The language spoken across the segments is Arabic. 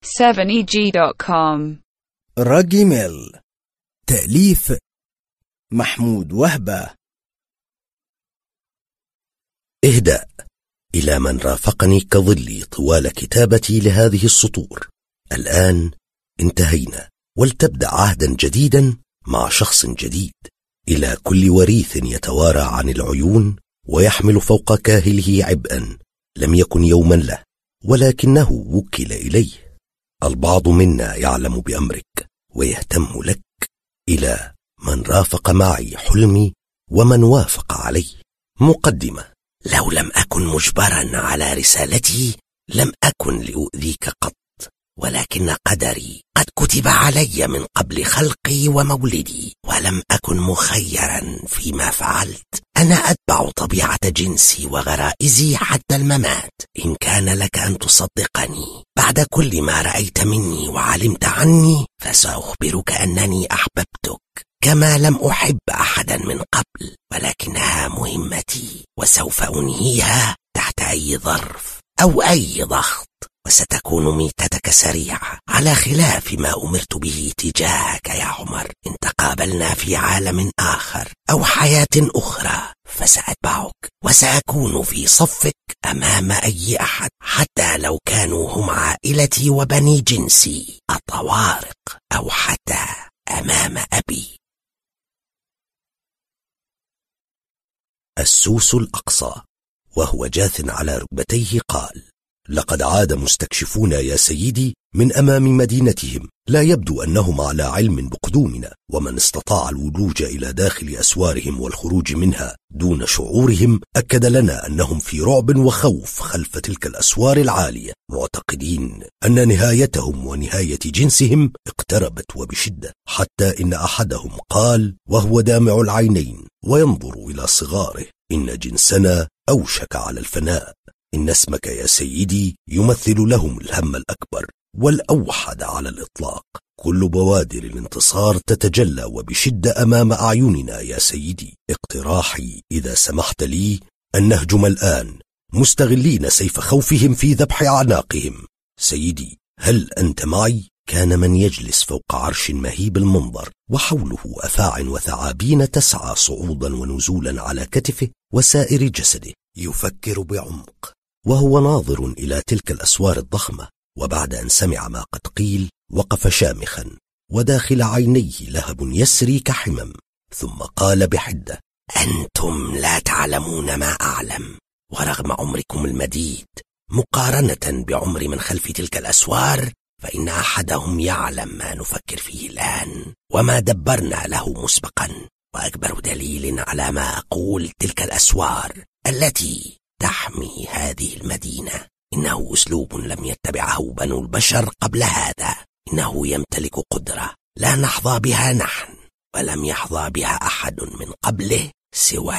7eg.com. رجمل. تأليف محمود وهبة. إهداء إلى من رافقني كظلي طوال كتابتي لهذه السطور. الآن انتهينا، ولتبدأ عهدا جديدا مع شخص جديد. إلى كل وريث يتوارى عن العيون ويحمل فوق كاهله عبئا لم يكن يوما له، ولكنه وكل إليه. البعض منا يعلم بأمرك ويهتم لك. إلى من رافق معي حلمي ومن وافق علي. مقدمة: لو لم أكن مجبرا على رسالتي لم أكن لأؤذيك قط، ولكن قدري قد كتب علي من قبل خلقي ومولدي، ولم أكن مخيرا فيما فعلت. أنا أتبع طبيعة جنسي وغرائزي حتى الممات. إن كان لك أن تصدقني بعد كل ما رأيت مني وعلمت عني، فسأخبرك أنني أحببتك كما لم أحب أحدا من قبل، ولكنها مهمتي وسوف أنهيها تحت أي ظرف أو أي ضغط، وستكون ميتتك سريعة على خلاف ما أمرت به تجاهك يا عمر. إن تقابلنا في عالم آخر أو حياة أخرى فسأتبعك وسأكون في صفك أمام أي أحد، حتى لو كانوا هم عائلتي وبني جنسي الطوارق، أو حتى أمام أبي. السوس الأقصى وهو جاث على ركبتيه قال: لقد عاد مستكشفون يا سيدي من أمام مدينتهم، لا يبدو أنهم على علم بقدومنا، ومن استطاع الولوج إلى داخل أسوارهم والخروج منها دون شعورهم أكد لنا أنهم في رعب وخوف خلف تلك الأسوار العالية، معتقدين أن نهايتهم ونهاية جنسهم اقتربت وبشدة، حتى إن أحدهم قال وهو دامع العينين وينظر إلى صغاره: إن جنسنا أوشك على الفناء. إن اسمك يا سيدي يمثل لهم الهم الأكبر والأوحد على الإطلاق. كل بوادر الانتصار تتجلى وبشدة أمام أعيننا يا سيدي. اقتراحي إذا سمحت لي أن نهجم الآن مستغلين سيف خوفهم في ذبح أعناقهم. سيدي، هل أنت معي؟ كان من يجلس فوق عرش مهيب المنظر وحوله أفاع وثعابين تسعى صعودا ونزولا على كتفه وسائر جسده، يفكر بعمق وهو ناظر إلى تلك الأسوار الضخمة. وبعد أن سمع ما قد قيل وقف شامخا وداخل عينيه لهب يسري كحمم، ثم قال بحدة: أنتم لا تعلمون ما أعلم، ورغم عمركم المديد مقارنة بعمر من خلف تلك الأسوار، فإن أحدهم يعلم ما نفكر فيه الآن وما دبرنا له مسبقا. وأكبر دليل على ما أقول تلك الأسوار التي تحمي هذه المدينة. إنه أسلوب لم يتبعه بنو البشر قبل هذا. إنه يمتلك قدرة لا نحظى بها نحن، ولم يحظى بها أحد من قبله سوى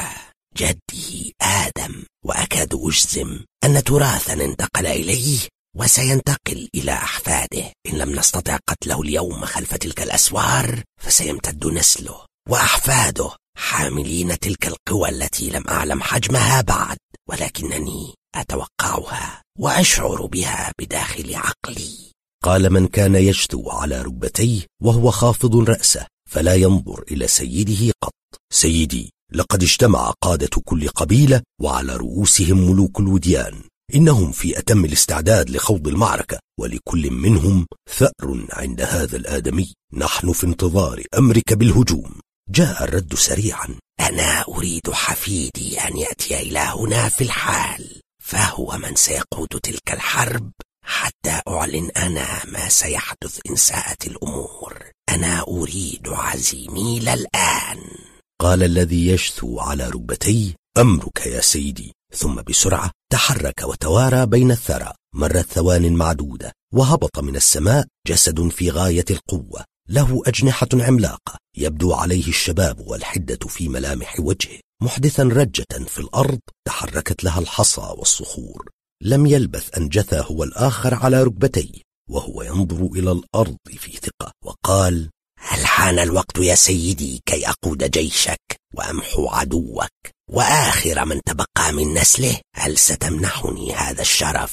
جده آدم. وأكاد أجزم أن تراثا انتقل إليه وسينتقل إلى أحفاده. إن لم نستطع قتله اليوم خلف تلك الأسوار فسيمتد نسله وأحفاده حاملين تلك القوى التي لم أعلم حجمها بعد، ولكنني أتوقعها وأشعر بها بداخل عقلي. قال من كان يجثو على ركبتيه وهو خافض رأسه فلا ينظر إلى سيده قط: سيدي، لقد اجتمع قادة كل قبيلة وعلى رؤوسهم ملوك الوديان. إنهم في أتم الاستعداد لخوض المعركة، ولكل منهم ثأر عند هذا الآدمي. نحن في انتظار أمرك بالهجوم. جاء الرد سريعا: أنا أريد حفيدي أن يأتي إلى هنا في الحال، فهو من سيقود تلك الحرب حتى أعلن أنا ما سيحدث إن ساءت الأمور. أنا أريد عزيميل الآن. قال الذي يشثو على ركبتيه: أمرك يا سيدي. ثم بسرعة تحرك وتوارى بين الثرى. مرت ثوان معدودة وهبط من السماء جسد في غاية القوة، له أجنحة عملاقة، يبدو عليه الشباب والحدة في ملامح وجهه، محدثا رجة في الأرض تحركت لها الحصى والصخور. لم يلبث أن جثى هو الآخر على ركبتيه وهو ينظر إلى الأرض في ثقة، وقال: هل حان الوقت يا سيدي كي أقود جيشك وأمحو عدوك وآخر من تبقى من نسله؟ هل ستمنحني هذا الشرف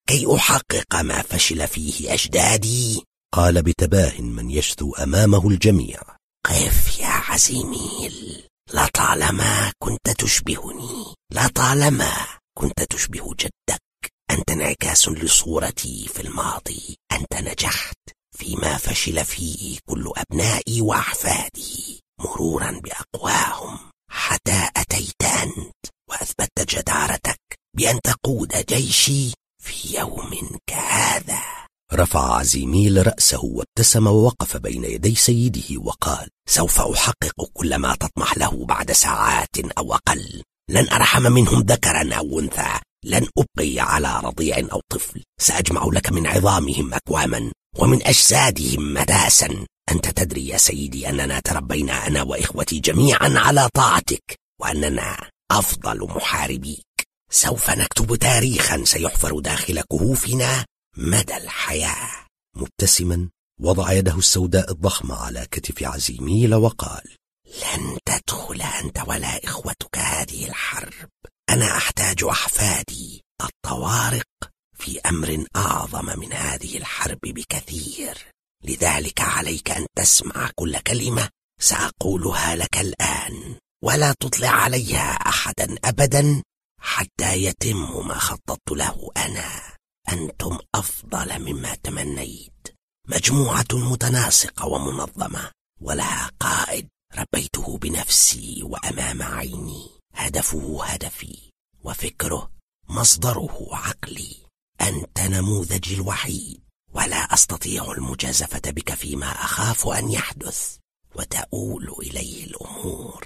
كي أحقق ما فشل فيه أجدادي. قال بتباه من يشثو أمامه الجميع. قف يا عزيميل، لطالما كنت تشبهني، لطالما كنت تشبه جدك. أنت انعكاس لصورتي في الماضي. أنت نجحت فيما فشل فيه كل أبنائي وأحفادي، مرورا بأقواهم، حتى أتيت أنت وأثبتت جدارتك بأن تقود جيشي في يوم كهذا. رفع عزيميل رأسه وابتسم ووقف بين يدي سيده وقال: سوف أحقق كل ما تطمح له بعد ساعات أو أقل. لن أرحم منهم ذكرا أو أنثى، لن أبقي على رضيع أو طفل. سأجمع لك من عظامهم أكواما ومن أجسادهم مداسا. أنت تدري يا سيدي أننا تربينا أنا وإخوتي جميعا على طاعتك، وأننا أفضل محاربيك. سوف نكتب تاريخا سيحفر داخل كهوفنا مدى الحياة. مبتسما وضع يده السوداء الضخمة على كتف عزيميل وقال: لن تدخل أنت ولا إخوتك هذه الحرب. أنا أحتاج أحفادي الطوارق في أمر أعظم من هذه الحرب بكثير. لذلك عليك أن تسمع كل كلمة سأقولها لك الآن، ولا تطلع عليها أحدا أبدا حتى يتم ما خططت له أنا. أنتم أفضل مما تمنيت، مجموعة متناسقة ومنظمة، ولها قائد ربيته بنفسي وأمام عيني. هدفه هدفي، وفكره مصدره عقلي. أنت نموذجي الوحيد، ولا أستطيع المجازفة بك فيما أخاف أن يحدث وتؤول إليه الأمور.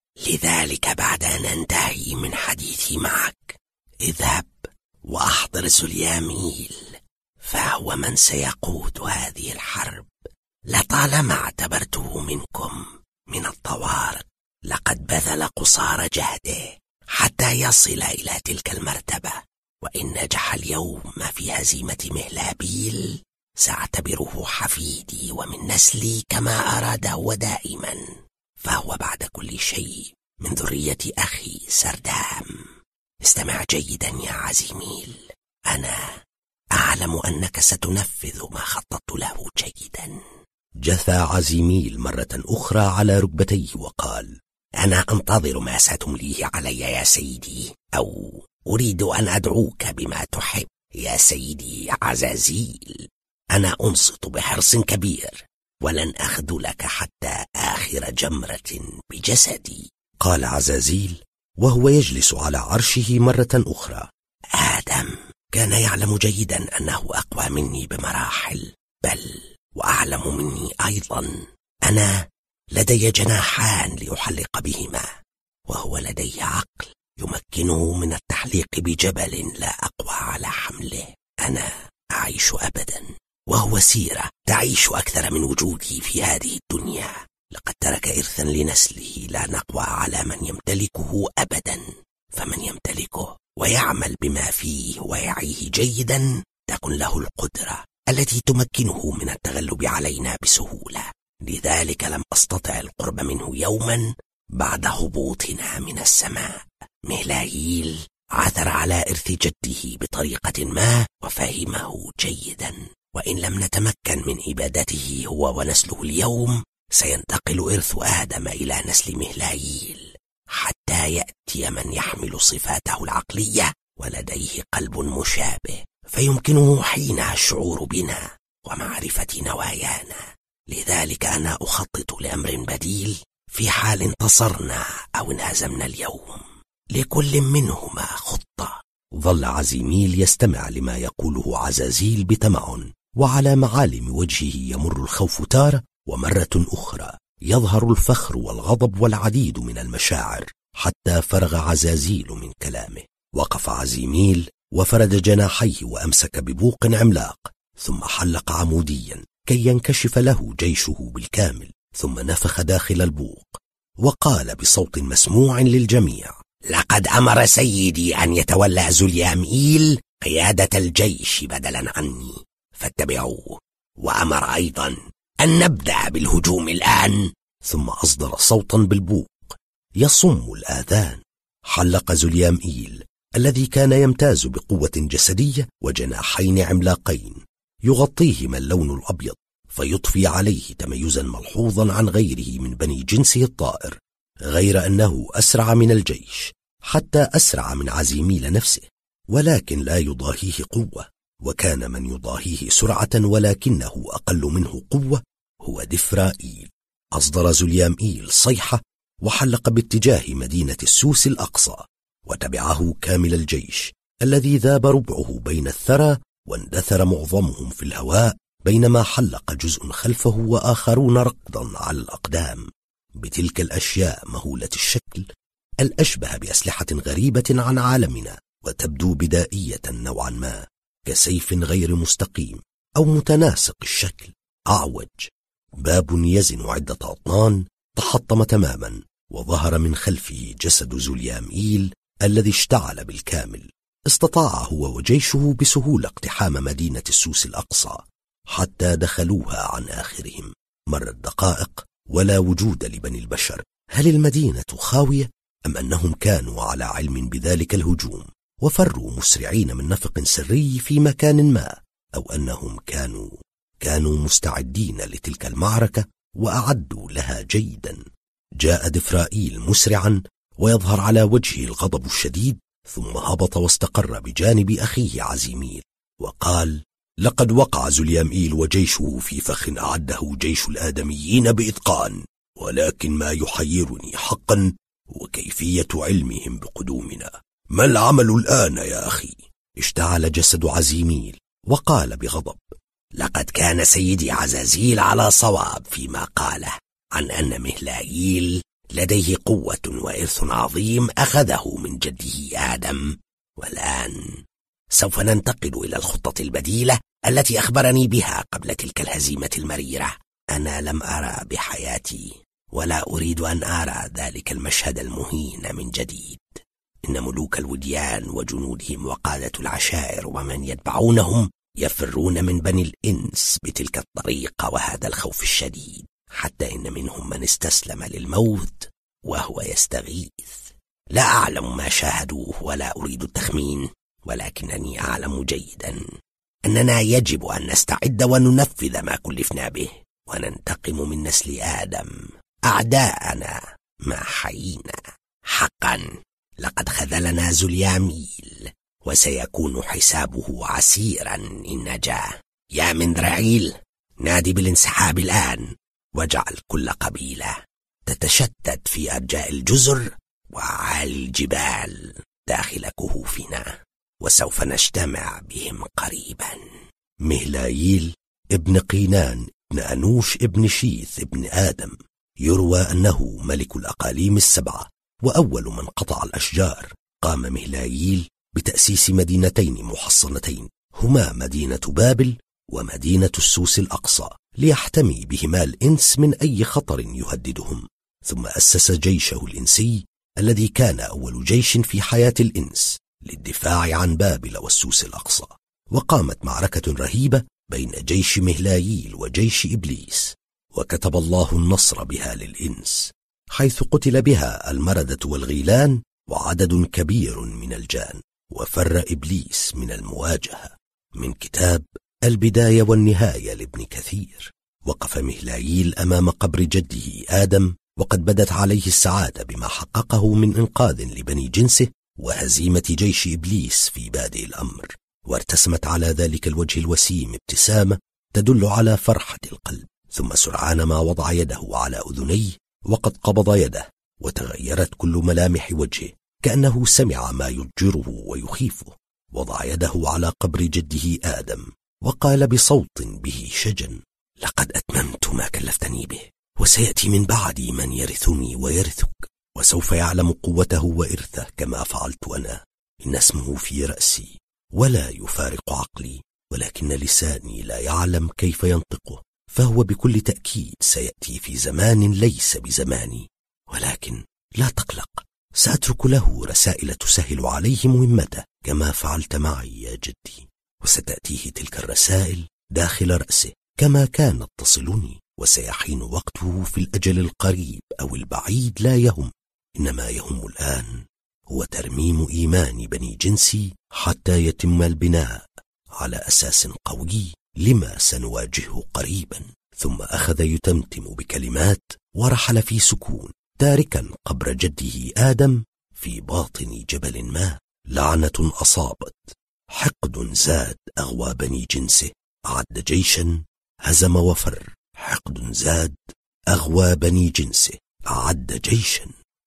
لذلك بعد أن أنتهي من حديثي معك، اذهب وأحضر زلياميل، فهو من سيقود هذه الحرب. لطالما اعتبرته منكم من الطوارق، لقد بذل قصارى جهده حتى يصل إلى تلك المرتبة، وإن نجح اليوم في هزيمة مهلابيل سأعتبره حفيدي ومن نسلي كما أراده ودائما، فهو بعد كل شيء من ذرية أخي سردام. استمع جيدا يا عزيميل، أنا أعلم أنك ستنفذ ما خططت له جيدا. جثى عزيميل مرة أخرى على ركبتيه وقال: أنا أنتظر ما ستمليه علي يا سيدي، أو أريد أن أدعوك بما تحب يا سيدي عزازيل. أنا أنصت بحرص كبير، ولن أخذلك حتى آخر جمرة بجسدي. قال عزازيل وهو يجلس على عرشه مرة أخرى: آدم كان يعلم جيدا أنه أقوى مني بمراحل، بل وأعلم مني أيضا. أنا لدي جناحان لأحلق بهما، وهو لدي عقل يمكنه من التحليق بجبل لا أقوى على حمله. أنا أعيش أبدا، وهو سيرة تعيش أكثر من وجودي في هذه الدنيا. لقد ترك إرثا لنسله لا نقوى على من يمتلكه أبدا، فمن يمتلكه ويعمل بما فيه ويعيه جيدا تكن له القدرة التي تمكنه من التغلب علينا بسهولة. لذلك لم أستطع القرب منه يوما بعد هبوطنا من السماء. مهلايل عثر على إرث جده بطريقة ما وفهمه جيدا، وإن لم نتمكن من إبادته هو ونسله اليوم، سينتقل إرث آدم إلى نسل مهلايل حتى يأتي من يحمل صفاته العقلية ولديه قلب مشابه، فيمكنه حينها الشعور بنا ومعرفة نوايانا. لذلك أنا أخطط لأمر بديل في حال انتصرنا أو انهزمنا اليوم، لكل منهما خطة. ظل عزيميل يستمع لما يقوله عزازيل بتمعن، وعلى معالم وجهه يمر الخوف تارة، ومرة أخرى يظهر الفخر والغضب والعديد من المشاعر، حتى فرغ عزازيل من كلامه. وقف عزيميل وفرد جناحيه وأمسك ببوق عملاق، ثم حلق عموديا كي ينكشف له جيشه بالكامل، ثم نفخ داخل البوق وقال بصوت مسموع للجميع: لقد أمر سيدي أن يتولى زلياميل قيادة الجيش بدلا عني، فاتبعوه. وأمر أيضا أن نبدأ بالهجوم الآن. ثم أصدر صوتا بالبوق يصم الآذان. حلق زلياميل الذي كان يمتاز بقوة جسدية وجناحين عملاقين يغطيهما اللون الأبيض، فيضفي عليه تميزا ملحوظا عن غيره من بني جنسه الطائر، غير أنه أسرع من الجيش، حتى أسرع من عزيميل نفسه، ولكن لا يضاهيه قوة. وكان من يضاهيه سرعة ولكنه أقل منه قوة هو دفرائيل. أصدر زليامئيل صيحة وحلق باتجاه مدينة السوس الأقصى، وتبعه كامل الجيش الذي ذاب ربعه بين الثرى واندثر معظمهم في الهواء، بينما حلق جزء خلفه وآخرون ركضا على الأقدام بتلك الأشياء مهولة الشكل الأشبه بأسلحة غريبة عن عالمنا، وتبدو بدائية نوعا ما، كسيف غير مستقيم أو متناسق الشكل، أعوج، باب يزن عدة أطنان تحطم تماما، وظهر من خلفه جسد زليامئيل الذي اشتعل بالكامل. استطاع هو وجيشه بسهولة اقتحام مدينة السوس الأقصى حتى دخلوها عن آخرهم. مرت دقائق ولا وجود لبني البشر. هل المدينة خاوية أم أنهم كانوا على علم بذلك الهجوم وفروا مسرعين من نفق سري في مكان ما، أو أنهم كانوا مستعدين لتلك المعركة وأعدوا لها جيدا؟ جاء دفرائيل مسرعا ويظهر على وجهه الغضب الشديد، ثم هبط واستقر بجانب أخيه عزيميل وقال: لقد وقع زليامئيل وجيشه في فخ أعده جيش الآدميين بإتقان، ولكن ما يحيرني حقا هو كيفية علمهم بقدومنا. ما العمل الآن يا أخي؟ اشتعل جسد عزيميل وقال بغضب: لقد كان سيدي عزازيل على صواب فيما قاله عن أن مهلايل لديه قوة وإرث عظيم أخذه من جده آدم، والآن سوف ننتقل إلى الخطة البديلة التي أخبرني بها قبل تلك الهزيمة المريرة. أنا لم أرى بحياتي ولا أريد أن أرى ذلك المشهد المهين من جديد. إن ملوك الوديان وجنودهم وقادة العشائر ومن يتبعونهم يفرون من بني الإنس بتلك الطريقة وهذا الخوف الشديد، حتى إن منهم من استسلم للموت وهو يستغيث. لا أعلم ما شاهدوه ولا أريد التخمين، ولكنني أعلم جيدا أننا يجب أن نستعد وننفذ ما كلفنا به، وننتقم من نسل آدم أعداءنا ما حيينا. حقا لقد خذلنا زليامئيل، وسيكون حسابه عسيرا إن نجا. يا منذرعيل، نادي بالانسحاب الآن، واجعل كل قبيلة تتشتت في أرجاء الجزر وعالي الجبال داخل كهوفنا، وسوف نجتمع بهم قريبا. مهلايل ابن قينان ابن أنوش ابن شيث ابن آدم يروى أنه ملك الأقاليم السبعة وأول من قطع الأشجار. قام مهلايل بتأسيس مدينتين محصنتين، هما مدينة بابل ومدينة السوس الأقصى، ليحتمي بهما الإنس من أي خطر يهددهم. ثم أسس جيشه الإنسي الذي كان أول جيش في حياة الإنس للدفاع عن بابل والسوس الأقصى. وقامت معركة رهيبة بين جيش مهلايل وجيش إبليس، وكتب الله النصر بها للإنس، حيث قتل بها المردة والغيلان وعدد كبير من الجان، وفر إبليس من المواجهة. من كتاب البداية والنهاية لابن كثير. وقف مهلايل أمام قبر جده آدم، وقد بدت عليه السعادة بما حققه من إنقاذ لبني جنسه وهزيمة جيش إبليس في بادئ الأمر، وارتسمت على ذلك الوجه الوسيم ابتسامة تدل على فرحة القلب. ثم سرعان ما وضع يده على أذنيه وقد قبض يده، وتغيرت كل ملامح وجهه كأنه سمع ما يضجره ويخيفه. وضع يده على قبر جده آدم وقال بصوت به شجن: لقد أتممت ما كلفتني به، وسيأتي من بعدي من يرثني ويرثك، وسوف يعلم قوته وإرثه كما فعلت أنا. إن اسمه في رأسي ولا يفارق عقلي، ولكن لساني لا يعلم كيف ينطقه، فهو بكل تأكيد سيأتي في زمان ليس بزماني. ولكن لا تقلق، سأترك له رسائل تسهل عليه مهمته كما فعلت معي يا جدي، وستأتيه تلك الرسائل داخل رأسه كما كانت تصلني، وسيحين وقته في الأجل القريب أو البعيد لا يهم، إنما يهم الآن هو ترميم إيمان بني جنسي حتى يتم البناء على أساس قوي لما سنواجهه قريبا. ثم أخذ يتمتم بكلمات ورحل في سكون، تاركا قبر جده آدم في باطن جبل ما. لعنة أصابت، حقد زاد أغوى بني جنسه، أعد جيشا هزم وفر. حقد زاد أغوى بني جنسه، أعد جيشا.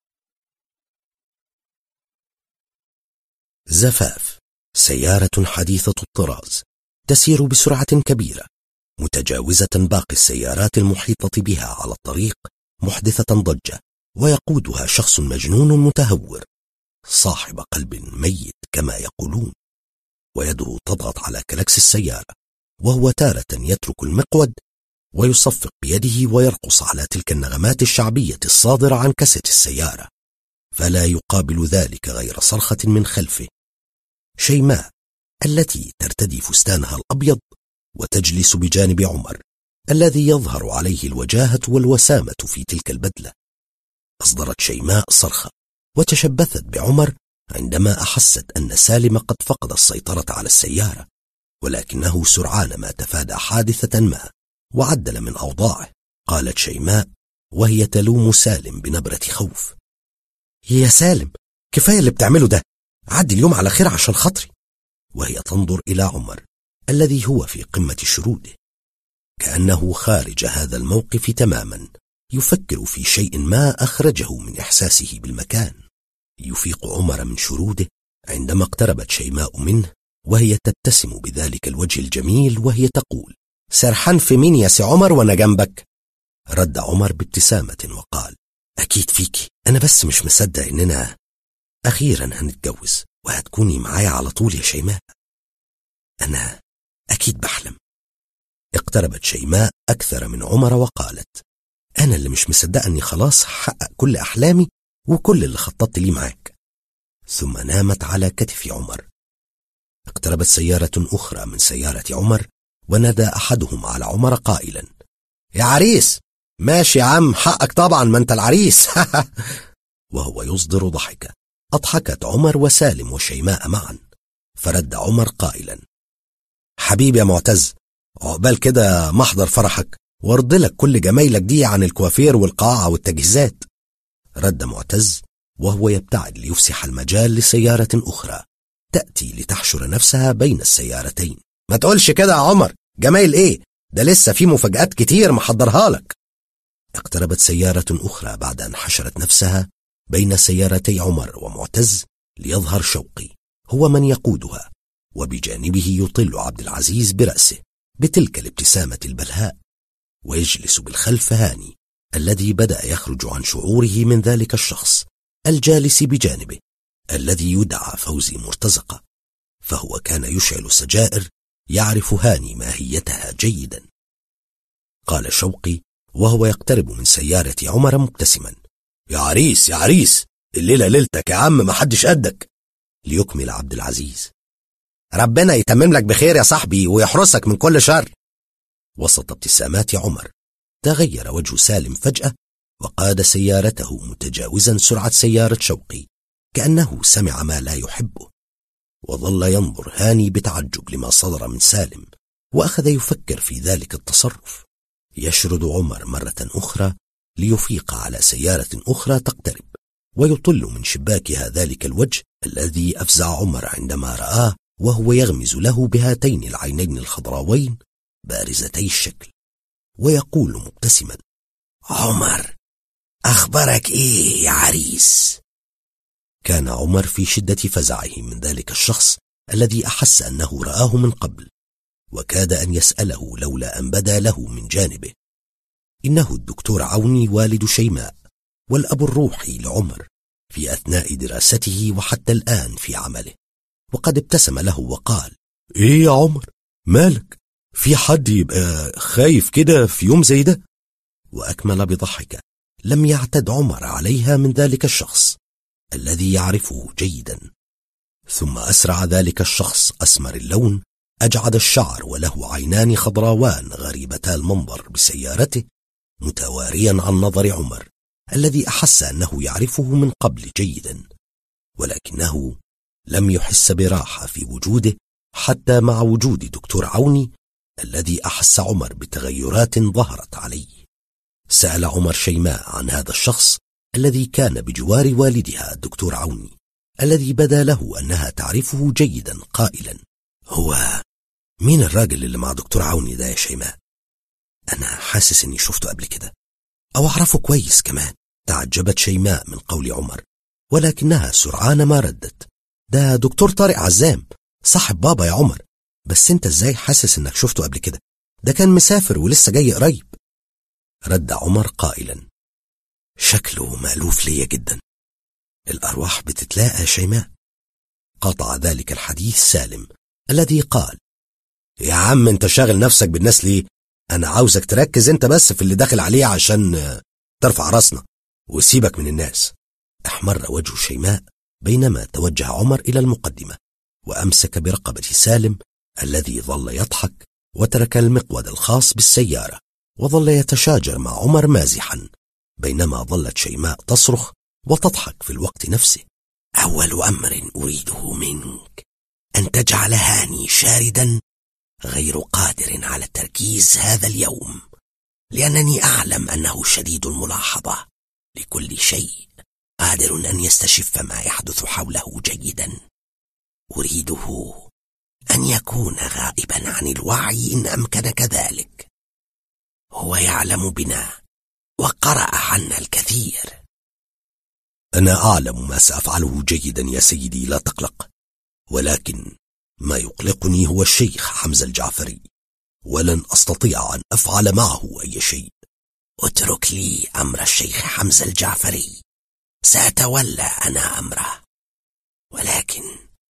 زفاف. سيارة حديثة الطراز تسير بسرعة كبيرة، متجاوزة باقي السيارات المحيطة بها على الطريق، محدثة ضجة، ويقودها شخص مجنون متهور صاحب قلب ميت كما يقولون، ويده تضغط على كلكس السيارة، وهو تارة يترك المقود ويصفق بيده ويرقص على تلك النغمات الشعبية الصادرة عن كاسيت السيارة، فلا يقابل ذلك غير صرخة من خلفه. شيماء التي ترتدي فستانها الأبيض وتجلس بجانب عمر الذي يظهر عليه الوجاهة والوسامة في تلك البدلة. أصدرت شيماء صرخة وتشبثت بعمر عندما أحست أن سالم قد فقد السيطرة على السيارة، ولكنه سرعان ما تفادى حادثة ما وعدل من أوضاعه. قالت شيماء وهي تلوم سالم بنبرة خوف: يا سالم، كفاية اللي بتعمله ده، عدي اليوم على خير عشان خاطري. وهي تنظر إلى عمر الذي هو في قمة شروده، كأنه خارج هذا الموقف تماما، يفكر في شيء ما أخرجه من إحساسه بالمكان. يفيق عمر من شروده عندما اقتربت شيماء منه وهي تبتسم بذلك الوجه الجميل وهي تقول: سرحان في مين يا سي عمر وانا جنبك؟ رد عمر بابتسامة وقال: أكيد فيكي، أنا بس مش مصدق إننا أخيرا هنتجوز وهتكوني معايا على طول يا شيماء. أنا أكيد بحلم. اقتربت شيماء أكثر من عمر وقالت: أنا اللي مش مصدقة أني خلاص حقق كل أحلامي وكل اللي خططت ليه معاك. ثم نامت على كتف عمر. اقتربت سيارة أخرى من سيارة عمر ونادى أحدهم على عمر قائلا: يا عريس. ماشي يا عم، حقك طبعا، ما أنت العريس. وهو يصدر ضحكة. أضحكت عمر وسالم وشيماء معا، فرد عمر قائلا: حبيبي يا معتز، عقبال كده محضر فرحك وارض لك كل جمايلك دي عن الكوافير والقاعة والتجهيزات. رد معتز وهو يبتعد ليفسح المجال لسيارة أخرى تأتي لتحشر نفسها بين السيارتين. ما تقولش كده يا عمر، جمايل ايه ده، لسه في مفاجآت كتير محضرها لك. اقتربت سيارة أخرى بعد أن حشرت نفسها بين سيارتي عمر ومعتز ليظهر شوقي هو من يقودها، وبجانبه يطل عبد العزيز برأسه بتلك الابتسامة البلهاء، ويجلس بالخلف هاني الذي بدأ يخرج عن شعوره من ذلك الشخص الجالس بجانبه الذي يدعى فوزي مرتزقة، فهو كان يشعل سجائر يعرف هاني ماهيتها جيدا. قال شوقي وهو يقترب من سيارة عمر مبتسما: يا عريس يا عريس، الليلة ليلتك يا عم، ما حدش قدك. ليكمل عبد العزيز: ربنا يتمم لك بخير يا صاحبي ويحرسك من كل شر. وسط ابتسامات عمر تغير وجه سالم فجأة وقاد سيارته متجاوزا سرعة سيارة شوقي كأنه سمع ما لا يحبه، وظل ينظر هاني بتعجب لما صدر من سالم، وأخذ يفكر في ذلك التصرف. يشرد عمر مرة أخرى ليفيق على سيارة أخرى تقترب، ويطل من شباكها ذلك الوجه الذي أفزع عمر عندما رآه وهو يغمز له بهاتين العينين الخضراوين بارزتي الشكل، ويقول مبتسما: عمر، أخبرك إيه يا عريس؟ كان عمر في شدة فزعه من ذلك الشخص الذي أحس أنه رآه من قبل، وكاد أن يسأله لولا أن بدا له من جانبه. إنه الدكتور عوني والد شيماء والأب الروحي لعمر في أثناء دراسته وحتى الآن في عمله، وقد ابتسم له وقال: إيه يا عمر، مالك؟ في حد يبقى خايف كده في يوم زي ده؟ وأكمل بضحكة لم يعتد عمر عليها من ذلك الشخص الذي يعرفه جيدا. ثم أسرع ذلك الشخص أسمر اللون أجعد الشعر وله عينان خضراوان غريبتا المنظر بسيارته، متواريا عن نظر عمر الذي أحس أنه يعرفه من قبل جيدا. ولكنه لم يحس براحة في وجوده حتى مع وجود دكتور عوني الذي أحس عمر بتغيرات ظهرت عليه. سأل عمر شيماء عن هذا الشخص الذي كان بجوار والدها الدكتور عوني، الذي بدا له أنها تعرفه جيدا، قائلا: هو مين الراجل اللي مع دكتور عوني ده يا شيماء؟ أنا حاسس أني شفته قبل كده أو أعرفه كويس كمان. تعجبت شيماء من قول عمر، ولكنها سرعان ما ردت: ده دكتور طارق عزام صاحب بابا يا عمر، بس انت ازاي حاسس انك شفته قبل كده؟ ده كان مسافر ولسه جاي قريب. رد عمر قائلا: شكله مألوف ليا جدا، الأرواح بتتلاقى يا شيماء. قاطع ذلك الحديث سالم الذي قال: يا عم انت شاغل نفسك بالناس ليه؟ انا عاوزك تركز انت بس في اللي داخل عليه عشان ترفع راسنا وسيبك من الناس. احمر وجه شيماء بينما توجه عمر إلى المقدمة وأمسك برقبة سالم الذي ظل يضحك، وترك المقود الخاص بالسيارة وظل يتشاجر مع عمر مازحا، بينما ظلت شيماء تصرخ وتضحك في الوقت نفسه: أول أمر أريده منك أن تجعل هاني شاردا غير قادر على التركيز هذا اليوم، لأنني أعلم أنه شديد الملاحظة لكل شيء، قادر أن يستشف ما يحدث حوله جيدا. أريده أن يكون غائبا عن الوعي إن أمكن كذلك. هو يعلم بنا وقرأ عنا الكثير. أنا أعلم ما سأفعله جيدا يا سيدي، لا تقلق، ولكن ما يقلقني هو الشيخ حمزة الجعفري، ولن أستطيع أن أفعل معه أي شيء. اترك لي أمر الشيخ حمزة الجعفري، سأتولى أنا أمره، ولكن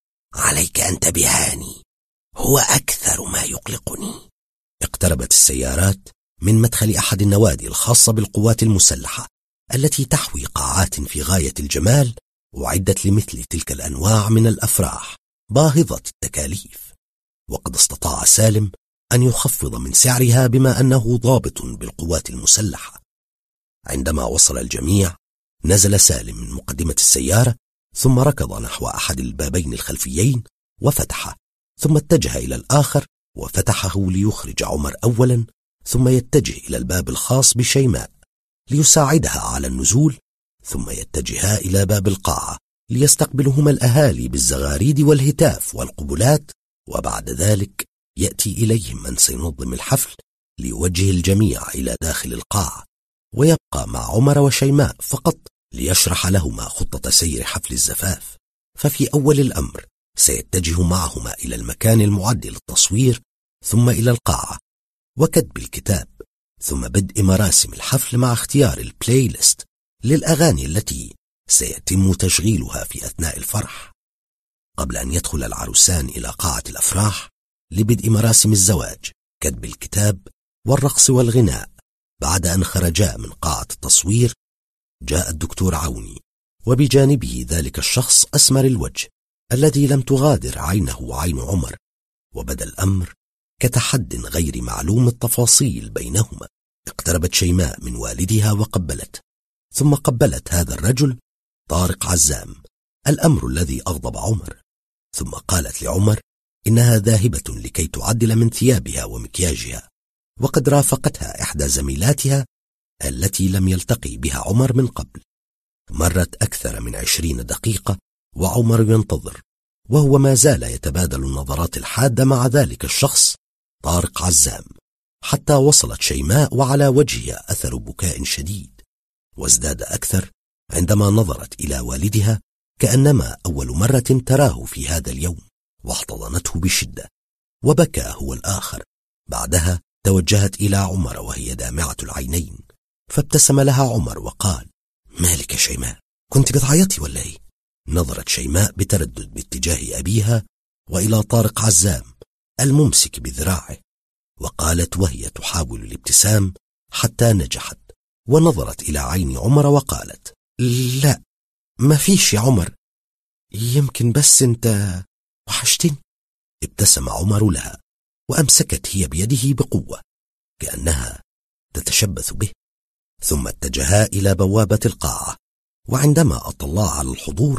عليك أن تبهاني، هو أكثر ما يقلقني. اقتربت السيارات من مدخل أحد النوادي الخاصة بالقوات المسلحة التي تحوي قاعات في غاية الجمال، وعدت لمثل تلك الأنواع من الأفراح باهظة التكاليف، وقد استطاع سالم أن يخفض من سعرها بما أنه ضابط بالقوات المسلحة. عندما وصل الجميع نزل سالم من مقدمة السيارة، ثم ركض نحو أحد البابين الخلفيين وفتحه، ثم اتجه إلى الآخر وفتحه ليخرج عمر أولا، ثم يتجه إلى الباب الخاص بشيماء ليساعدها على النزول، ثم يتجها إلى باب القاعة ليستقبلهما الأهالي بالزغاريد والهتاف والقبلات، وبعد ذلك يأتي إليهم من سينظم الحفل ليوجه الجميع إلى داخل القاعة، ويبقى مع عمر وشيماء فقط ليشرح لهما خطة سير حفل الزفاف. ففي أول الأمر سيتجه معهما إلى المكان المعد للتصوير، ثم إلى القاعة وكتب الكتاب، ثم بدء مراسم الحفل مع اختيار البلاي ليست للأغاني التي سيتم تشغيلها في أثناء الفرح، قبل أن يدخل العروسان إلى قاعة الأفراح لبدء مراسم الزواج، كتب الكتاب والرقص والغناء. بعد أن خرجا من قاعة التصوير جاء الدكتور عوني، وبجانبه ذلك الشخص أسمر الوجه الذي لم تغادر عينه عين عمر، وبدا الأمر كتحد غير معلوم التفاصيل بينهما. اقتربت شيماء من والدها وقبلت، ثم قبلت هذا الرجل طارق عزام، الأمر الذي أغضب عمر، ثم قالت لعمر إنها ذاهبة لكي تعدل من ثيابها ومكياجها، وقد رافقتها إحدى زميلاتها التي لم يلتقي بها عمر من قبل. مرت أكثر من 20 دقيقة وعمر ينتظر، وهو ما زال يتبادل النظرات الحادة مع ذلك الشخص طارق عزام، حتى وصلت شيماء وعلى وجهها أثر بكاء شديد، وازداد أكثر عندما نظرت إلى والدها كأنما أول مرة تراه في هذا اليوم، واحتضنته بشدة، وبكى هو الآخر. بعدها توجهت إلى عمر وهي دامعة العينين، فابتسم لها عمر وقال: مالك يا شيماء، كنت بتعيطي ولا ايه؟ نظرت شيماء بتردد باتجاه أبيها وإلى طارق عزام الممسك بذراعه، وقالت وهي تحاول الابتسام حتى نجحت، ونظرت إلى عين عمر وقالت: لا ما فيش يا عمر، يمكن بس انت وحشتني. ابتسم عمر لها، وأمسكت هي بيده بقوة كأنها تتشبث به، ثم اتجها إلى بوابة القاعة، وعندما أطلع على الحضور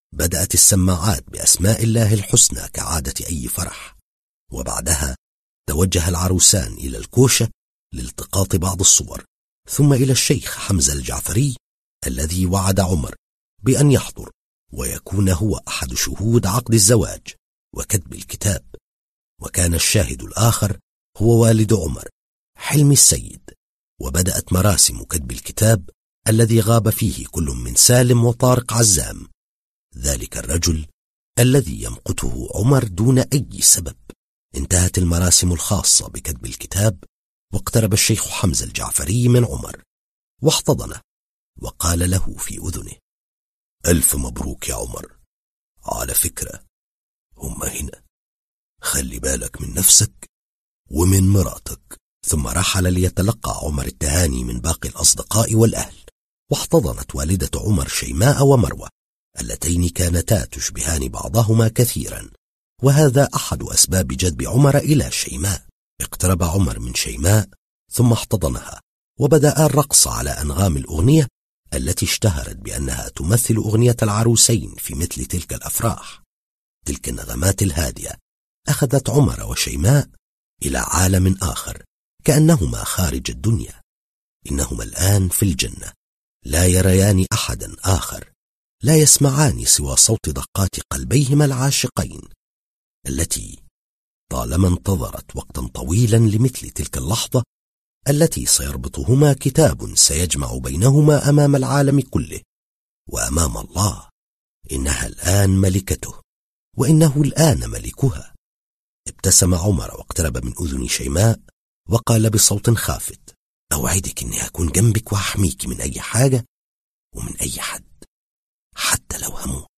بدأت السماعات بأسماء الله الحسنى كعادة أي فرح، وبعدها توجه العروسان إلى الكوشة لالتقاط بعض الصور، ثم إلى الشيخ حمزة الجعفري الذي وعد عمر بأن يحضر ويكون هو أحد شهود عقد الزواج وكتب الكتاب. وكان الشاهد الآخر هو والد عمر حلمي السيد. وبدأت مراسم كتب الكتاب الذي غاب فيه كل من سالم وطارق عزام، ذلك الرجل الذي يمقته عمر دون أي سبب. انتهت المراسم الخاصة بكتب الكتاب، واقترب الشيخ حمزة الجعفري من عمر واحتضنه وقال له في أذنه: ألف مبروك يا عمر، على فكرة هم هنا، خلي بالك من نفسك ومن مراتك. ثم رحل ليتلقى عمر التهاني من باقي الأصدقاء والأهل. واحتضنت والدة عمر شيماء ومروة اللتين كانتا تشبهان بعضهما كثيرا، وهذا أحد أسباب جذب عمر إلى شيماء. اقترب عمر من شيماء ثم احتضنها، وبدأ الرقص على أنغام الأغنية التي اشتهرت بأنها تمثل أغنية العروسين في مثل تلك الأفراح. تلك النغمات الهادئة أخذت عمر وشيماء إلى عالم آخر، كأنهما خارج الدنيا. إنهما الآن في الجنة، لا يريان أحدا آخر، لا يسمعان سوى صوت دقات قلبيهما العاشقين التي طالما انتظرت وقتا طويلا لمثل تلك اللحظة التي سيربطهما كتاب سيجمع بينهما أمام العالم كله وأمام الله. إنها الآن ملكته وإنه الآن ملكها. ابتسم عمر واقترب من أذن شيماء وقال بصوت خافت: أوعدك إني أكون جنبك وأحميك من أي حاجة ومن أي حد، حتى لو هموت.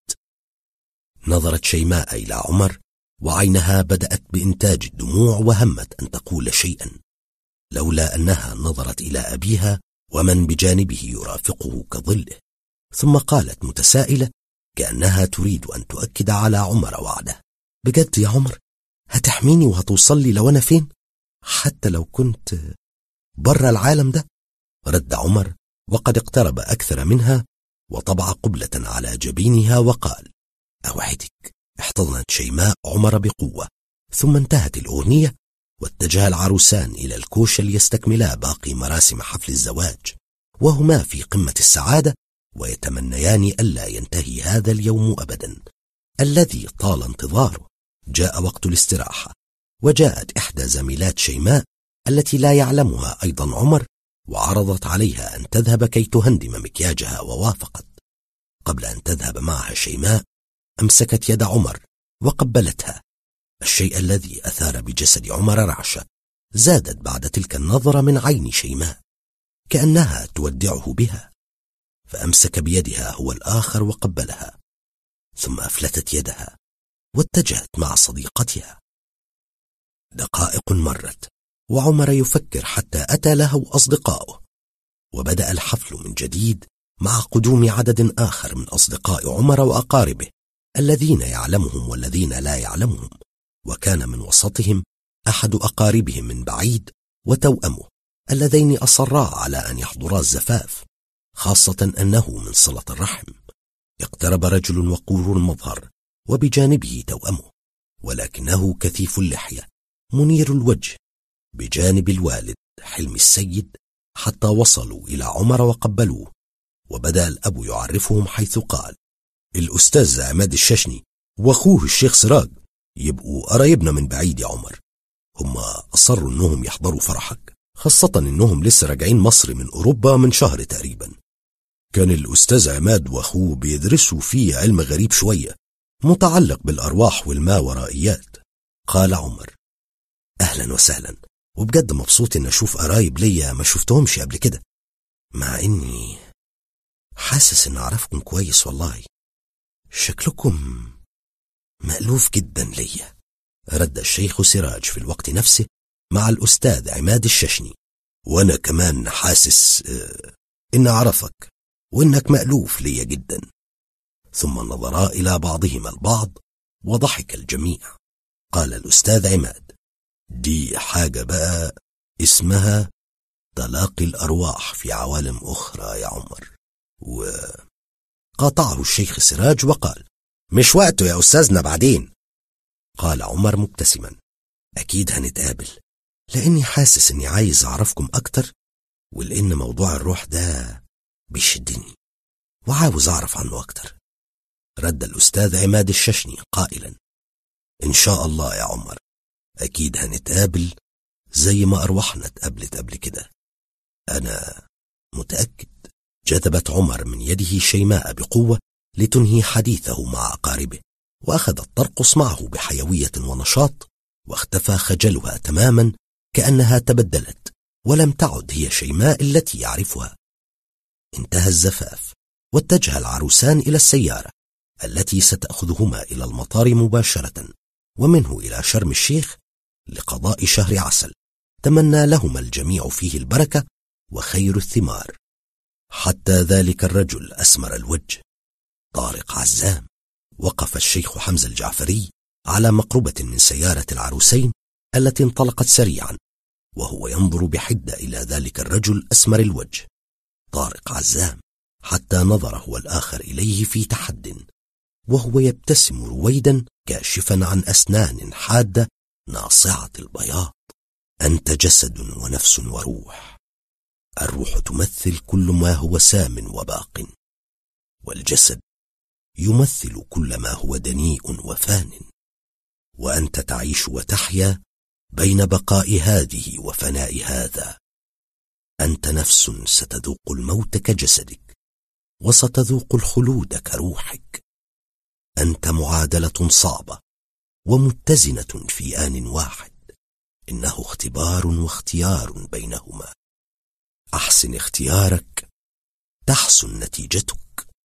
نظرت شيماء إلى عمر وعينها بدأت بإنتاج الدموع، وهمت أن تقول شيئا، لولا أنها نظرت إلى أبيها ومن بجانبه يرافقه كظله. ثم قالت متسائلة كأنها تريد أن تؤكد على عمر وعده: بجد يا عمر هتحميني وهتوصلي لو أنا فين، حتى لو كنت برا العالم ده؟ رد عمر وقد اقترب أكثر منها وطبع قبلة على جبينها وقال: أوعدك. احتضنت شيماء عمر بقوة، ثم انتهت الأغنية واتجه العروسان إلى الكوشة ليستكملا باقي مراسم حفل الزواج، وهما في قمة السعادة ويتمنيان ألا ينتهي هذا اليوم أبدا الذي طال انتظاره. جاء وقت الاستراحة، وجاءت إحدى زميلات شيماء التي لا يعلمها أيضا عمر، وعرضت عليها أن تذهب كي تهندم مكياجها، ووافقت. قبل أن تذهب معها شيماء أمسكت يد عمر وقبلتها، الشيء الذي أثار بجسد عمر رعشة زادت بعد تلك النظرة من عين شيماء كأنها تودعه بها، فأمسك بيدها هو الآخر وقبلها، ثم أفلتت يدها واتجهت مع صديقتها. دقائق مرت وعمر يفكر حتى أتى له أصدقاؤه، وبدأ الحفل من جديد مع قدوم عدد آخر من أصدقاء عمر وأقاربه الذين يعلمهم والذين لا يعلمهم. وكان من وسطهم أحد أقاربهم من بعيد وتوأمه اللذين أصرا على أن يحضرا الزفاف، خاصة أنه من صلة الرحم. اقترب رجل وقور المظهر وبجانبه توأمه، ولكنه كثيف اللحية منير الوجه، بجانب الوالد حلمي السيد، حتى وصلوا إلى عمر وقبلوه. وبدأ الأب يعرفهم حيث قال: الأستاذ عماد الششني وأخوه الشيخ سراج يبقوا قرايبنا من بعيد يا عمر، هم أصروا أنهم يحضروا فرحك، خاصة أنهم لسه راجعين مصر من أوروبا من شهر تقريبا. كان الأستاذ عماد وأخوه بيدرسوا فيه علم غريب شوية متعلق بالأرواح والماورائيات. قال عمر: أهلا وسهلا، وبجد مبسوط إن أشوف قرايب ليا ما شفتهمش قبل كده، مع إني حاسس إن أعرفكم كويس والله، شكلكم مألوف جدا ليا. رد الشيخ سراج في الوقت نفسه مع الأستاذ عماد الششني: وأنا كمان حاسس إن أعرفك وإنك مألوف ليا جدا. ثم نظرا إلى بعضهما البعض وضحك الجميع. قال الأستاذ عماد: دي حاجة بقى اسمها تلاقي الأرواح في عوالم أخرى يا عمر. وقاطعه الشيخ سراج وقال: مش وقته يا أستاذنا، بعدين، قال عمر مبتسما. أكيد هنتقابل، لأني حاسس أني عايز أعرفكم أكتر، ولأن موضوع الروح ده بيشدني وعاوز أعرف عنه أكتر، رد الأستاذ عماد الششني قائلا: إن شاء الله يا عمر، أكيد هنتقابل زي ما أرواحنا اتقابلت قبل كده، أنا متأكد. جذبت عمر من يده شيماء بقوة لتنهي حديثه مع أقاربه، وأخذت ترقص معه بحيوية ونشاط، واختفى خجلها تماما كأنها تبدلت ولم تعد هي شيماء التي يعرفها. انتهى الزفاف، واتجه العروسان إلى السيارة التي ستأخذهما إلى المطار مباشرة، ومنه إلى شرم الشيخ لقضاء شهر عسل تمنى لهما الجميع فيه البركة وخير الثمار. حتى ذلك الرجل أسمر الوجه طارق عزام وقف الشيخ حمزة الجعفري على مقربة من سيارة العروسين التي انطلقت سريعا، وهو ينظر بحدة إلى ذلك الرجل أسمر الوجه طارق عزام، حتى نظر هو الآخر إليه في تحد، وهو يبتسم رويدا كاشفا عن أسنان حادة ناصعة البياض. أنت جسد ونفس وروح، الروح تمثل كل ما هو سام وباق، والجسد يمثل كل ما هو دنيء وفان، وأنت تعيش وتحيا بين بقاء هذه وفناء هذا. أنت نفس ستذوق الموت كجسدك، وستذوق الخلود كروحك. أنت معادلة صعبة ومتزنة في آن واحد، إنه اختبار واختيار بينهما. أحسن اختيارك تحسن نتيجتك.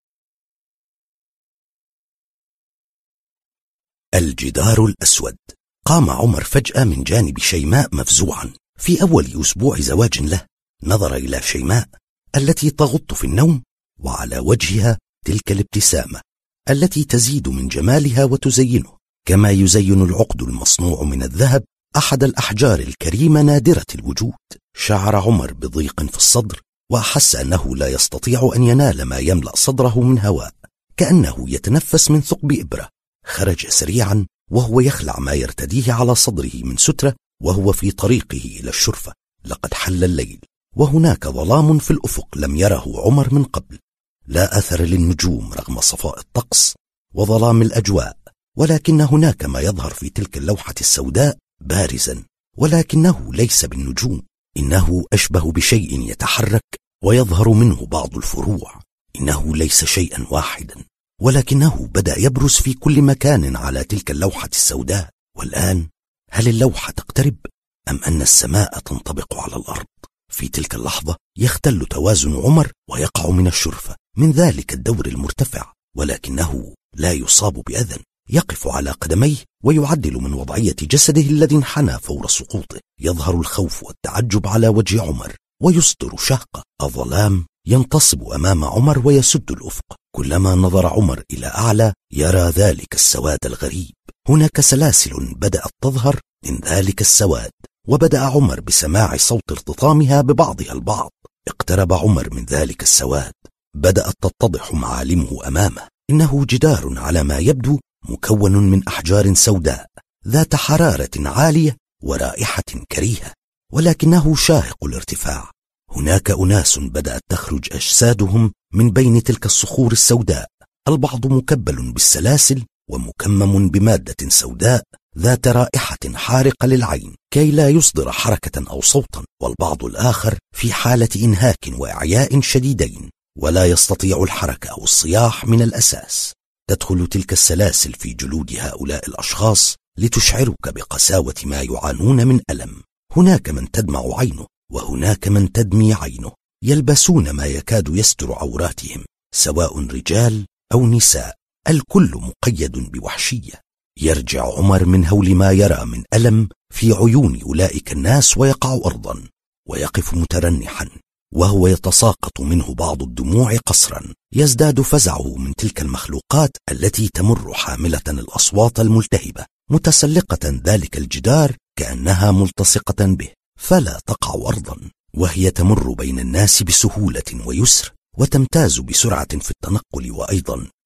الجدار الأسود. قام عمر فجأة من جانب شيماء مفزوعا. في أول أسبوع زواج له نظر إلى شيماء التي تغط في النوم، وعلى وجهها تلك الابتسامة التي تزيد من جمالها وتزينه، كما يزين العقد المصنوع من الذهب أحد الأحجار الكريمة نادرة الوجود. شعر عمر بضيق في الصدر، وأحس أنه لا يستطيع أن ينال ما يملأ صدره من هواء، كأنه يتنفس من ثقب إبرة. خرج سريعا وهو يخلع ما يرتديه على صدره من سترة، وهو في طريقه إلى الشرفة. لقد حل الليل، وهناك ظلام في الأفق لم يره عمر من قبل، لا أثر للنجوم رغم صفاء الطقس وظلام الأجواء، ولكن هناك ما يظهر في تلك اللوحة السوداء بارزا، ولكنه ليس بالنجوم، إنه أشبه بشيء يتحرك ويظهر منه بعض الفروع. إنه ليس شيئا واحدا، ولكنه بدأ يبرز في كل مكان على تلك اللوحة السوداء. والآن هل اللوحة تقترب أم أن السماء تنطبق على الأرض؟ في تلك اللحظة يختل توازن عمر ويقع من الشرفة من ذلك الدور المرتفع، ولكنه لا يصاب بأذى. يقف على قدميه ويعدل من وضعية جسده الذي انحنى فور سقوطه. يظهر الخوف والتعجب على وجه عمر، ويصدر شهقة. الظلام ينتصب أمام عمر ويسد الأفق. كلما نظر عمر إلى أعلى يرى ذلك السواد الغريب. هناك سلاسل بدأت تظهر من ذلك السواد، وبدأ عمر بسماع صوت ارتطامها ببعضها البعض. اقترب عمر من ذلك السواد، بدأت تتضح معالمه أمامه. إنه جدار على ما يبدو مكون من أحجار سوداء ذات حرارة عالية ورائحة كريهة، ولكنه شاهق الارتفاع. هناك أناس بدأت تخرج أجسادهم من بين تلك الصخور السوداء، البعض مكبل بالسلاسل ومكمم بمادة سوداء ذات رائحة حارقة للعين كي لا يصدر حركة أو صوتا، والبعض الآخر في حالة إنهاك وإعياء شديدين ولا يستطيع الحركة أو الصياح من الأساس. تدخل تلك السلاسل في جلود هؤلاء الأشخاص لتشعرك بقساوة ما يعانون من ألم. هناك من تدمع عينه وهناك من تدمي عينه، يلبسون ما يكاد يستر عوراتهم، سواء رجال أو نساء، الكل مقيد بوحشية. يرجع عمر من هول ما يرى من ألم في عيون أولئك الناس ويقع أرضا، ويقف مترنحا وهو يتساقط منه بعض الدموع قصرا. يزداد فزعه من تلك المخلوقات التي تمر حاملة الأصوات الملتهبة متسلقة ذلك الجدار كأنها ملتصقة به، فلا تقع أرضا، وهي تمر بين الناس بسهولة ويسر، وتمتاز بسرعة في التنقل وأيضا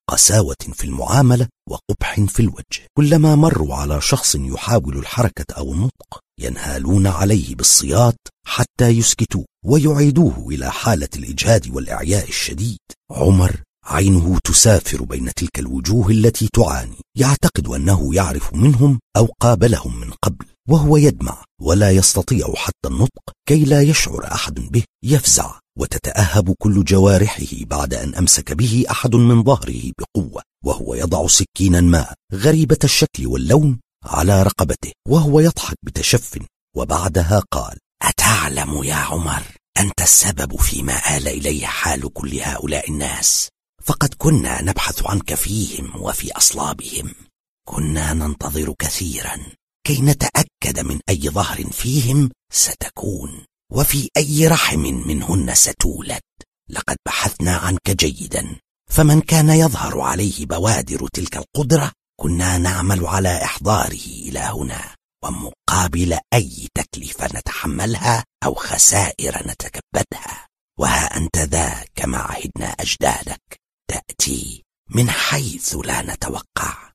قساوة في المعاملة وقبح في الوجه. كلما مروا على شخص يحاول الحركة أو النطق ينهالون عليه بالصياط حتى يسكتوه ويعيدوه إلى حالة الإجهاد والإعياء الشديد. عمر عينه تسافر بين تلك الوجوه التي تعاني، يعتقد أنه يعرف منهم أو قابلهم من قبل، وهو يدمع ولا يستطيع حتى النطق كي لا يشعر أحد به. يفزع وتتأهب كل جوارحه بعد أن أمسك به أحد من ظهره بقوة، وهو يضع سكينا ما غريبة الشكل واللون على رقبته وهو يضحك بتشف، وبعدها قال: أتعلم يا عمر أنت السبب فيما آل إليه حال كل هؤلاء الناس، فقد كنا نبحث عنك فيهم وفي أصلابهم، كنا ننتظر كثيرا كي نتأكد من أي ظهر فيهم ستكون وفي أي رحم منهن ستولد. لقد بحثنا عنك جيدا، فمن كان يظهر عليه بوادر تلك القدرة كنا نعمل على إحضاره إلى هنا، ومقابل أي تكلفة نتحملها أو خسائر نتكبدها. وها أنت ذا كما عهدنا أجدادك تأتي من حيث لا نتوقع،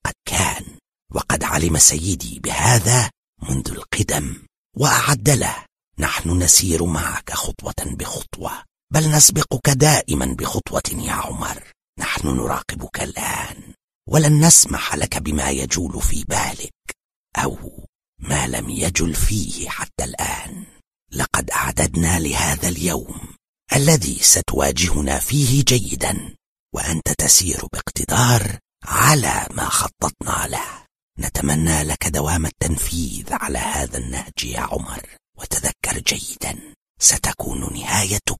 وقد علم سيدي بهذا منذ القدم وأعد له. نحن نسير معك خطوة بخطوة، بل نسبقك دائما بخطوة يا عمر. نحن نراقبك الآن، ولن نسمح لك بما يجول في بالك أو ما لم يجل فيه حتى الآن. لقد أعددنا لهذا اليوم الذي ستواجهنا فيه جيدا، وأنت تسير باقتدار على ما خططنا له. نتمنى لك دوام التنفيذ على هذا النهج يا عمر، وتذكر جيدا ستكون نهايتك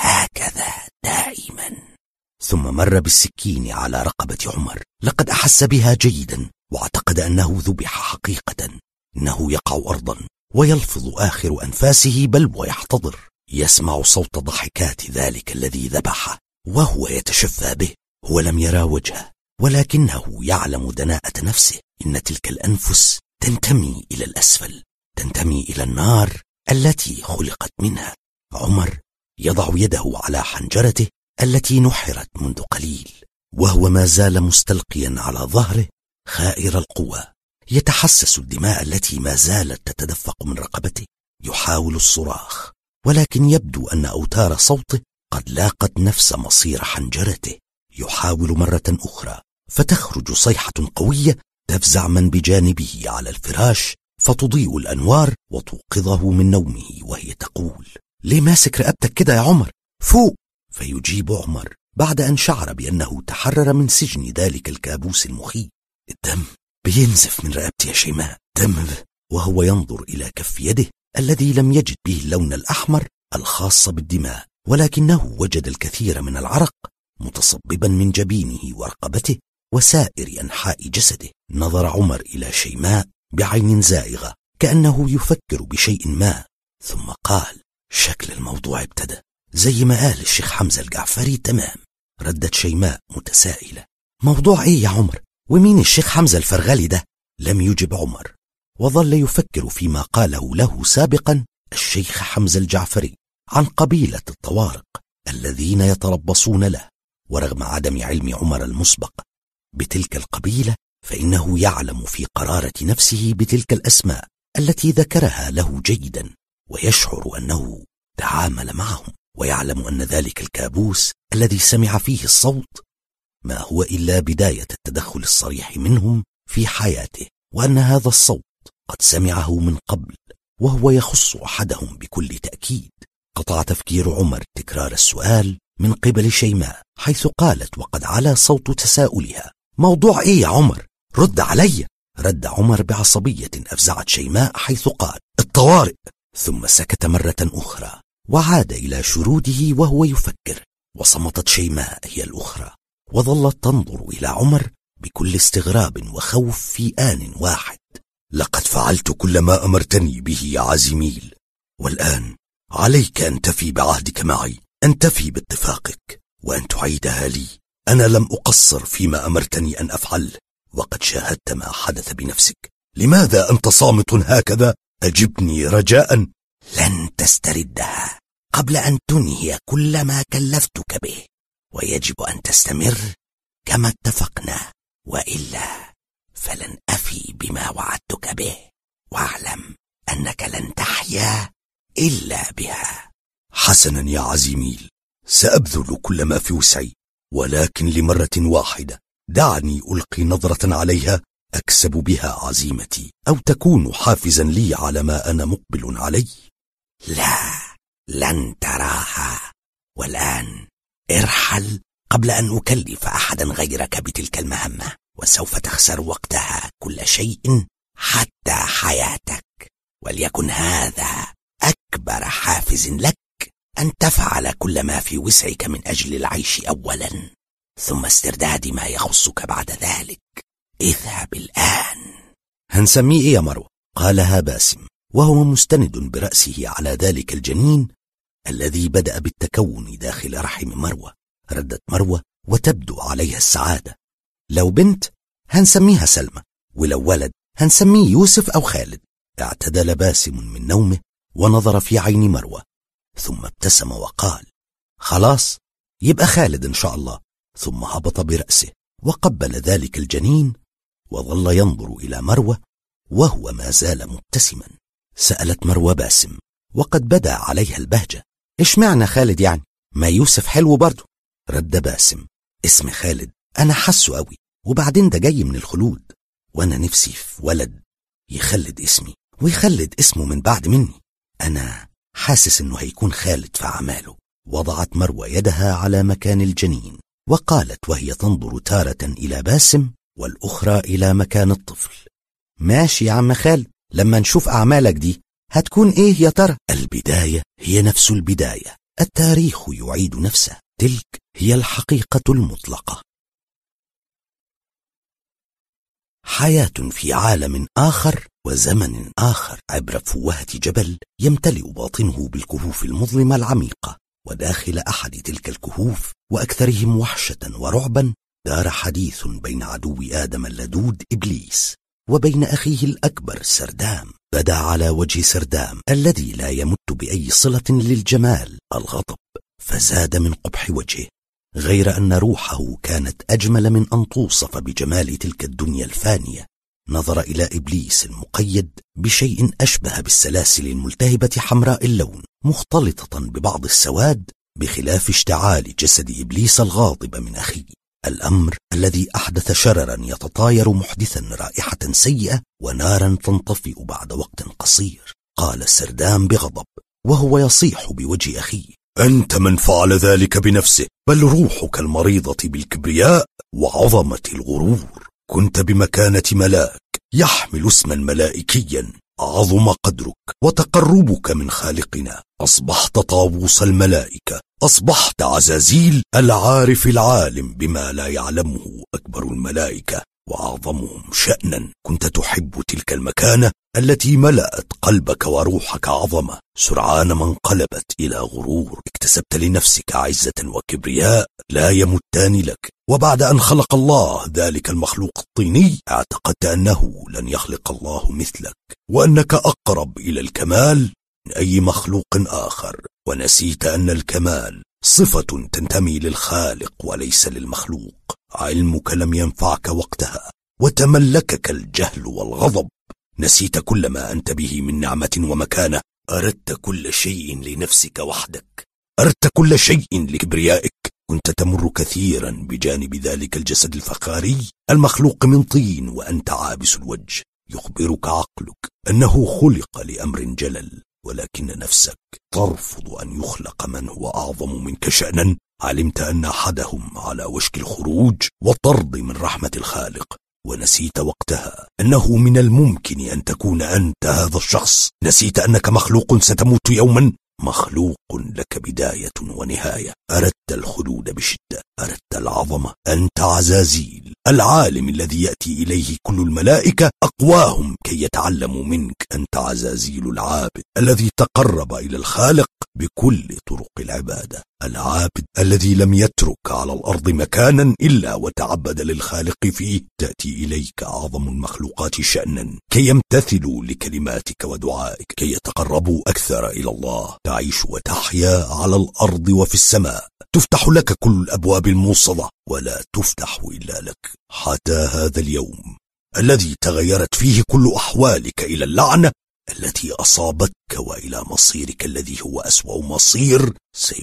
هكذا دائما. ثم مر بالسكين على رقبة عمر. لقد أحس بها جيدا واعتقد أنه ذبح حقيقة. إنه يقع أرضا ويلفظ آخر أنفاسه بل ويحتضر. يسمع صوت ضحكات ذلك الذي ذبحه وهو يتشفى به. هو لم يرى وجهه، ولكنه يعلم دناءة نفسه. إن تلك الأنفس تنتمي إلى الأسفل، تنتمي إلى النار التي خلقت منها. عمر يضع يده على حنجرته التي نحرت منذ قليل، وهو ما زال مستلقيا على ظهره خائر القوى، يتحسس الدماء التي ما زالت تتدفق من رقبته. يحاول الصراخ، ولكن يبدو أن أوتار صوته قد لاقت نفس مصير حنجرته. يحاول مرة أخرى، فتخرج صيحة قوية تفزع من بجانبه على الفراش، فتضيء الأنوار وتوقظه من نومه، وهي تقول: ليه ماسك رقبتك كده يا عمر؟ فوق! فيجيب عمر بعد أن شعر بأنه تحرر من سجن ذلك الكابوس المخيف: الدم بينزف من رقبتي يا شيماء، دم. وهو ينظر إلى كف يده الذي لم يجد به اللون الأحمر الخاص بالدماء، ولكنه وجد الكثير من العرق متصببا من جبينه ورقبته وسائر أنحاء جسده. نظر عمر إلى شيماء بعين زائغة كأنه يفكر بشيء ما، ثم قال: شكل الموضوع ابتدى زي ما قال الشيخ حمزة الجعفري تمام. ردت شيماء متسائلة: موضوع ايه يا عمر؟ ومين الشيخ حمزة الفرغلي ده؟ لم يجب عمر، وظل يفكر فيما قاله له سابقا الشيخ حمزة الجعفري عن قبيلة الطوارق الذين يتربصون له. ورغم عدم علم عمر المسبق بتلك القبيلة، فإنه يعلم في قرارة نفسه بتلك الأسماء التي ذكرها له جيدا، ويشعر أنه تعامل معهم، ويعلم أن ذلك الكابوس الذي سمع فيه الصوت ما هو إلا بداية التدخل الصريح منهم في حياته، وأن هذا الصوت قد سمعه من قبل وهو يخص أحدهم بكل تأكيد. قطع تفكير عمر تكرار السؤال من قبل شيماء، حيث قالت وقد علا صوت تساؤلها: موضوع ايه يا عمر؟ رد علي. رد عمر بعصبية أفزعت شيماء حيث قال: الطوارئ. ثم سكت مرة أخرى وعاد إلى شروده وهو يفكر. وصمتت شيماء هي الأخرى، وظلت تنظر إلى عمر بكل استغراب وخوف في آن واحد. لقد فعلت كل ما أمرتني به يا عزيميل، والآن عليك أن تفي بعهدك معي، أن تفي باتفاقك، وأن تعيدها لي. أنا لم أقصر فيما أمرتني أن أفعل، وقد شاهدت ما حدث بنفسك. لماذا أنت صامت هكذا؟ أجبني رجاء. لن تستردها قبل أن تنهي كل ما كلفتك به، ويجب أن تستمر كما اتفقنا، وإلا فلن أفي بما وعدتك به، واعلم أنك لن تحيا إلا بها. حسنا يا عزيميل، سأبذل كل ما في وسعي، ولكن لمرة واحدة دعني ألقي نظرة عليها أكسب بها عزيمتي، أو تكون حافزا لي على ما أنا مقبل عليه. لا، لن تراها، والآن ارحل قبل أن أكلف أحدا غيرك بتلك المهمة، وسوف تخسر وقتها كل شيء حتى حياتك، وليكن هذا أكبر حافز لك أن تفعل كل ما في وسعك من أجل العيش أولا، ثم استرداد ما يخصك بعد ذلك. اذهب الآن. هنسميه إيه يا مروة؟ قالها باسم وهو مستند برأسه على ذلك الجنين الذي بدأ بالتكون داخل رحم مروة. ردت مروة وتبدو عليها السعادة. لو بنت هنسميها سلمى، ولو ولد هنسميه يوسف أو خالد. اعتدل باسم من نومه ونظر في عين مروة، ثم ابتسم وقال: خلاص، يبقى خالد إن شاء الله. ثم هبط برأسه وقبل ذلك الجنين وظل ينظر إلى مروة وهو ما زال مبتسما. سألت مروة باسم وقد بدا عليها البهجة: إيش معنى خالد يعني؟ ما يوسف حلو برضه. رد باسم: اسم خالد أنا حسه قوي، وبعدين ده جاي من الخلود، وأنا نفسي في ولد يخلد اسمي ويخلد اسمه من بعد مني. أنا حاسس إنه هيكون خالد في أعماله. وضعت مروة يدها على مكان الجنين وقالت وهي تنظر تارة إلى باسم والأخرى إلى مكان الطفل: ماشي يا عم خالد، لما نشوف أعمالك دي هتكون إيه يا ترى؟ البداية هي نفس البداية، التاريخ يعيد نفسه، تلك هي الحقيقة المطلقة. حياة في عالم آخر وزمن آخر، عبر فوهة جبل يمتلئ باطنه بالكهوف المظلمة العميقة. وداخل أحد تلك الكهوف وأكثرهم وحشة ورعبا دار حديث بين عدو آدم اللدود إبليس وبين أخيه الأكبر سردام. بدا على وجه سردام الذي لا يمت بأي صلة للجمال الغضب، فزاد من قبح وجهه، غير أن روحه كانت أجمل من أن توصف بجمال تلك الدنيا الفانية. نظر إلى إبليس المقيد بشيء أشبه بالسلاسل الملتهبة حمراء اللون مختلطة ببعض السواد، بخلاف اشتعال جسد إبليس الغاضب من أخيه، الأمر الذي أحدث شررا يتطاير محدثا رائحة سيئة ونارا تنطفئ بعد وقت قصير. قال سردام بغضب وهو يصيح بوجه أخيه: أنت من فعل ذلك بنفسه، بل روحك المريضة بالكبرياء وعظمة الغرور. كنت بمكانة ملاك يحمل اسما ملائكيا، عظم قدرك وتقربك من خالقنا، أصبحت طاووس الملائكة، أصبحت عزازيل العارف العالم بما لا يعلمه أكبر الملائكة وأعظمهم شأنا. كنت تحب تلك المكانة التي ملأت قلبك وروحك عظمة، سرعان ما انقلبت إلى غرور. اكتسبت لنفسك عزة وكبرياء لا يمتان لك، وبعد أن خلق الله ذلك المخلوق الطيني اعتقدت أنه لن يخلق الله مثلك، وأنك أقرب إلى الكمال من أي مخلوق آخر، ونسيت أن الكمال صفة تنتمي للخالق وليس للمخلوق. علمك لم ينفعك وقتها، وتملكك الجهل والغضب. نسيت كل ما أنت به من نعمة ومكانة، أردت كل شيء لنفسك وحدك، أردت كل شيء لكبريائك. كنت تمر كثيرا بجانب ذلك الجسد الفخاري المخلوق من طين وأنت عابس الوجه، يخبرك عقلك أنه خلق لأمر جلل، ولكن نفسك ترفض أن يخلق من هو أعظم منك شأنا. علمت أن أحدهم على وشك الخروج والطرد من رحمة الخالق، ونسيت وقتها أنه من الممكن أن تكون أنت هذا الشخص. نسيت أنك مخلوق ستموت يوما، مخلوق لك بداية ونهاية. أردت الخلود بشدة، أردت العظمة. أنت عزازيل العالم الذي يأتي إليه كل الملائكة أقواهم كي يتعلموا منك. أنت عزازيل العابد الذي تقرب إلى الخالق بكل طرق العبادة، العابد الذي لم يترك على الأرض مكانا إلا وتعبد للخالق فيه. تأتي إليك أعظم المخلوقات شأنا كي يمتثلوا لكلماتك ودعائك، كي يتقربوا أكثر إلى الله. تعيش وتحيا على الأرض وفي السماء، تفتح لك كل الأبواب الموصلة ولا تفتح إلا لك، حتى هذا اليوم الذي تغيرت فيه كل أحوالك إلى اللعنة التي أصابتك وإلى مصيرك الذي هو أسوأ مصير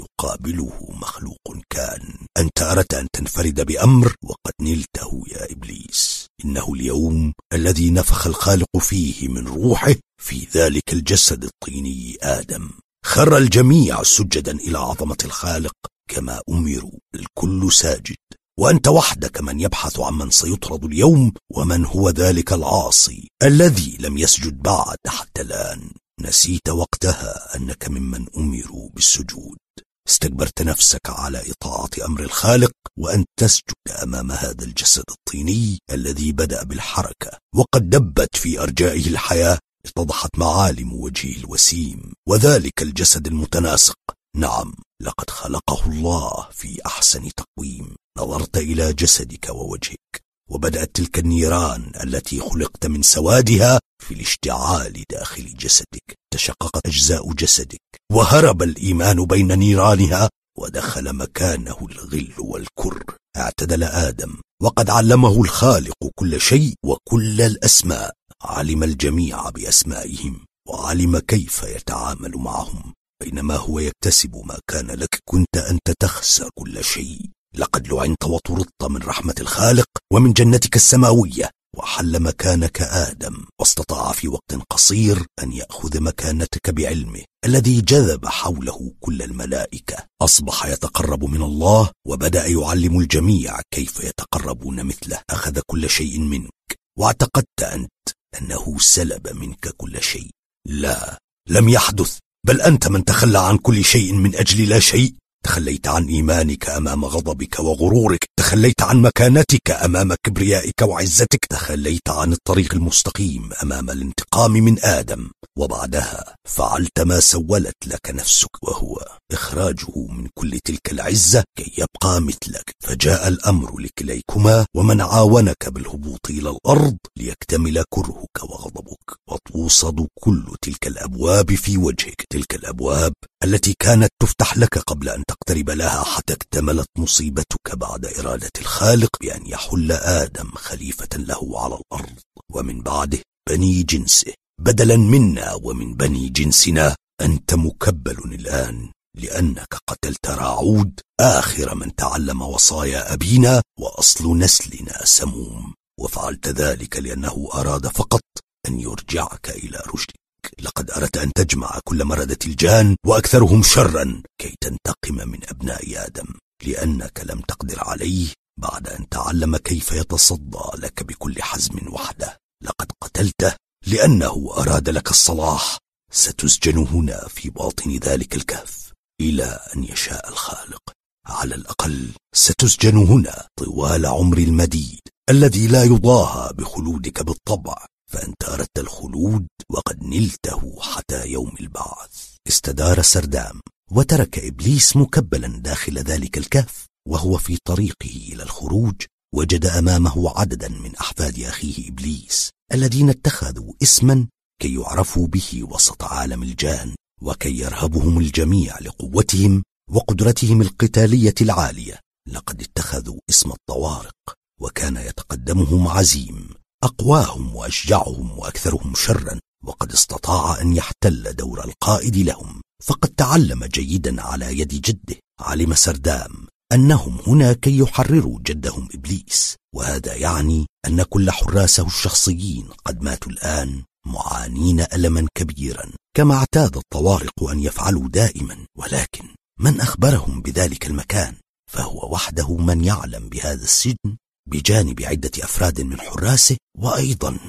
سيقابله مخلوق كان. أنت أردت أن تنفرد بأمر وقد نلته يا إبليس. إنه اليوم الذي نفخ الخالق فيه من روحه في ذلك الجسد الطيني آدم. خر الجميع سجدا إلى عظمة الخالق كما أمروا، الكل ساجد، وأنت وحدك من يبحث عن من سيطرد اليوم. ومن هو ذلك العاصي الذي لم يسجد بعد حتى الآن؟ نسيت وقتها أنك ممن أمروا بالسجود. استكبرت نفسك على إطاعة أمر الخالق وأن تسجد أمام هذا الجسد الطيني الذي بدأ بالحركة وقد دبت في أرجائه الحياة. اتضحت معالم وجهه الوسيم وذلك الجسد المتناسق. نعم، لقد خلقه الله في أحسن تقويم. نظرت إلى جسدك ووجهك وبدأت تلك النيران التي خلقت من سوادها في الاشتعال داخل جسدك. تشققت أجزاء جسدك وهرب الإيمان بين نيرانها ودخل مكانه الغل والكر. اعتدل آدم وقد علمه الخالق كل شيء وكل الأسماء. علم الجميع بأسمائهم وعلم كيف يتعامل معهم، بينما هو يكتسب ما كان لك كنت أنت تخسر كل شيء. لقد لعنت وطردت من رحمة الخالق ومن جنتك السماوية، وحل مكانك آدم، واستطاع في وقت قصير أن يأخذ مكانتك بعلمه الذي جذب حوله كل الملائكة. أصبح يتقرب من الله وبدأ يعلم الجميع كيف يتقربون مثله. أخذ كل شيء منك واعتقدت أنت أنه سلب منك كل شيء. لا، لم يحدث، بل أنت من تخلى عن كل شيء من أجل لا شيء. تخليت عن إيمانك أمام غضبك وغرورك، تخليت عن مكانتك أمام كبريائك وعزتك، تخليت عن الطريق المستقيم أمام الانتقام من آدم، وبعدها فعلت ما سولت لك نفسك، وهو إخراجه من كل تلك العزة كي يبقى مثلك. فجاء الأمر لكليكما، ومن عاونك بالهبوط إلى الأرض ليكتمل كرهك وغضبك، وتوصد كل تلك الأبواب في وجهك، تلك الأبواب التي كانت تفتح لك قبل أن تقترب لها، حتى اكتملت مصيبتك بعد إرادة الخالق بأن يحل آدم خليفة له على الأرض، ومن بعده بني جنسه بدلا منا ومن بني جنسنا. أنت مكبل الآن لأنك قتلت راعود آخر من تعلم وصايا أبينا وأصل نسلنا سموم، وفعلت ذلك لأنه أراد فقط أن يرجعك إلى رشدك. لقد أردت أن تجمع كل مردة الجان وأكثرهم شرا كي تنتقم من أبناء آدم، لأنك لم تقدر عليه بعد أن تعلم كيف يتصدى لك بكل حزم وحده. لقد قتلته لأنه أراد لك الصلاح. ستسجن هنا في باطن ذلك الكهف إلى أن يشاء الخالق. على الأقل ستسجن هنا طوال عمر المديد الذي لا يضاهى بخلودك بالطبع، فأنت أردت الخلود وقد نلته حتى يوم البعث. استدار سردام وترك إبليس مكبلا داخل ذلك الكهف، وهو في طريقه إلى الخروج وجد أمامه عددا من أحفاد أخيه إبليس الذين اتخذوا اسما كي يعرفوا به وسط عالم الجان، وكي يرهبهم الجميع لقوتهم وقدرتهم القتالية العالية. لقد اتخذوا اسم الطوارق، وكان يتقدمهم عزيم، أقواهم وأشجعهم وأكثرهم شرا، وقد استطاع أن يحتل دور القائد لهم، فقد تعلم جيدا على يد جده. علم سردام أنهم هنا كي يحرروا جدهم إبليس، وهذا يعني أن كل حراسه الشخصيين قد ماتوا الآن معانين ألما كبيرا، كما اعتاد الطوارق أن يفعلوا دائما. ولكن من أخبرهم بذلك المكان؟ فهو وحده من يعلم بهذا السجن بجانب عدة أفراد من حراسه. وأيضا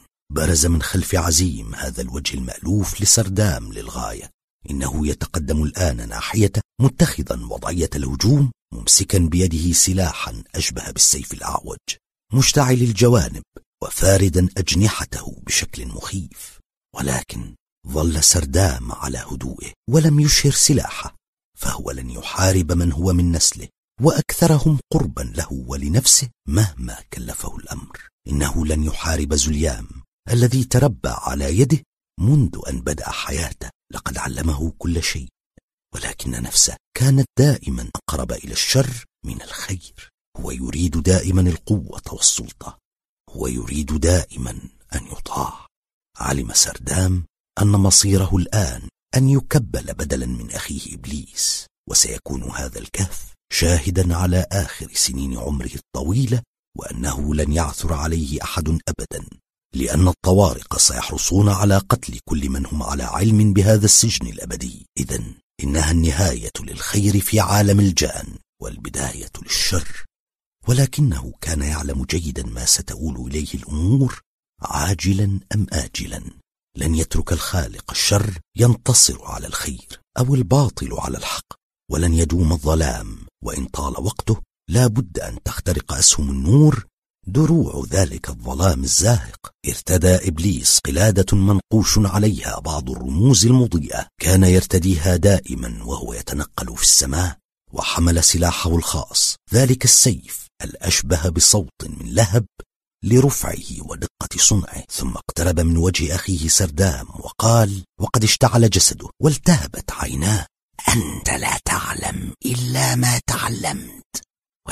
برز من خلف عزيم هذا الوجه المألوف لسردام للغاية. إنه يتقدم الآن ناحيته متخذا وضعية الهجوم، ممسكا بيده سلاحا أشبه بالسيف الأعوج، مشتعل الجوانب وفاردا أجنحته بشكل مخيف. ولكن ظل سردام على هدوئه ولم يشهر سلاحه، فهو لن يحارب من هو من نسله وأكثرهم قربا له ولنفسه مهما كلفه الأمر. إنه لن يحارب زليام الذي تربى على يده منذ أن بدأ حياته. لقد علمه كل شيء، ولكن نفسه كانت دائما أقرب إلى الشر من الخير. هو يريد دائما القوة والسلطة، هو يريد دائما أن يطاع. علم سردام أن مصيره الآن أن يكبل بدلا من أخيه إبليس، وسيكون هذا الكهف شاهدا على آخر سنين عمره الطويلة، وأنه لن يعثر عليه أحد أبدا، لأن الطوارق سيحرصون على قتل كل من هم على علم بهذا السجن الأبدي. إذن إنها النهاية للخير في عالم الجان والبداية للشر. ولكنه كان يعلم جيدا ما ستؤول إليه الأمور عاجلا أم آجلا. لن يترك الخالق الشر ينتصر على الخير أو الباطل على الحق، ولن يدوم الظلام، وإن طال وقته لا بد أن تخترق أسهم النور دروع ذلك الظلام الزاهق. ارتدى إبليس قلادة منقوش عليها بعض الرموز المضيئة، كان يرتديها دائما وهو يتنقل في السماء، وحمل سلاحه الخاص، ذلك السيف الأشبه بصوت من لهب لرفعه ودقة صنعه. ثم اقترب من وجه أخيه سردام وقال وقد اشتعل جسده والتهبت عيناه: أنت لا تعلم إلا ما تعلمت،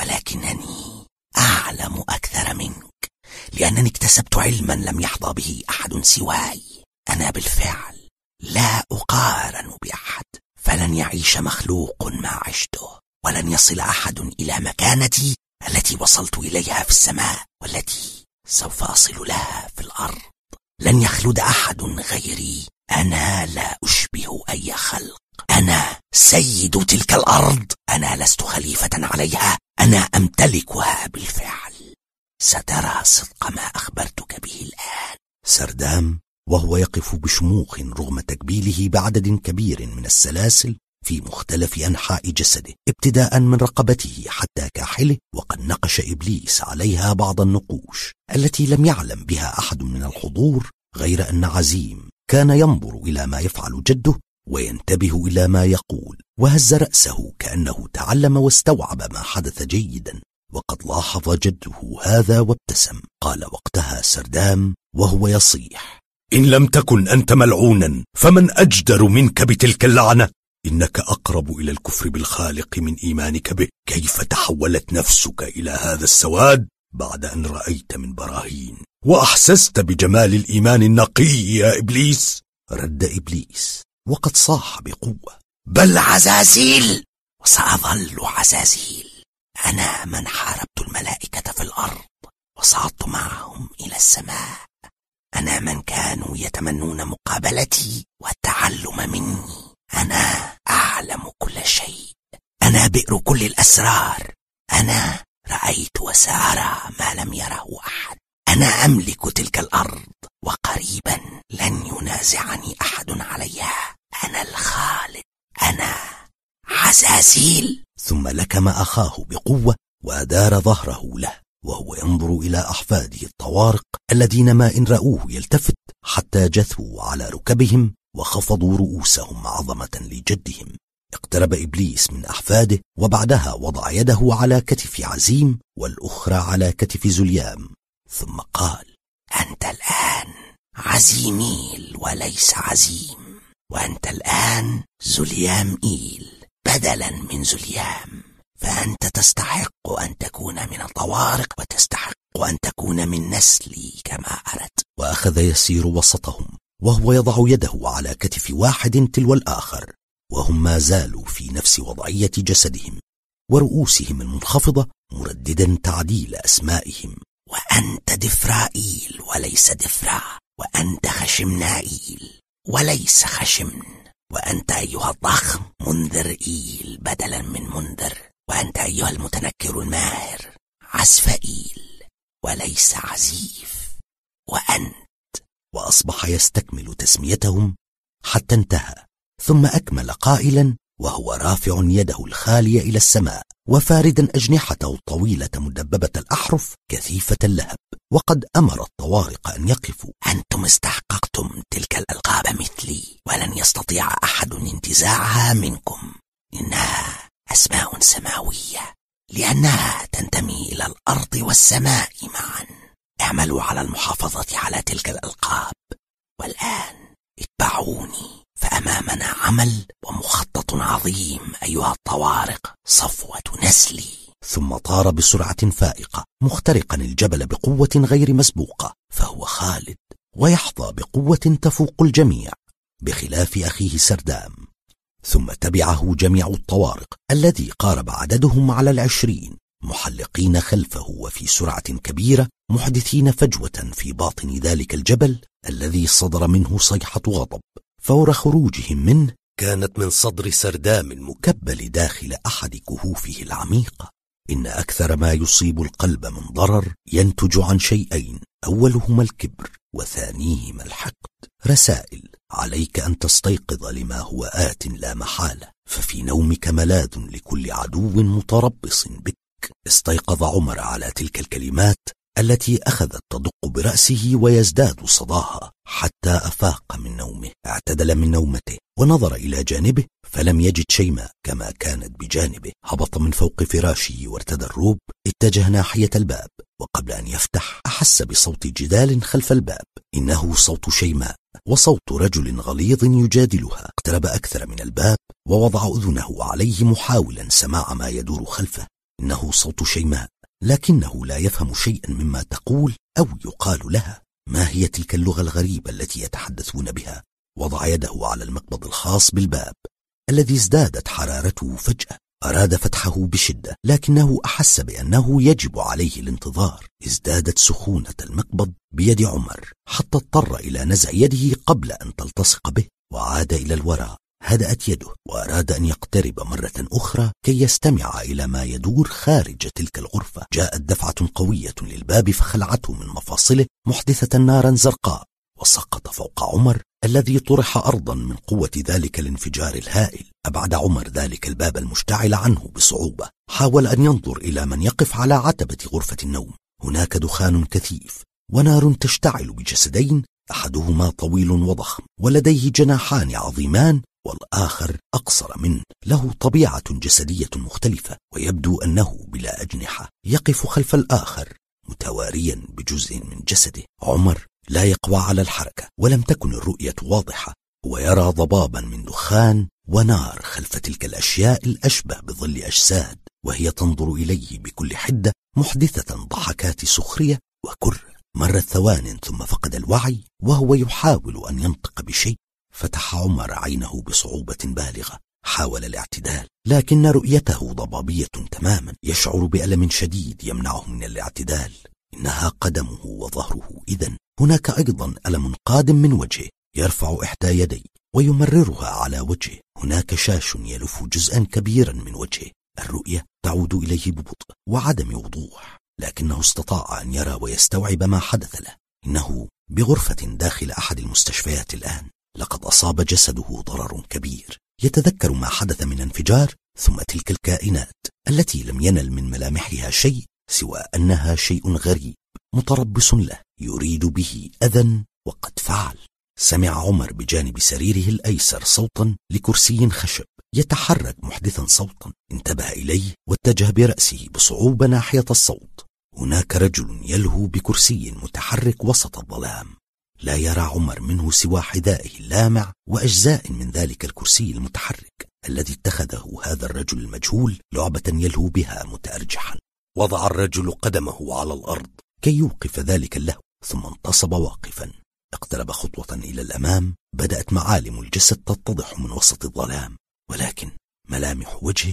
ولكنني أعلم أكثر منك، لأنني اكتسبت علما لم يحظى به أحد سواي. أنا بالفعل لا أقارن بأحد، فلن يعيش مخلوق ما عشته، ولن يصل أحد إلى مكانتي التي وصلت إليها في السماء والتي سوف أصل لها في الأرض. لن يخلد أحد غيري، أنا لا أشبه أي خلق، أنا سيد تلك الأرض، أنا لست خليفة عليها، أنا أمتلكها بالفعل. سترى صدق ما أخبرتك به الآن. سردام وهو يقف بشموخ رغم تكبيله بعدد كبير من السلاسل في مختلف أنحاء جسده، ابتداء من رقبته حتى كاحله، وقد نقش إبليس عليها بعض النقوش التي لم يعلم بها أحد من الحضور، غير أن عزيم كان ينظر إلى ما يفعل جده وينتبه إلى ما يقول، وهز رأسه كأنه تعلم واستوعب ما حدث جيدا. وقد لاحظ جده هذا وابتسم. قال وقتها سردام وهو يصيح: إن لم تكن أنت ملعونا فمن أجدر منك بتلك اللعنة؟ إنك أقرب إلى الكفر بالخالق من إيمانك به. كيف تحولت نفسك إلى هذا السواد بعد أن رأيت من براهين وأحسست بجمال الإيمان النقي يا إبليس؟ رد إبليس وقد صاح بقوة: بل عزازيل، وسأظل عزازيل. أنا من حاربت الملائكة في الأرض وصعدت معهم إلى السماء، أنا من كانوا يتمنون مقابلتي والتعلم مني، أنا أعلم كل شيء، أنا بئر كل الأسرار، أنا رأيت وسأرى ما لم يره أحد، أنا أملك تلك الأرض وقريبا لن ينازعني أحد عليها، أنا الخالق، أنا عزازيل. ثم لكم أخاه بقوة وأدار ظهره له، وهو ينظر إلى أحفاده الطوارق الذين ما إن رأوه يلتفت حتى جثوا على ركبهم وخفضوا رؤوسهم عظمة لجدهم. اقترب إبليس من أحفاده، وبعدها وضع يده على كتف عزيم والأخرى على كتف زليام، ثم قال: أنت الآن عزيميل وليس عزيم، وأنت الآن زلياميل بدلا من زليام، فأنت تستحق أن تكون من الطوارق وتستحق أن تكون من نسلي كما أردت. وأخذ يسير وسطهم وهو يضع يده على كتف واحد تلو الآخر، وهم ما زالوا في نفس وضعية جسدهم ورؤوسهم المنخفضة، مرددا تعديل أسمائهم: وأنت دفرائيل وليس دفرا، وأنت خشمنائيل وليس خشمن، وأنت أيها الضخم منذرئيل بدلا من منذر، وأنت أيها المتنكر الماهر عزفئيل وليس عزيف، وأنت. وأصبح يستكمل تسميتهم حتى انتهى، ثم أكمل قائلا وهو رافع يده الخالية إلى السماء وفاردا أجنحته الطويلة مدببة الأحرف كثيفة اللهب: وقد أمر الطوارق أن يقفوا. أنتم استحققتم تلك الألقاب مثلي، ولن يستطيع أحد انتزاعها منكم. إنها أسماء سماوية، لأنها تنتمي إلى الأرض والسماء معا. اعملوا على المحافظة على تلك الألقاب، والآن اتبعوني فأمامنا عمل ومخطط عظيم أيها الطوارق، صفوة نسلي. ثم طار بسرعة فائقة مخترقا الجبل بقوة غير مسبوقة، فهو خالد ويحظى بقوة تفوق الجميع بخلاف أخيه سردام. ثم تبعه جميع الطوارق الذي قارب عددهم على 20 محلقين خلفه وفي سرعة كبيرة، محدثين فجوة في باطن ذلك الجبل الذي صدر منه صيحة غضب. فور خروجهم منه كانت من صدر سردام المكبل داخل أحد كهوفه العميقة. إن أكثر ما يصيب القلب من ضرر ينتج عن شيئين، أولهما الكبر وثانيهما الحقد. رسائل: عليك أن تستيقظ لما هو آت لا محالة، ففي نومك ملاذ لكل عدو متربص بك. استيقظ عمر على تلك الكلمات التي أخذت تدق برأسه ويزداد صداها حتى أفاق من نومه. اعتدل من نومته ونظر إلى جانبه فلم يجد شيماء كما كانت بجانبه. هبط من فوق فراشه وارتدى الروب، اتجه ناحية الباب، وقبل أن يفتح أحس بصوت جدال خلف الباب. إنه صوت شيماء وصوت رجل غليظ يجادلها. اقترب أكثر من الباب ووضع أذنه عليه محاولا سماع ما يدور خلفه. إنه صوت شيماء، لكنه لا يفهم شيئا مما تقول أو يقال لها. ما هي تلك اللغة الغريبة التي يتحدثون بها؟ وضع يده على المقبض الخاص بالباب الذي ازدادت حرارته فجأة. أراد فتحه بشدة، لكنه أحس بأنه يجب عليه الانتظار. ازدادت سخونة المقبض بيد عمر حتى اضطر إلى نزع يده قبل أن تلتصق به، وعاد إلى الوراء. هدأت يده وأراد أن يقترب مرة أخرى كي يستمع إلى ما يدور خارج تلك الغرفة. جاءت دفعة قوية للباب فخلعته من مفاصله محدثة نارا زرقاء، وسقط فوق عمر الذي طرح أرضا من قوة ذلك الانفجار الهائل. أبعد عمر ذلك الباب المشتعل عنه بصعوبة. حاول أن ينظر إلى من يقف على عتبة غرفة النوم. هناك دخان كثيف ونار تشتعل بجسدين، أحدهما طويل وضخم ولديه جناحان عظيمان، والآخر أقصر منه، له طبيعة جسدية مختلفة ويبدو أنه بلا أجنحة. يقف خلف الآخر متواريا بجزء من جسده. عمر لا يقوى على الحركة ولم تكن الرؤية واضحة. هو يرى ضبابا من دخان ونار خلف تلك الأشياء الأشبه بظل أجساد، وهي تنظر إليه بكل حدة محدثة ضحكات سخرية وكر. مرت ثوان ثم فقد الوعي وهو يحاول أن ينطق بشيء. فتح عمر عينه بصعوبة بالغة. حاول الاعتدال، لكن رؤيته ضبابية تماما. يشعر بألم شديد يمنعه من الاعتدال. إنها قدمه وظهره. إذن هناك أيضا ألم قادم من وجهه. يرفع إحدى يديه ويمررها على وجهه. هناك شاش يلف جزءا كبيرا من وجهه. الرؤية تعود إليه ببطء وعدم وضوح، لكنه استطاع أن يرى ويستوعب ما حدث له. إنه بغرفة داخل أحد المستشفيات الآن. لقد أصاب جسده ضرر كبير. يتذكر ما حدث من انفجار، ثم تلك الكائنات التي لم ينل من ملامحها شيء سوى أنها شيء غريب متربص له يريد به أذى، وقد فعل. سمع عمر بجانب سريره الأيسر صوتا لكرسي خشب يتحرك محدثا صوتا. انتبه إليه واتجه برأسه بصعوبة ناحية الصوت. هناك رجل يلهو بكرسي متحرك وسط الظلام. لا يرى عمر منه سوى حذائه اللامع وأجزاء من ذلك الكرسي المتحرك الذي اتخذه هذا الرجل المجهول لعبة يلهو بها متأرجحا. وضع الرجل قدمه على الأرض كي يوقف ذلك اللهو، ثم انتصب واقفا. اقترب خطوة إلى الأمام. بدأت معالم الجسد تتضح من وسط الظلام، ولكن ملامح وجهه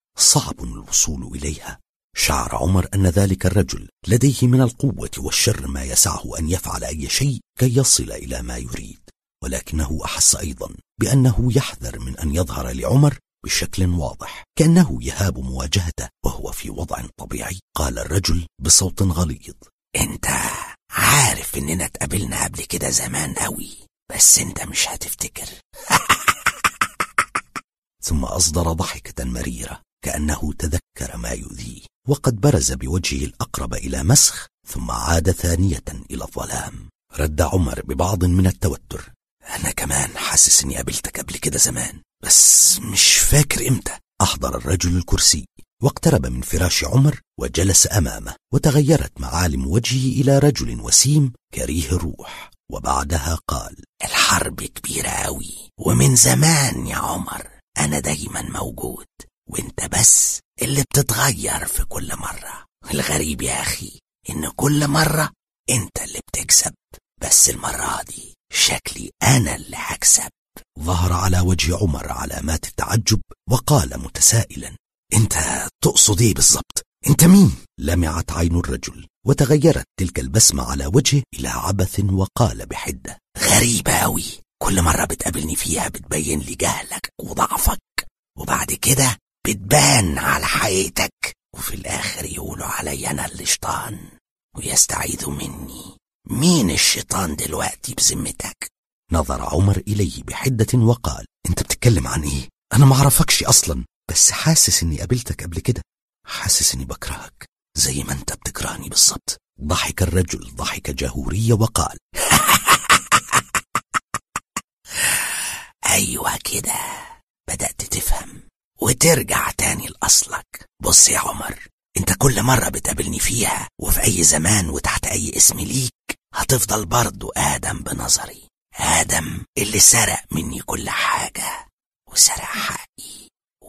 صعب الوصول إليها. شعر عمر أن ذلك الرجل لديه من القوة والشر ما يسعه أن يفعل أي شيء كي يصل إلى ما يريد، ولكنه أحس أيضا بأنه يحذر من أن يظهر لعمر بشكل واضح، كأنه يهاب مواجهته وهو في وضع طبيعي. قال الرجل بصوت غليظ: انت عارف اننا اتقابلنا قبل كده زمان قوي، بس انت مش هتفتكر. ثم أصدر ضحكة مريرة كأنه تذكر ما يؤذيه، وقد برز بوجهه الأقرب إلى مسخ، ثم عاد ثانية إلى الظلام. رد عمر ببعض من التوتر: أنا كمان حاسس إني قابلتك قبل كده زمان، بس مش فاكر إمتى. أحضر الرجل الكرسي واقترب من فراش عمر وجلس أمامه، وتغيرت معالم وجهه إلى رجل وسيم كريه الروح، وبعدها قال: الحرب كبيرة أوي، ومن زمان يا عمر أنا دايما موجود، وانت بس اللي بتتغير في كل مرة. الغريب يا أخي إن كل مرة انت اللي بتكسب، بس المرة دي شكلي أنا اللي هكسب. ظهر على وجه عمر علامات التعجب وقال متسائلا: انت تقصد ايه بالضبط؟ انت مين؟ لمعت عين الرجل وتغيرت تلك البسمة على وجهه إلى عبث وقال بحدة: غريبة أوي، كل مرة بتقابلني فيها بتبين لي جهلك وضعفك، وبعد كده بتبان على حقيقتك، وفي الآخر يقولوا علي أنا اللي شيطان ويستعيذوا مني. مين الشيطان دلوقتي بذمتك؟ نظر عمر إليه بحدة وقال: انت بتتكلم عن ايه؟ انا ما اعرفكش اصلا، بس حاسس اني قابلتك قبل كده، حاسس اني بكرهك زي ما انت بتكرهني بالظبط. ضحك الرجل ضحكة جهورية وقال: ايوه كده، بدأت تفهم وترجع تاني لأصلك. بص يا عمر، انت كل مرة بتقابلني فيها وفي اي زمان وتحت اي اسم ليك هتفضل برضو آدم بنظري، آدم اللي سرق مني كل حاجة وسرق حقي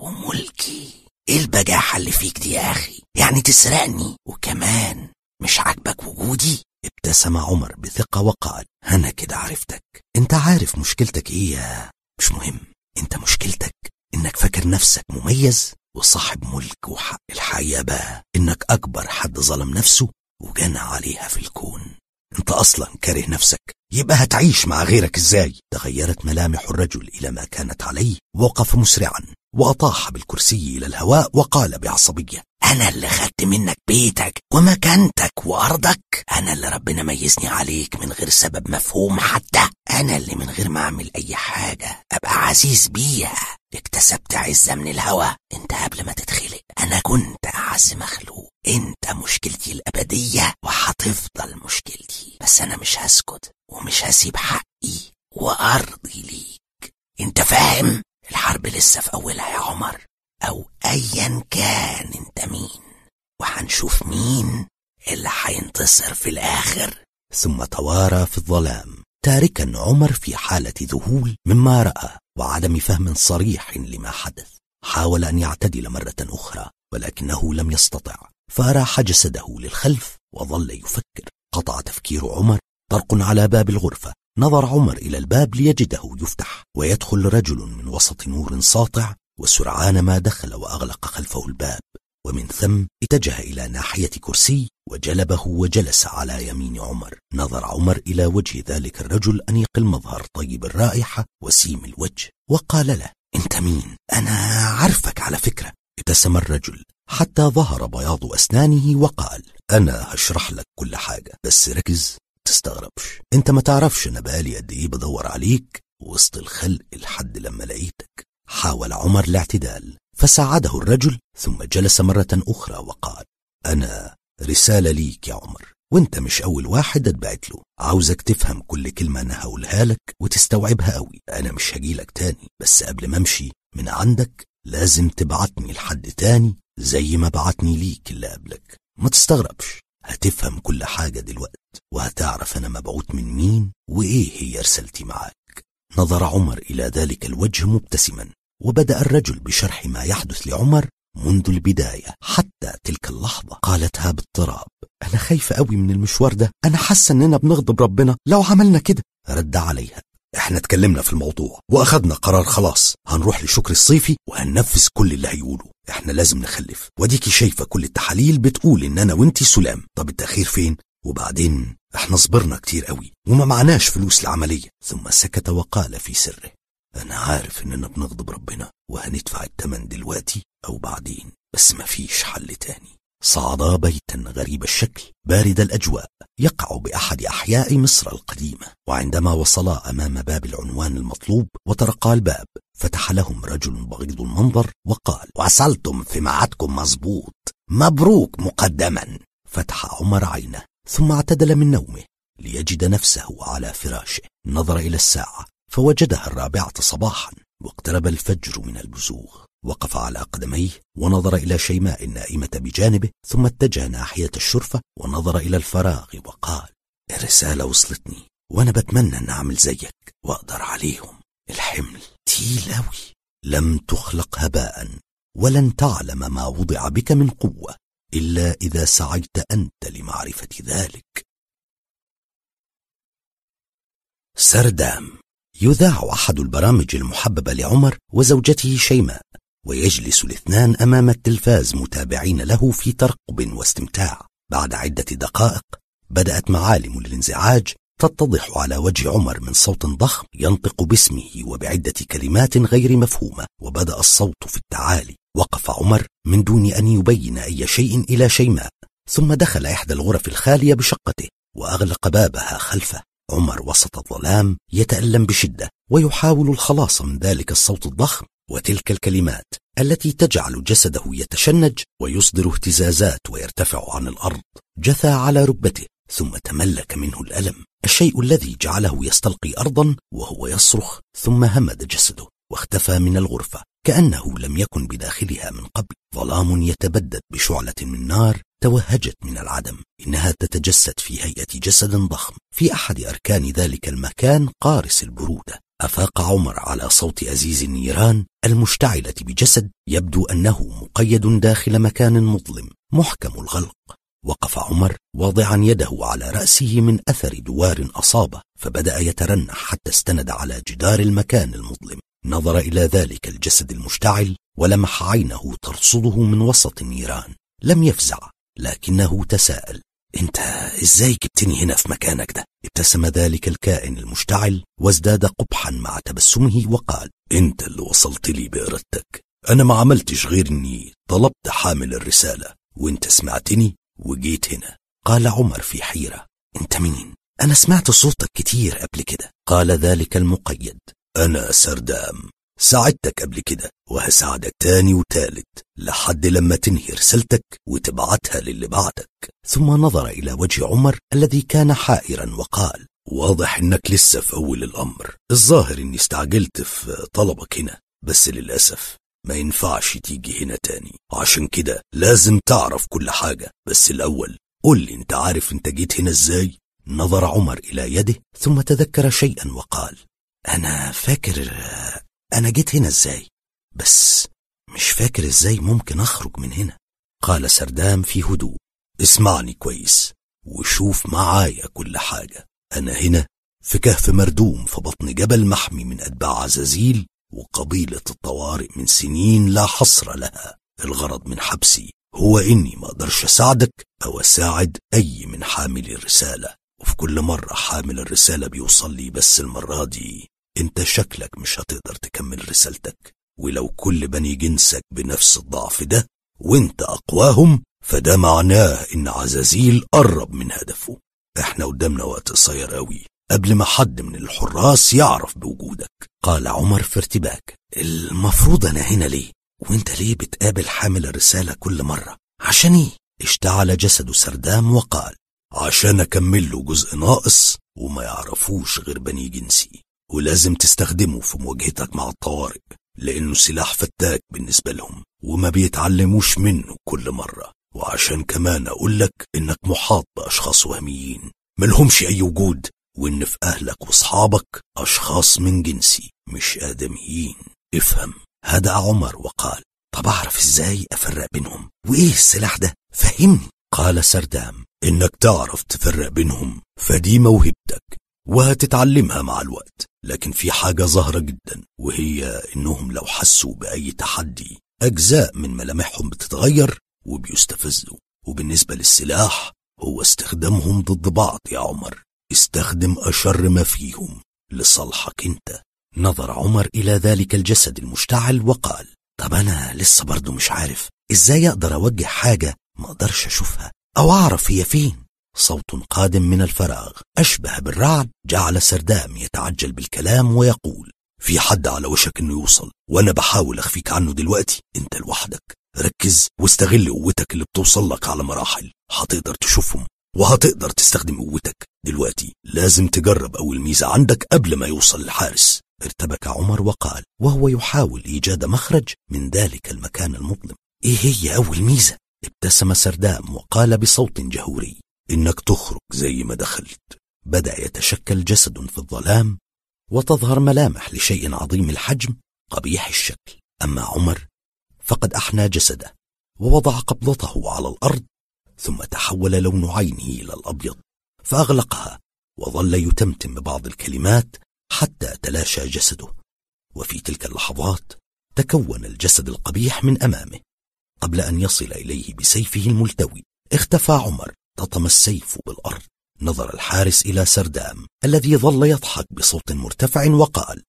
وملكي. ايه البجاحة اللي فيك دي يا اخي؟ يعني تسرقني وكمان مش عاجبك وجودي؟ ابتسم عمر بثقة وقال: أنا كده عرفتك، انت عارف مشكلتك ايه؟ مش مهم، انت مشكلتك انك فاكر نفسك مميز وصاحب ملك وحق. الحقيقة بقى انك اكبر حد ظلم نفسه وجنى عليها في الكون. انت اصلا كاره نفسك، يبقى هتعيش مع غيرك ازاي؟ تغيرت ملامح الرجل الى ما كانت عليه، ووقف مسرعا واطاح بالكرسي الى الهواء وقال بعصبية: انا اللي خدت منك بيتك ومكانتك وارضك، انا اللي ربنا ميزني عليك من غير سبب مفهوم حتى، انا اللي من غير ما اعمل اي حاجة ابقى عزيز بيها اكتسبت عزة من الهوى. انت قبل ما تتخلق انا كنت اعز مخلوق، انت مشكلتي الابدية وهتفضل مشكلتي، بس انا مش هسكت ومش هسيب حقي وارضي ليك. انت فاهم؟ الحرب لسه في اولها يا عمر، او ايا كان انت مين، وهنشوف مين اللي هينتصر في الاخر. ثم توارى في الظلام تاركا عمر في حالة ذهول مما رأى وعدم فهم صريح لما حدث. حاول أن يعتدل مرة أخرى ولكنه لم يستطع، فأراح جسده للخلف وظل يفكر. قطع تفكير عمر طرق على باب الغرفة. نظر عمر إلى الباب ليجده يفتح ويدخل رجل من وسط نور ساطع، وسرعان ما دخل وأغلق خلفه الباب، ومن ثم اتجه إلى ناحية كرسي وجلبه وجلس على يمين عمر. نظر عمر إلى وجه ذلك الرجل أنيق المظهر طيب الرائحة وسيم الوجه وقال له: أنت مين؟ أنا عارفك على فكرة. ابتسم الرجل حتى ظهر بياض أسنانه وقال: أنا هشرح لك كل حاجة، بس ركز تستغربش، أنت ما تعرفش أنا بقالي قد إيه بدور عليك وسط الخلق لحد لما لقيتك. حاول عمر الاعتدال فساعده الرجل ثم جلس مرة أخرى وقال: أنا رسالة ليك يا عمر، وانت مش أول واحد اتبعت له. عاوزك تفهم كل كلمة أنا هقولها لك وتستوعبها قوي. أنا مش هجيلك تاني، بس قبل ما امشي من عندك لازم تبعتني لحد تاني زي ما بعتني ليك اللي قبلك. ما تستغربش، هتفهم كل حاجة دلوقتي وهتعرف أنا مبعوت من مين وإيه هي رسالتي معاك. نظر عمر إلى ذلك الوجه مبتسما، وبدأ الرجل بشرح ما يحدث لعمر منذ البداية حتى تلك اللحظة. قالتها باضطراب: أنا خايفة قوي من المشوار ده، أنا حاسة أننا بنغضب ربنا لو عملنا كده. رد عليها: احنا اتكلمنا في الموضوع واخدنا قرار، خلاص هنروح لشكر الصيفي وهننفذ كل اللي هيقوله. احنا لازم نخلف، وديكي شايفة كل التحاليل بتقول ان انا وانتي سلام. طب التأخير فين؟ وبعدين احنا صبرنا كتير قوي وما معناش فلوس العملية. ثم سكت وقال في سره: انا عارف اننا بنغضب ربنا وهندفع الثمن دلوقتي او بعدين، بس مفيش حل تاني. صعدا بيتا غريب الشكل بارد الأجواء يقع بأحد أحياء مصر القديمة، وعندما وصلا أمام باب العنوان المطلوب وطرقا الباب فتح لهم رجل بغيض المنظر وقال: وصلتم في ميعادكم مظبوط، مبروك مقدما. فتح عمر عينه ثم اعتدل من نومه ليجد نفسه على فراشه. نظر إلى الساعة فوجدها 4 صباحا واقترب الفجر من البزوغ. وقف على قدميه ونظر إلى شيماء النائمة بجانبه، ثم اتجه ناحية الشرفة ونظر إلى الفراغ وقال: الرسالة وصلتني وأنا بتمنى أن أعمل زيك وأقدر عليهم. الحمل تقيل أوي. لم تخلق هباء، ولن تعلم ما وضع بك من قوة إلا إذا سعيت أنت لمعرفة ذلك. سردام. يذاع أحد البرامج المحببة لعمر وزوجته شيماء، ويجلس الاثنان أمام التلفاز متابعين له في ترقب واستمتاع. بعد عدة دقائق بدأت معالم الانزعاج تتضح على وجه عمر من صوت ضخم ينطق باسمه وبعدة كلمات غير مفهومة، وبدأ الصوت في التعالي. وقف عمر من دون أن يبين أي شيء إلى شيماء، ثم دخل إحدى الغرف الخالية بشقته وأغلق بابها خلفه. عمر وسط الظلام يتألم بشدة ويحاول الخلاص من ذلك الصوت الضخم وتلك الكلمات التي تجعل جسده يتشنج ويصدر اهتزازات ويرتفع عن الأرض. جثى على ركبته ثم تملك منه الألم، الشيء الذي جعله يستلقي أرضا وهو يصرخ، ثم همد جسده واختفى من الغرفة كأنه لم يكن بداخلها من قبل. ظلام يتبدد بشعلة من نار توهجت من العدم، إنها تتجسد في هيئة جسد ضخم في أحد أركان ذلك المكان قارس البرودة. أفاق عمر على صوت أزيز النيران المشتعلة بجسد يبدو أنه مقيد داخل مكان مظلم محكم الغلق. وقف عمر واضعا يده على رأسه من أثر دوار أصابه، فبدأ يترنح حتى استند على جدار المكان المظلم. نظر إلى ذلك الجسد المشتعل ولمح عينه ترصده من وسط النيران. لم يفزع، لكنه تساءل: انت ازاي جبتني هنا في مكانك ده؟ ابتسم ذلك الكائن المشتعل وازداد قبحا مع تبسمه وقال: انت اللي وصلت لي بإرادتك، انا ما عملتش غير اني طلبت حامل الرسالة وانت سمعتني وجيت هنا. قال عمر في حيرة: انت مين؟ انا سمعت صوتك كتير قبل كده. قال ذلك المقيد: انا سردام، ساعدتك قبل كده وهساعدك تاني وتالت لحد لما تنهي رسالتك وتبعتها للي بعدك. ثم نظر إلى وجه عمر الذي كان حائرا وقال: واضح انك لسه في أول الأمر. الظاهر اني استعجلت في طلبك هنا، بس للأسف ما ينفعش تيجي هنا تاني، عشان كده لازم تعرف كل حاجة. بس الأول قول لي، انت عارف انت جيت هنا ازاي؟ نظر عمر إلى يده ثم تذكر شيئا وقال: أنا فاكر أنا جيت هنا ازاي، بس مش فاكر ازاي ممكن أخرج من هنا. قال سردام في هدوء: اسمعني كويس وشوف معايا كل حاجة. أنا هنا في كهف مردوم في بطن جبل محمي من أتباع عزازيل وقبيلة الطوارئ من سنين لا حصر لها. الغرض من حبسي هو إني ما أقدرش أساعدك أو أساعد أي من حامل الرسالة، وفي كل مرة حامل الرسالة بيوصل لي، بس المرة دي انت شكلك مش هتقدر تكمل رسالتك، ولو كل بني جنسك بنفس الضعف ده وانت أقواهم فده معناه إن عزازيل قرب من هدفه. احنا قدامنا وقت قصير قوي قبل ما حد من الحراس يعرف بوجودك. قال عمر في ارتباك: المفروض أنا هنا ليه؟ وانت ليه بتقابل حامل الرسالة كل مرة؟ عشان ايه؟ اشتعل جسد سردام وقال: عشان أكمل له جزء ناقص وما يعرفوش غير بني جنسي، ولازم تستخدمه في مواجهتك مع الطوارئ، لأنه سلاح فتاك بالنسبة لهم وما بيتعلموش منه كل مرة. وعشان كمان أقولك إنك محاط بأشخاص وهميين ملهمش أي وجود، وإن في أهلك وأصحابك أشخاص من جنسي مش آدميين. افهم. هدأ عمر وقال: طب أعرف إزاي أفرق بينهم؟ وإيه السلاح ده؟ فهمني. قال سردام: إنك تعرف تفرق بينهم فدي موهبتك وهتتعلمها مع الوقت، لكن في حاجة ظاهرة جدا، وهي إنهم لو حسوا بأي تحدي أجزاء من ملامحهم بتتغير وبيستفزوا. وبالنسبة للسلاح هو استخدامهم ضد بعض يا عمر. استخدم أشر ما فيهم لصالحك انت. نظر عمر إلى ذلك الجسد المشتعل وقال: طب أنا لسه برضو مش عارف إزاي أقدر أوجه حاجة ما أقدرش أشوفها أو أعرف هي فين. صوت قادم من الفراغ أشبه بالرعد جعل سردام يتعجل بالكلام ويقول: في حد على وشك إنه يوصل، وأنا بحاول أخفيك عنه دلوقتي. أنت لوحدك، ركز واستغل قوتك اللي بتوصل لك على مراحل. هتقدر تشوفهم وهتقدر تستخدم قوتك دلوقتي. لازم تجرب أول ميزة عندك قبل ما يوصل الحارس. ارتبك عمر وقال وهو يحاول إيجاد مخرج من ذلك المكان المظلم: إيه هي أول ميزة؟ ابتسم سردام وقال بصوت جهوري: إنك تخرج زي ما دخلت بدأ يتشكل جسد في الظلام، وتظهر ملامح لشيء عظيم الحجم قبيح الشكل. أما عمر فقد أحنى جسده ووضع قبضته على الأرض، ثم تحول لون عينه إلى الأبيض، فأغلقها وظل يتمتم ببعض الكلمات حتى تلاشى جسده. وفي تلك اللحظات تكون الجسد القبيح من أمامه. قبل أن يصل إليه بسيفه الملتوي اختفى عمر، تطم السيف بالأرض. نظر الحارس إلى سردام الذي ظل يضحك بصوت مرتفع وقال: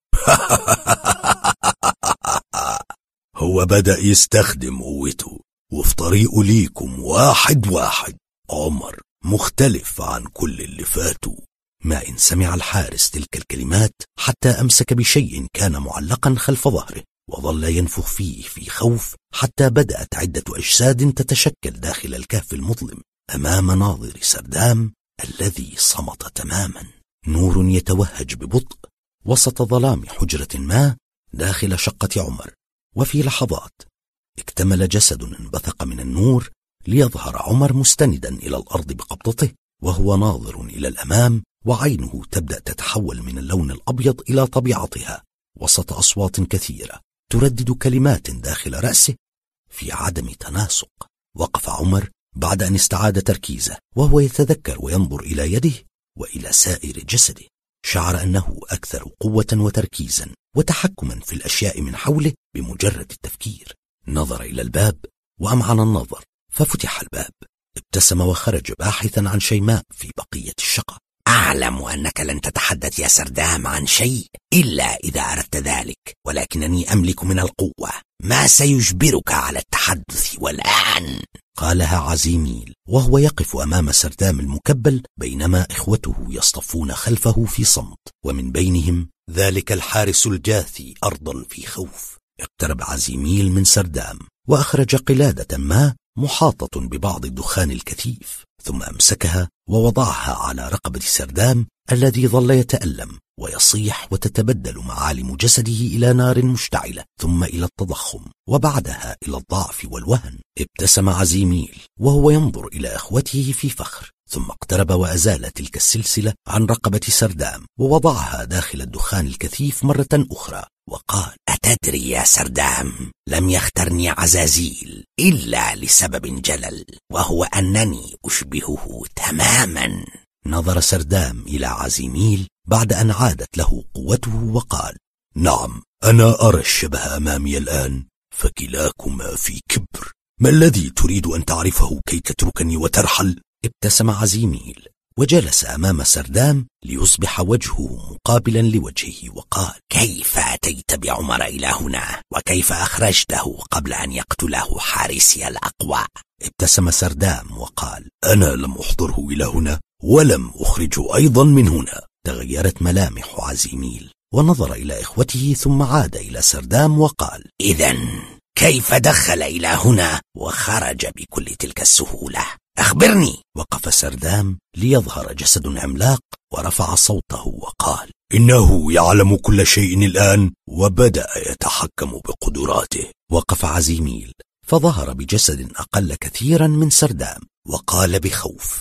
هو بدأ يستخدم قوته، وفي طريقه ليكم واحد واحد. عمر مختلف عن كل اللي فاتوا. ما إن سمع الحارس تلك الكلمات حتى أمسك بشيء كان معلقا خلف ظهره، وظل ينفخ فيه في خوف حتى بدأت عدة أجساد تتشكل داخل الكهف المظلم أمام ناظر سردام الذي صمت تماما. نور يتوهج ببطء وسط ظلام حجرة ما داخل شقة عمر، وفي لحظات اكتمل جسد انبثق من النور ليظهر عمر مستندا إلى الأرض بقبضته، وهو ناظر إلى الأمام، وعينه تبدأ تتحول من اللون الأبيض إلى طبيعتها وسط أصوات كثيرة تردد كلمات داخل رأسه في عدم تناسق. وقف عمر بعد أن استعاد تركيزه وهو يتذكر وينظر إلى يده وإلى سائر جسده. شعر أنه أكثر قوة وتركيزا وتحكما في الأشياء من حوله بمجرد التفكير. نظر إلى الباب وأمعن النظر، ففتح الباب. ابتسم وخرج باحثا عن شيماء في بقية الشقة. أعلم أنك لن تتحدث يا سردام عن شيء إلا إذا أردت ذلك، ولكنني أملك من القوة ما سيجبرك على التحدث والآن، قالها عزيميل وهو يقف أمام سردام المكبل، بينما إخوته يصطفون خلفه في صمت، ومن بينهم ذلك الحارس الجاثي أرضا في خوف. اقترب عزيميل من سردام وأخرج قلادة ما محاطة ببعض الدخان الكثيف، ثم أمسكها ووضعها على رقبة سردام الذي ظل يتألم ويصيح، وتتبدل معالم جسده إلى نار مشتعلة، ثم إلى التضخم، وبعدها إلى الضعف والوهن. ابتسم عزيميل وهو ينظر إلى إخوته في فخر، ثم اقترب وأزال تلك السلسلة عن رقبة سردام ووضعها داخل الدخان الكثيف مرة أخرى، وقال: أتدري يا سردام، لم يخترني عزازيل إلا لسبب جلل، وهو أنني أشبهه تماما. نظر سردام إلى عزيميل بعد أن عادت له قوته وقال: نعم، أنا أرى الشبه أمامي الآن، فكلاكما في كبر. ما الذي تريد أن تعرفه كي تتركني وترحل؟ ابتسم عزيميل وجلس أمام سردام ليصبح وجهه مقابلا لوجهه، وقال: كيف أتيت بعمر إلى هنا، وكيف أخرجته قبل أن يقتله حارسي الأقوى؟ ابتسم سردام وقال: أنا لم أحضره إلى هنا ولم أخرجه أيضا من هنا. تغيرت ملامح عزيميل ونظر إلى إخوته ثم عاد إلى سردام وقال: إذن كيف دخل إلى هنا وخرج بكل تلك السهولة؟ أخبرني. وقف سردام ليظهر جسد عملاق ورفع صوته وقال: إنه يعلم كل شيء الآن وبدأ يتحكم بقدراته. وقف عزيميل فظهر بجسد أقل كثيرا من سردام وقال بخوف: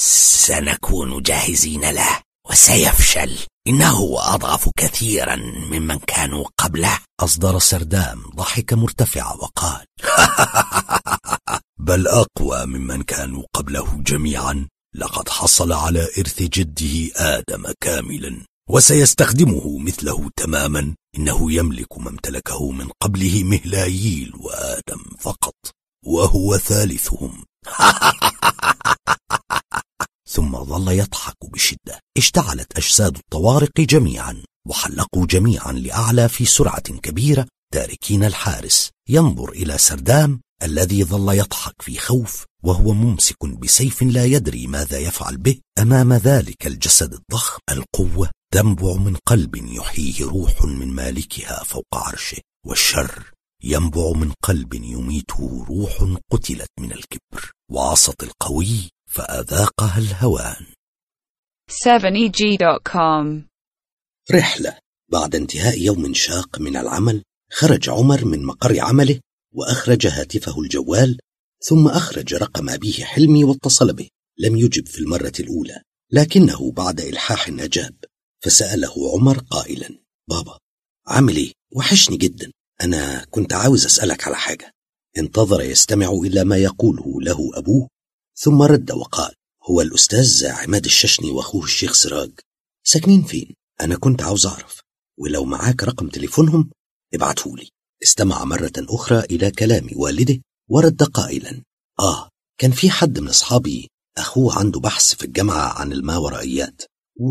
سنكون جاهزين له وسيفشل، إنه أضعف كثيرا ممن كانوا قبله. أصدر سردام ضحك مرتفع وقال: بل أقوى ممن كانوا قبله جميعا. لقد حصل على إرث جده آدم كاملا وسيستخدمه مثله تماما. إنه يملك ما امتلكه من قبله مهلاييل وآدم فقط، وهو ثالثهم. ثم ظل يضحك بشدة. اشتعلت أجساد الطوارق جميعا وحلقوا جميعا لأعلى في سرعة كبيرة، تاركين الحارس ينظر إلى سردام الذي ظل يضحك في خوف وهو ممسك بسيف لا يدري ماذا يفعل به أمام ذلك الجسد الضخم. القوة تنبع من قلب يحييه روح من مالكها فوق عرشه، والشر ينبع من قلب يميته روح قتلت من الكبر. وعصت القوي فأذاقها الهوان. 7EG.com. رحلة. بعد انتهاء يوم شاق من العمل، خرج عمر من مقر عمله وأخرج هاتفه الجوال، ثم أخرج رقم أبيه حلمي واتصل به. لم يجب في المرة الأولى، لكنه بعد إلحاح أجاب، فسأله عمر قائلا: بابا عامل إيه؟ وحشني جدا، أنا كنت عاوز أسألك على حاجة. انتظر يستمع إلى ما يقوله له أبوه، ثم رد وقال: هو الأستاذ عماد الششني وأخوه الشيخ سراج ساكنين فين؟ أنا كنت عاوز أعرف، ولو معاك رقم تليفونهم ابعتهولي. استمع مرة أخرى إلى كلام والده ورد قائلا: كان في حد من أصحابي أخوه عنده بحث في الجامعة عن الماورائيات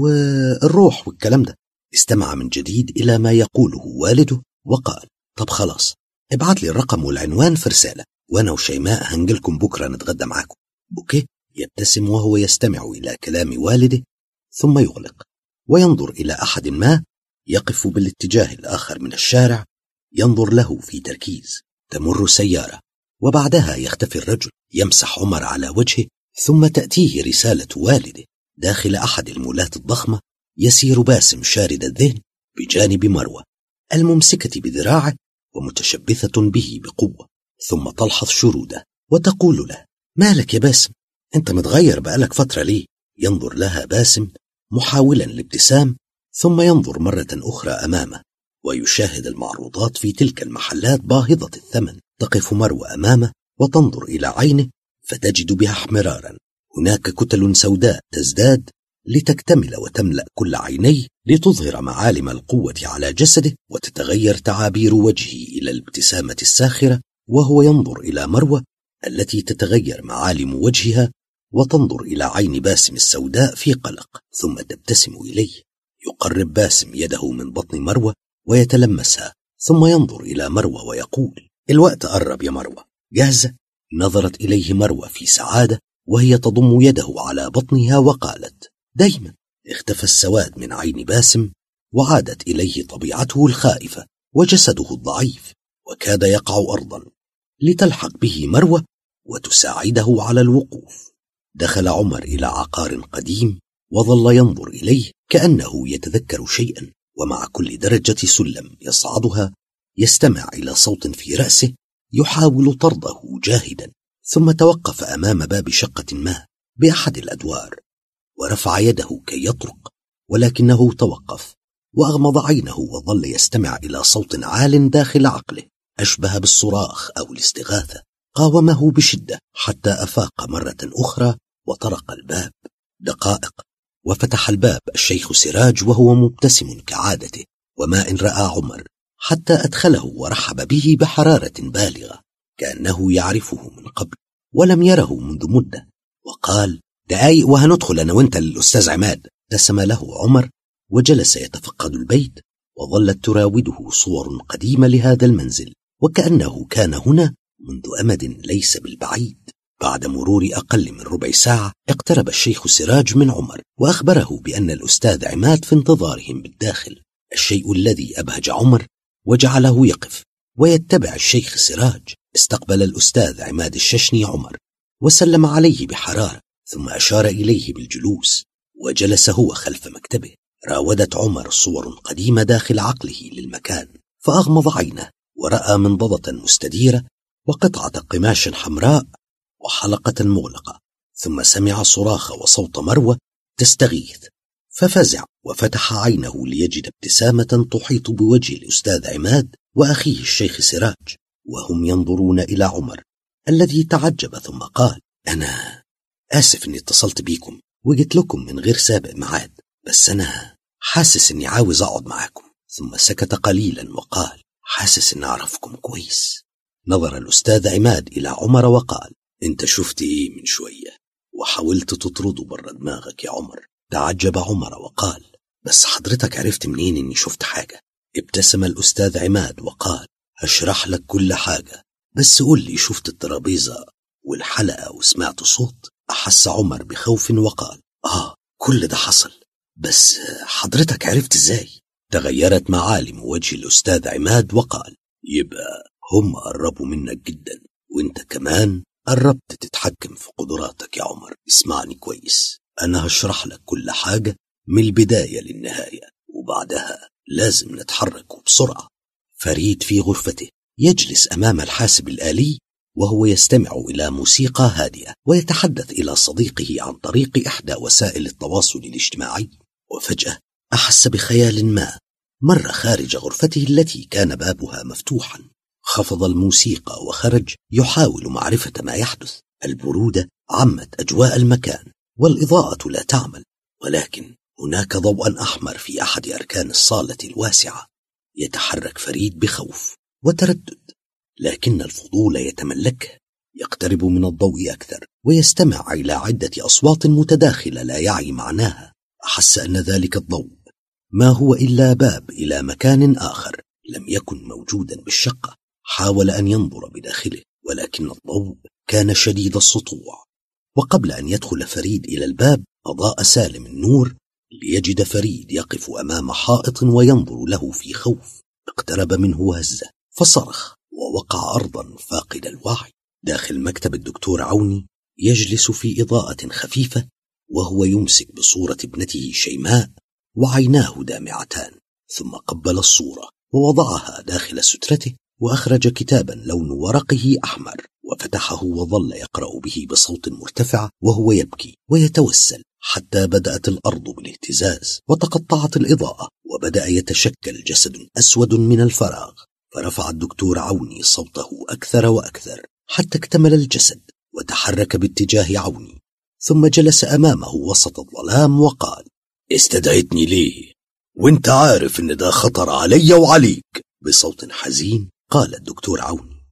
والروح والكلام ده. استمع من جديد إلى ما يقوله والده وقال: طب خلاص، ابعت لي الرقم والعنوان في رسالة، وأنا وشيماء هنجلكم بكرة نتغدى معاكم. بوكيه يبتسم وهو يستمع إلى كلام والده، ثم يغلق وينظر إلى أحد ما يقف بالاتجاه الآخر من الشارع ينظر له في تركيز. تمر سيارة، وبعدها يختفي الرجل. يمسح عمر على وجهه، ثم تأتيه رسالة والده. داخل أحد المولات الضخمة يسير باسم شارد الذهن بجانب مروة الممسكة بذراعه ومتشبثة به بقوة، ثم تلحظ شرودة وتقول له: مالك يا باسم؟ أنت متغير بقالك فترة ليه؟ ينظر لها باسم محاولا الابتسام، ثم ينظر مرة أخرى أمامه ويشاهد المعروضات في تلك المحلات باهظة الثمن. تقف مروة أمامه وتنظر إلى عينه فتجد بها احمرارا. هناك كتل سوداء تزداد لتكتمل وتملأ كل عينيه لتظهر معالم القوة على جسده، وتتغير تعابير وجهه إلى الابتسامة الساخرة وهو ينظر إلى مروة التي تتغير معالم وجهها وتنظر إلى عين باسم السوداء في قلق، ثم تبتسم إليه. يقرب باسم يده من بطن مروة ويتلمسها، ثم ينظر إلى مروة ويقول: الوقت قرب يا مروة، جاهزة؟ نظرت إليه مروة في سعادة وهي تضم يده على بطنها وقالت: دايما. اختفى السواد من عين باسم، وعادت إليه طبيعته الخائفة وجسده الضعيف، وكاد يقع أرضا لتلحق به مروة وتساعده على الوقوف. دخل عمر إلى عقار قديم وظل ينظر إليه كأنه يتذكر شيئا، ومع كل درجة سلم يصعدها يستمع إلى صوت في رأسه يحاول طرده جاهدا، ثم توقف أمام باب شقة ما بأحد الأدوار ورفع يده كي يطرق، ولكنه توقف وأغمض عينه وظل يستمع إلى صوت عال داخل عقله أشبه بالصراخ أو الاستغاثة. قاومه بشدة حتى أفاق مرة أخرى وطرق الباب. دقائق وفتح الباب الشيخ سراج وهو مبتسم كعادته، وما إن رأى عمر حتى أدخله ورحب به بحرارة بالغة كأنه يعرفه من قبل ولم يره منذ مدة، وقال: دقايق وهندخل أنا وانت للأستاذ عماد. ابتسم له عمر وجلس يتفقد البيت، وظلت تراوده صور قديمة لهذا المنزل وكأنه كان هنا منذ أمد ليس بالبعيد. بعد مرور أقل من ربع ساعة اقترب الشيخ سراج من عمر وأخبره بأن الأستاذ عماد في انتظارهم بالداخل، الشيء الذي أبهج عمر وجعله يقف ويتبع الشيخ سراج. استقبل الأستاذ عماد الششني عمر وسلم عليه بحرارة، ثم أشار إليه بالجلوس وجلس هو خلف مكتبه. راودت عمر صور قديمة داخل عقله للمكان، فأغمض عينه ورأى منضدة مستديرة وقطعة قماش حمراء وحلقة مغلقة، ثم سمع صراخ وصوت مروة تستغيث، ففزع وفتح عينه ليجد ابتسامة تحيط بوجه الأستاذ عماد وأخيه الشيخ سراج وهم ينظرون إلى عمر، الذي تعجب ثم قال: أنا آسف أني اتصلت بيكم وجيت لكم من غير سابق ميعاد، بس أنا حاسس أني عاوز أقعد معاكم. ثم سكت قليلا وقال: حاسس أني أعرفكم كويس. نظر الأستاذ عماد إلى عمر وقال: أنت شفت إيه من شوية وحاولت تطرده برا دماغك يا عمر؟ تعجب عمر وقال: بس حضرتك عرفت منين أني شفت حاجة؟ ابتسم الأستاذ عماد وقال: هشرح لك كل حاجة، بس قول لي، شفت الترابيزة والحلقة وسمعت صوت؟ أحس عمر بخوف وقال: كل ده حصل، بس حضرتك عرفت إزاي؟ تغيرت معالم وجه الأستاذ عماد وقال: يبقى هم قربوا منك جدا، وانت كمان قربت تتحكم في قدراتك يا عمر. اسمعني كويس، أنا هشرح لك كل حاجة من البداية للنهاية، وبعدها لازم نتحرك بسرعة. فريد في غرفته يجلس أمام الحاسب الآلي وهو يستمع إلى موسيقى هادئة ويتحدث إلى صديقه عن طريق إحدى وسائل التواصل الاجتماعي. وفجأة أحس بخيال ما مر خارج غرفته التي كان بابها مفتوحا. خفض الموسيقى وخرج يحاول معرفة ما يحدث. البرودة عمت أجواء المكان والإضاءة لا تعمل، ولكن هناك ضوءا أحمر في أحد أركان الصالة الواسعة. يتحرك فريد بخوف وتردد، لكن الفضول يتملكه. يقترب من الضوء أكثر ويستمع إلى عدة أصوات متداخلة لا يعي معناها. أحس أن ذلك الضوء ما هو إلا باب إلى مكان آخر لم يكن موجودا بالشقة. حاول أن ينظر بداخله، ولكن الضوء كان شديد السطوع. وقبل أن يدخل فريد إلى الباب أضاء سالم النور ليجد فريد يقف أمام حائط وينظر له في خوف. اقترب منه وهزه فصرخ ووقع أرضا فاقد الوعي. داخل مكتب الدكتور عوني يجلس في إضاءة خفيفة وهو يمسك بصورة ابنته شيماء وعيناه دامعتان، ثم قبل الصورة ووضعها داخل سترته وأخرج كتابا لون ورقه أحمر وفتحه وظل يقرأ به بصوت مرتفع وهو يبكي ويتوسل، حتى بدأت الأرض بالاهتزاز وتقطعت الإضاءة وبدأ يتشكل جسد أسود من الفراغ. فرفع الدكتور عوني صوته أكثر وأكثر حتى اكتمل الجسد وتحرك باتجاه عوني، ثم جلس أمامه وسط الظلام وقال: استدعيتني ليه؟ وانت عارف ان ده خطر علي وعليك. بصوت حزين قال الدكتور عوني: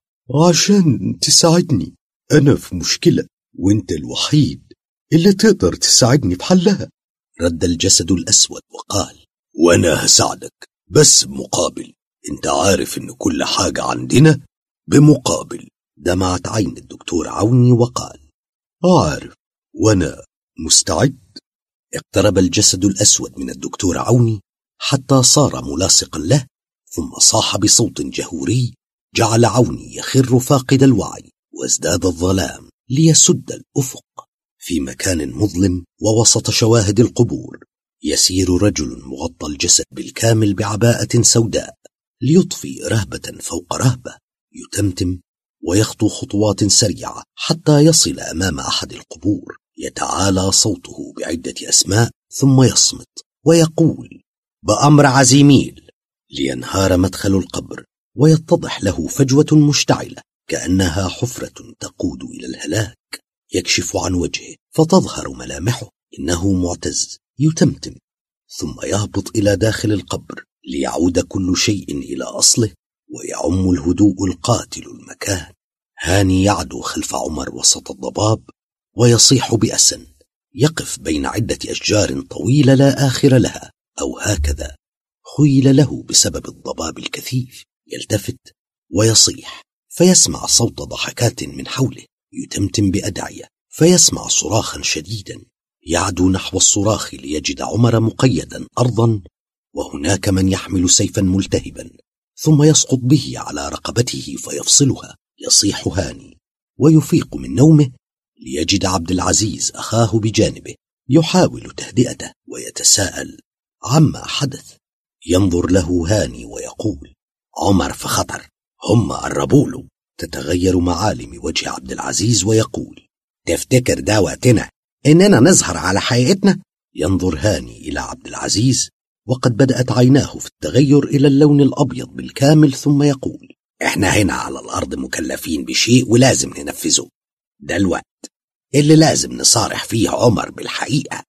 عشان تساعدني، أنا في مشكلة وانت الوحيد اللي تقدر تساعدني بحلها. رد الجسد الأسود وقال: وانا هساعدك، بس بمقابل. انت عارف ان كل حاجة عندنا بمقابل. دمعت عين الدكتور عوني وقال: عارف، وانا مستعد. اقترب الجسد الأسود من الدكتور عوني حتى صار ملاصقا له، ثم صاح بصوت جهوري جعل عوني يخر فاقد الوعي. وازداد الظلام ليسد الأفق. في مكان مظلم ووسط شواهد القبور يسير رجل مغطى الجسد بالكامل بعباءة سوداء ليطفي رهبة فوق رهبة. يتمتم ويخطو خطوات سريعة حتى يصل أمام أحد القبور. يتعالى صوته بعدة أسماء ثم يصمت ويقول: بأمر عزيميل. لينهار مدخل القبر ويتضح له فجوة مشتعلة كأنها حفرة تقود إلى الهلاك. يكشف عن وجهه فتظهر ملامحه. إنه معتز. يتمتم ثم يهبط إلى داخل القبر ليعود كل شيء إلى أصله ويعم الهدوء القاتل المكان. هاني يعدو خلف عمر وسط الضباب ويصيح بأسن. يقف بين عدة أشجار طويلة لا آخر لها، أو هكذا خيل له بسبب الضباب الكثيف. يلتفت ويصيح فيسمع صوت ضحكات من حوله. يتمتم بأدعية فيسمع صراخا شديدا. يعدو نحو الصراخ ليجد عمر مقيدا أرضا، وهناك من يحمل سيفا ملتهبا، ثم يسقط به على رقبته فيفصلها. يصيح هاني ويفيق من نومه ليجد عبد العزيز أخاه بجانبه يحاول تهدئته ويتساءل عما حدث. ينظر له هاني ويقول: عمر في خطر، هم قربوا له. تتغير معالم وجه عبد العزيز ويقول: تفتكر ده وقتنا إننا نظهر على حقيقتنا؟ ينظر هاني إلى عبد العزيز وقد بدأت عيناه في التغير إلى اللون الأبيض بالكامل، ثم يقول: إحنا هنا على الأرض مكلفين بشيء ولازم ننفذه. ده الوقت اللي لازم نصارح فيه عمر بالحقيقة.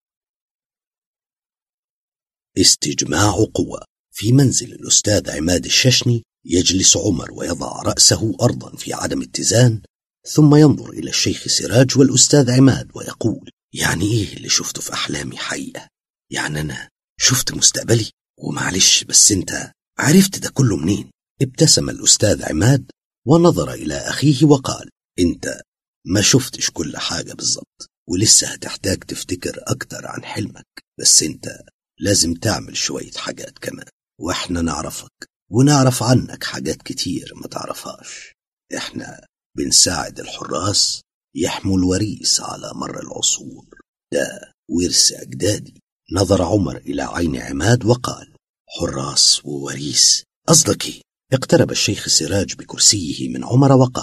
استجماع قوى. في منزل الأستاذ عماد الششني يجلس عمر ويضع رأسه أرضا في عدم اتزان، ثم ينظر إلى الشيخ سراج والأستاذ عماد ويقول: يعني إيه اللي شفته في أحلامي حقيقة؟ يعني أنا شفت مستقبلي؟ ومعلش بس أنت عرفت ده كله منين؟ ابتسم الأستاذ عماد ونظر إلى أخيه وقال: أنت ما شفتش كل حاجة بالضبط، ولسه هتحتاج تفتكر أكتر عن حلمك، بس أنت لازم تعمل شوية حاجات كمان، وإحنا نعرفك ونعرف عنك حاجات كتير ما تعرفهاش. إحنا بنساعد الحراس يحموا الوريث على مر العصور، ده ورث أجدادي. نظر عمر إلى عين عماد وقال: حراس ووريث قصدك إيه؟ اقترب الشيخ سراج بكرسيه من عمر وقال: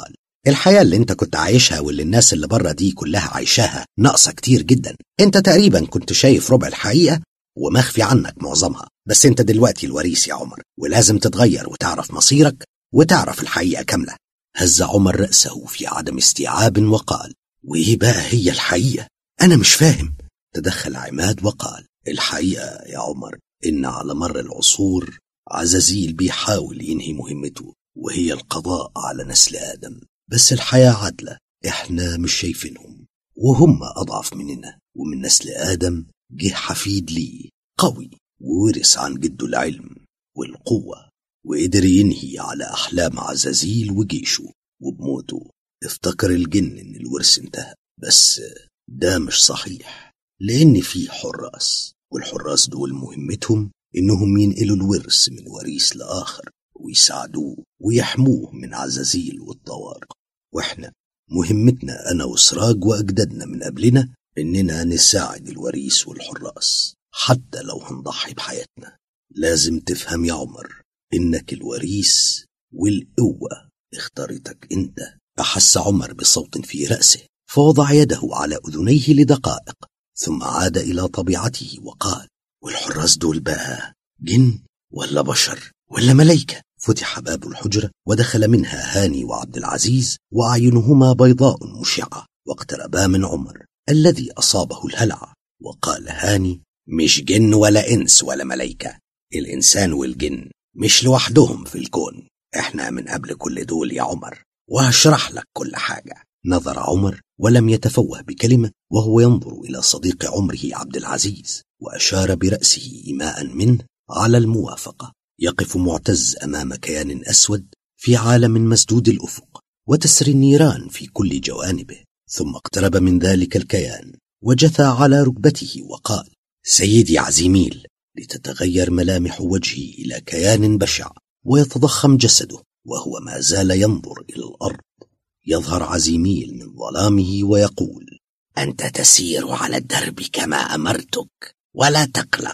الحياة اللي انت كنت عايشها واللي الناس اللي بره دي كلها عايشاها ناقصة كتير جدا. انت تقريبا كنت شايف ربع الحقيقة ومخفي عنك معظمها، بس انت دلوقتي الوريث يا عمر، ولازم تتغير وتعرف مصيرك وتعرف الحقيقة كاملة. هز عمر رأسه في عدم استيعاب وقال: وإيه بقى هي الحقيقة؟ أنا مش فاهم. تدخل عماد وقال: الحقيقة يا عمر إن على مر العصور عزازيل بيحاول ينهي مهمته، وهي القضاء على نسل آدم، بس الحياة عدلة، إحنا مش شايفينهم وهم أضعف مننا. ومن نسل آدم جه حفيد ليه قوي وورث عن جده العلم والقوة، وقدر ينهي على أحلام عزازيل وجيشه. وبموته افتكر الجن إن الورث انتهى، بس ده مش صحيح، لأن في حراس، والحراس دول مهمتهم إنهم ينقلوا الورث من وريث لآخر ويساعدوه ويحموه من عزازيل والطوارق. وإحنا مهمتنا أنا وسراج وأجدادنا من قبلنا إننا نساعد الوريث والحراس حتى لو هنضحي بحياتنا. لازم تفهم يا عمر إنك الوريث والقوة اختارتك أنت. أحس عمر بصوت في رأسه فوضع يده على أذنيه لدقائق، ثم عاد إلى طبيعته وقال: والحراس دول بقى جن ولا بشر ولا ملايكة؟ فتح باب الحجرة ودخل منها هاني وعبد العزيز وأعينهما بيضاء مشعة، واقتربا من عمر الذي أصابه الهلع. وقال هاني: مش جن ولا إنس ولا ملايكة، الإنسان والجن مش لوحدهم في الكون، إحنا من قبل كل دول يا عمر، وهشرح لك كل حاجة. نظر عمر ولم يتفوه بكلمة وهو ينظر إلى صديق عمره عبد العزيز، وأشار برأسه إيماء منه على الموافقة. يقف معتز أمام كيان أسود في عالم مسدود الأفق وتسري النيران في كل جوانبه، ثم اقترب من ذلك الكيان وجثى على ركبته وقال: سيدي عزيميل. لتتغير ملامح وجهه إلى كيان بشع ويتضخم جسده وهو ما زال ينظر إلى الأرض. يظهر عزيميل من ظلامه ويقول: أنت تسير على الدرب كما أمرتك، ولا تقلق،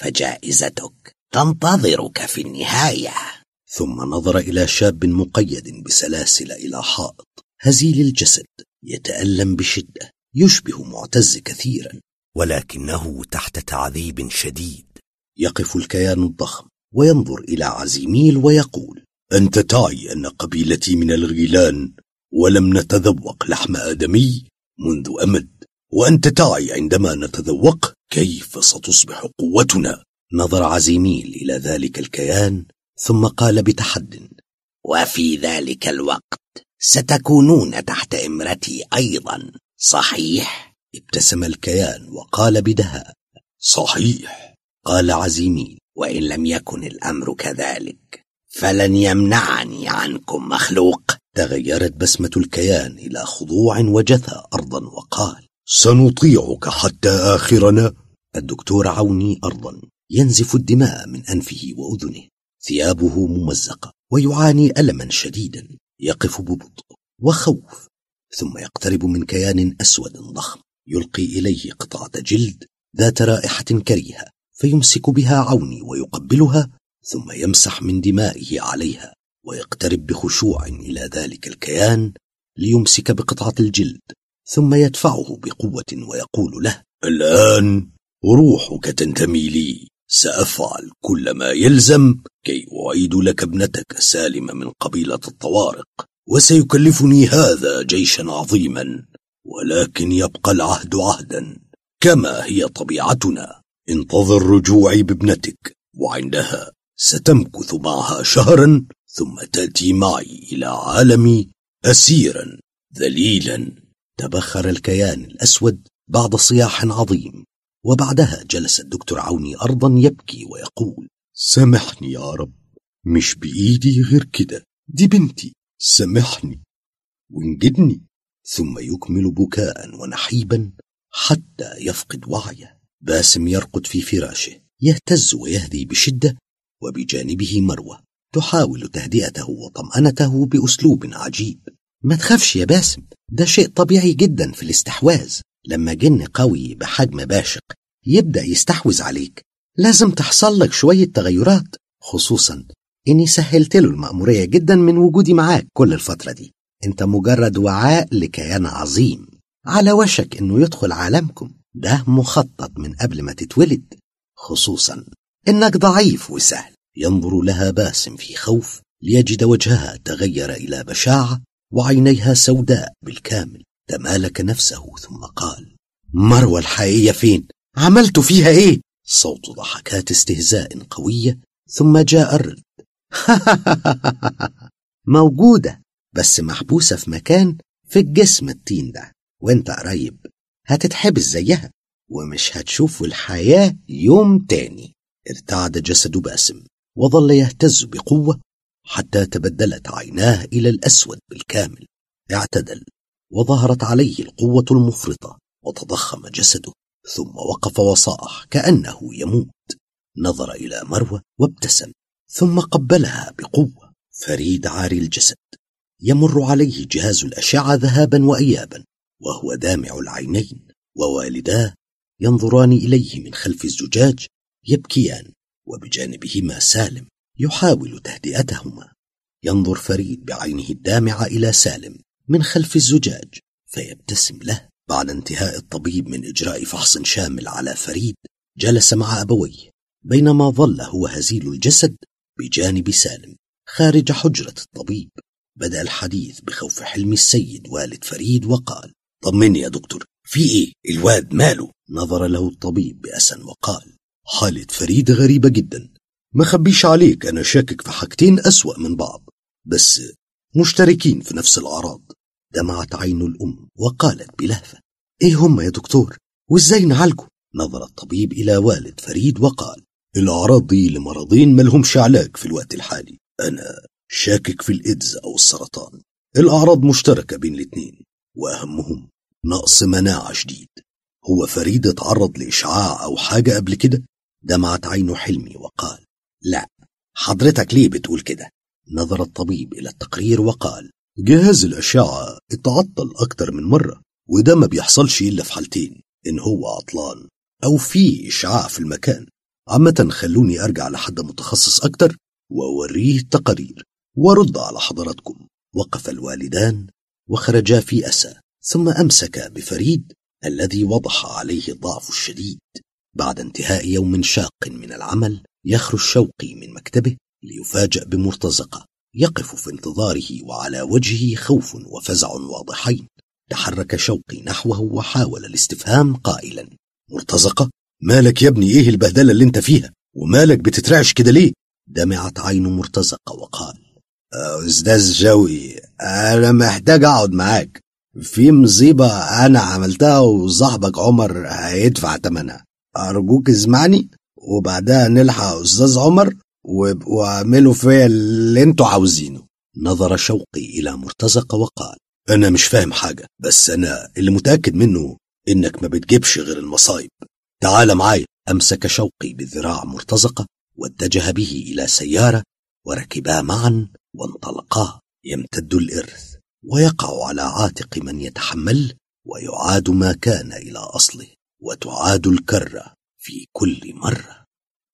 فجائزتك تنتظرك في النهاية. ثم نظر إلى شاب مقيد بسلاسل إلى حائط هزيل الجسد يتألم بشدة، يشبه معتز كثيرا ولكنه تحت تعذيب شديد. يقف الكيان الضخم وينظر إلى عزيميل ويقول: أنت تعي أن قبيلتي من الغيلان ولم نتذوق لحم آدمي منذ أمد، وأنت تعي عندما نتذوق كيف ستصبح قوتنا. نظر عزيميل إلى ذلك الكيان ثم قال بتحد: وفي ذلك الوقت ستكونون تحت إمرتي أيضا، صحيح؟ ابتسم الكيان وقال بدهاء: صحيح. قال عزيميل: وإن لم يكن الأمر كذلك فلن يمنعني عنكم مخلوق. تغيرت بسمة الكيان إلى خضوع وجثى أرضا وقال: سنطيعك حتى آخرنا. الدكتور عوني أرضا ينزف الدماء من أنفه وأذنه، ثيابه ممزقة ويعاني ألما شديدا، يقف ببطء وخوف، ثم يقترب من كيان أسود ضخم يلقي إليه قطعة جلد ذات رائحة كريهة، فيمسك بها عوني ويقبلها ثم يمسح من دمائه عليها، ويقترب بخشوع إلى ذلك الكيان ليمسك بقطعة الجلد، ثم يدفعه بقوة ويقول له: الآن روحك تنتمي لي، سأفعل كل ما يلزم كي أعيد لك ابنتك سالمة من قبيلة الطوارق، وسيكلفني هذا جيشا عظيما، ولكن يبقى العهد عهدا كما هي طبيعتنا. انتظر رجوعي بابنتك، وعندها ستمكث معها شهرا، ثم تأتي معي إلى عالمي أسيرا ذليلا. تبخر الكيان الأسود بعد صياح عظيم، وبعدها جلس الدكتور عوني أرضا يبكي ويقول: سامحني يا رب، مش بإيدي غير كده، دي بنتي، سامحني وانجدني. ثم يكمل بكاء ونحيبا حتى يفقد وعيه. باسم يرقد في فراشه يهتز ويهدي بشدة، وبجانبه مروة تحاول تهدئته وطمأنته بأسلوب عجيب. ما تخافش يا باسم، ده شيء طبيعي جدا في الاستحواذ. لما جن قوي بحجم باشق يبدأ يستحوذ عليك لازم تحصل لك شوية تغيرات، خصوصا إني سهلت له المأمورية جدا من وجودي معاك كل الفترة دي. انت مجرد وعاء لكيان عظيم على وشك انه يدخل عالمكم. ده مخطط من قبل ما تتولد، خصوصا انك ضعيف وسهل. ينظر لها باسم في خوف ليجد وجهها تغير الى بشاعة وعينيها سوداء بالكامل. تمالك نفسه ثم قال: مروة الحقيقية فين؟ عملت فيها ايه؟ صوت ضحكات استهزاء قوية، ثم جاء الرد: موجودة، بس محبوسة في مكان في الجسم الطين ده، وانت قريب هتتحبس زيها ومش هتشوف الحياة يوم تاني. ارتعد جسد باسم وظل يهتز بقوة حتى تبدلت عيناه إلى الأسود بالكامل. اعتدل وظهرت عليه القوة المفرطة وتضخم جسده، ثم وقف وصاح كأنه يموت. نظر إلى مروة وابتسم ثم قبلها بقوة. فريد عاري الجسد يمر عليه جهاز الأشعة ذهابا وإيابا وهو دامع العينين، ووالداه ينظران إليه من خلف الزجاج يبكيان، وبجانبهما سالم يحاول تهدئتهما. ينظر فريد بعينه الدامعة إلى سالم من خلف الزجاج فيبتسم له. بعد انتهاء الطبيب من إجراء فحص شامل على فريد، جلس مع أبويه بينما ظل هو هزيل الجسد بجانب سالم خارج حجرة الطبيب. بدأ الحديث بخوف حلمي السيد والد فريد وقال: طمني يا دكتور، في ايه؟ الواد ماله؟ نظر له الطبيب بأسى وقال: حالة فريد غريبة جدا، ما خبيش عليك أنا شاكك في حاجتين أسوأ من بعض بس مشتركين في نفس الأعراض. دمعت عين الأم وقالت بلهفة: ايه هم يا دكتور وازاي نعالجه؟ نظر الطبيب إلى والد فريد وقال: الأعراض دي لمرضين ملهمش علاج في الوقت الحالي، أنا شاكك في الإيدز أو السرطان. الأعراض مشتركة بين الاثنين وأهمهم نقص مناعة شديد. هو فريد اتعرض لإشعاع أو حاجة قبل كده؟ دمعت عين حلمي وقال: لا. حضرتك ليه بتقول كده؟ نظر الطبيب إلى التقرير وقال: جهاز الأشعة اتعطل أكتر من مرة، وده ما بيحصلش إلا في حالتين: إن هو عطلان أو في إشعاع في المكان. عامة خلوني أرجع لحد متخصص أكتر وأوريه التقارير ورد على حضراتكم. وقف الوالدان وخرجا في أسى، ثم أمسكا بفريد الذي وضح عليه الضعف الشديد. بعد انتهاء يوم شاق من العمل، يخرج شوقي من مكتبه ليفاجأ بمرتزقة يقف في انتظاره وعلى وجهه خوف وفزع واضحين. تحرك شوقي نحوه وحاول الاستفهام قائلا: مرتزقة، مالك يا ابني؟ ايه البهدلة اللي انت فيها؟ ومالك بتترعش كده ليه؟ دمعت عين مرتزقة وقال: أستاذ شوقي، أنا محتاج أقعد معاك في مصيبة أنا عملتها وصاحبك عمر هيدفع ثمنها. أرجوك اسمعني وبعدها نلحق أستاذ عمر واعملوا فيا اللي انتوا عاوزينه. نظر شوقي إلى مرتزقة وقال: أنا مش فاهم حاجة، بس أنا اللي متأكد منه إنك ما بتجيبش غير المصايب. تعال معايا. أمسك شوقي بذراع مرتزقة واتجه به إلى سيارة، وركبا معا وانطلقا. يمتد الإرث ويقع على عاتق من يتحمل، ويعاد ما كان إلى أصله، وتعاد الكرة في كل مرة.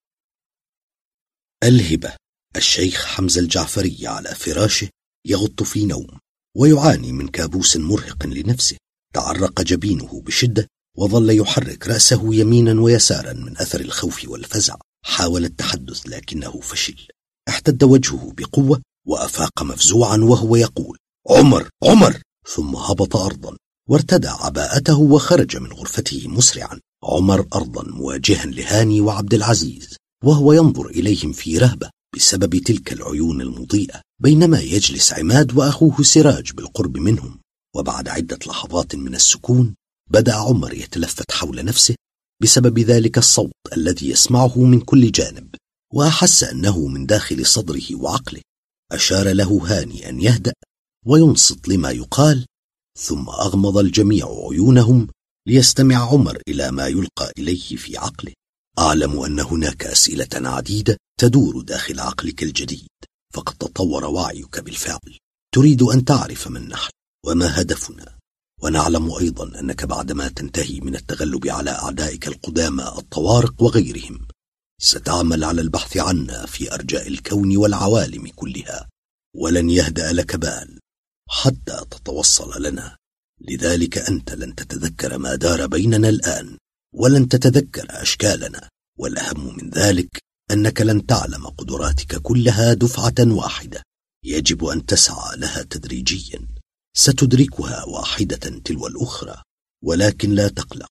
الهبة. الشيخ حمزة الجعفري على فراشه يغط في نوم ويعاني من كابوس مرهق لنفسه. تعرق جبينه بشدة وظل يحرك رأسه يمينا ويسارا من أثر الخوف والفزع. حاول التحدث لكنه فشل. احتد وجهه بقوة وأفاق مفزوعا وهو يقول: عمر عمر! ثم هبط أرضا وارتدى عباءته وخرج من غرفته مسرعا. عمر أرضا مواجها لهاني وعبد العزيز وهو ينظر إليهم في رهبة بسبب تلك العيون المضيئة، بينما يجلس عماد وأخوه سراج بالقرب منهم. وبعد عدة لحظات من السكون بدأ عمر يتلفت حول نفسه بسبب ذلك الصوت الذي يسمعه من كل جانب، وأحس أنه من داخل صدره وعقله. أشار له هاني أن يهدأ وينصت لما يقال، ثم أغمض الجميع عيونهم ليستمع عمر إلى ما يلقى إليه في عقله. أعلم أن هناك أسئلة عديدة تدور داخل عقلك الجديد، فقد تطور وعيك بالفعل. تريد أن تعرف من نحن وما هدفنا، ونعلم أيضا أنك بعدما تنتهي من التغلب على أعدائك القدامى الطوارق وغيرهم ستعمل على البحث عنا في أرجاء الكون والعوالم كلها، ولن يهدأ لك بال حتى تتوصل لنا، لذلك أنت لن تتذكر ما دار بيننا الآن، ولن تتذكر أشكالنا، والأهم من ذلك أنك لن تعلم قدراتك كلها دفعة واحدة، يجب أن تسعى لها تدريجيا، ستدركها واحدة تلو الأخرى، ولكن لا تقلق،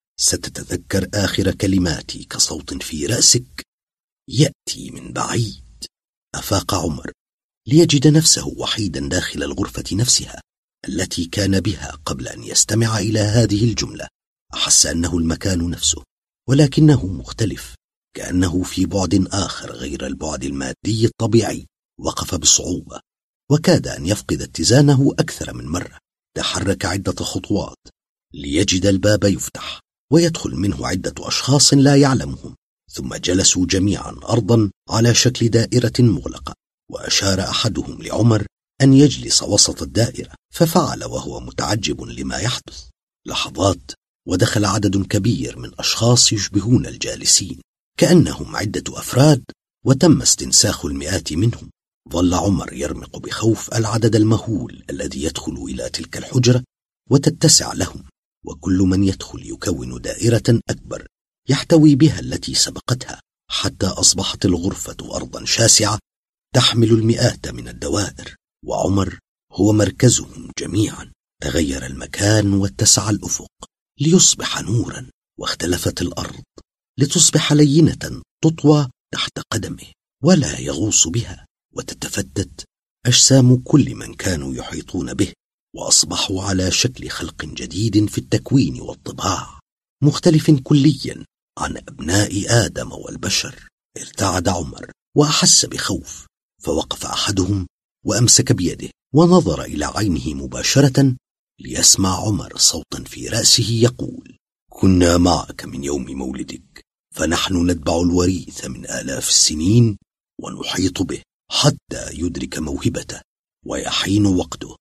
ستتذكر آخر كلماتي كصوت في رأسك يأتي من بعيد. أفاق عمر ليجد نفسه وحيدا داخل الغرفة نفسها التي كان بها قبل أن يستمع إلى هذه الجملة. أحس أنه المكان نفسه، ولكنه مختلف، كأنه في بعد آخر غير البعد المادي الطبيعي. وقف بصعوبة وكاد أن يفقد اتزانه أكثر من مرة. تحرك عدة خطوات ليجد الباب يفتح ويدخل منه عدة أشخاص لا يعلمهم، ثم جلسوا جميعا أرضا على شكل دائرة مغلقة، وأشار أحدهم لعمر أن يجلس وسط الدائرة، ففعل وهو متعجب لما يحدث. لحظات ودخل عدد كبير من أشخاص يشبهون الجالسين كأنهم عدة أفراد، وتم استنساخ المئات منهم. ظل عمر يرمق بخوف العدد المهول الذي يدخل إلى تلك الحجرة وتتسع لهم، وكل من يدخل يكون دائرة أكبر يحتوي بها التي سبقتها، حتى أصبحت الغرفة أرضا شاسعة تحمل المئات من الدوائر، وعمر هو مركزهم جميعا. تغير المكان واتسع الأفق ليصبح نورا، واختلفت الأرض لتصبح لينة تطوى تحت قدمه ولا يغوص بها، وتتفتت أجسام كل من كانوا يحيطون به، وأصبحوا على شكل خلق جديد في التكوين والطباع، مختلف كليا عن أبناء آدم والبشر. ارتعد عمر وأحس بخوف، فوقف أحدهم وأمسك بيده ونظر إلى عينه مباشرة ليسمع عمر صوتا في رأسه يقول: كنا معك من يوم مولدك، فنحن نتبع الوريث من آلاف السنين ونحيط به حتى يدرك موهبته ويحين وقته،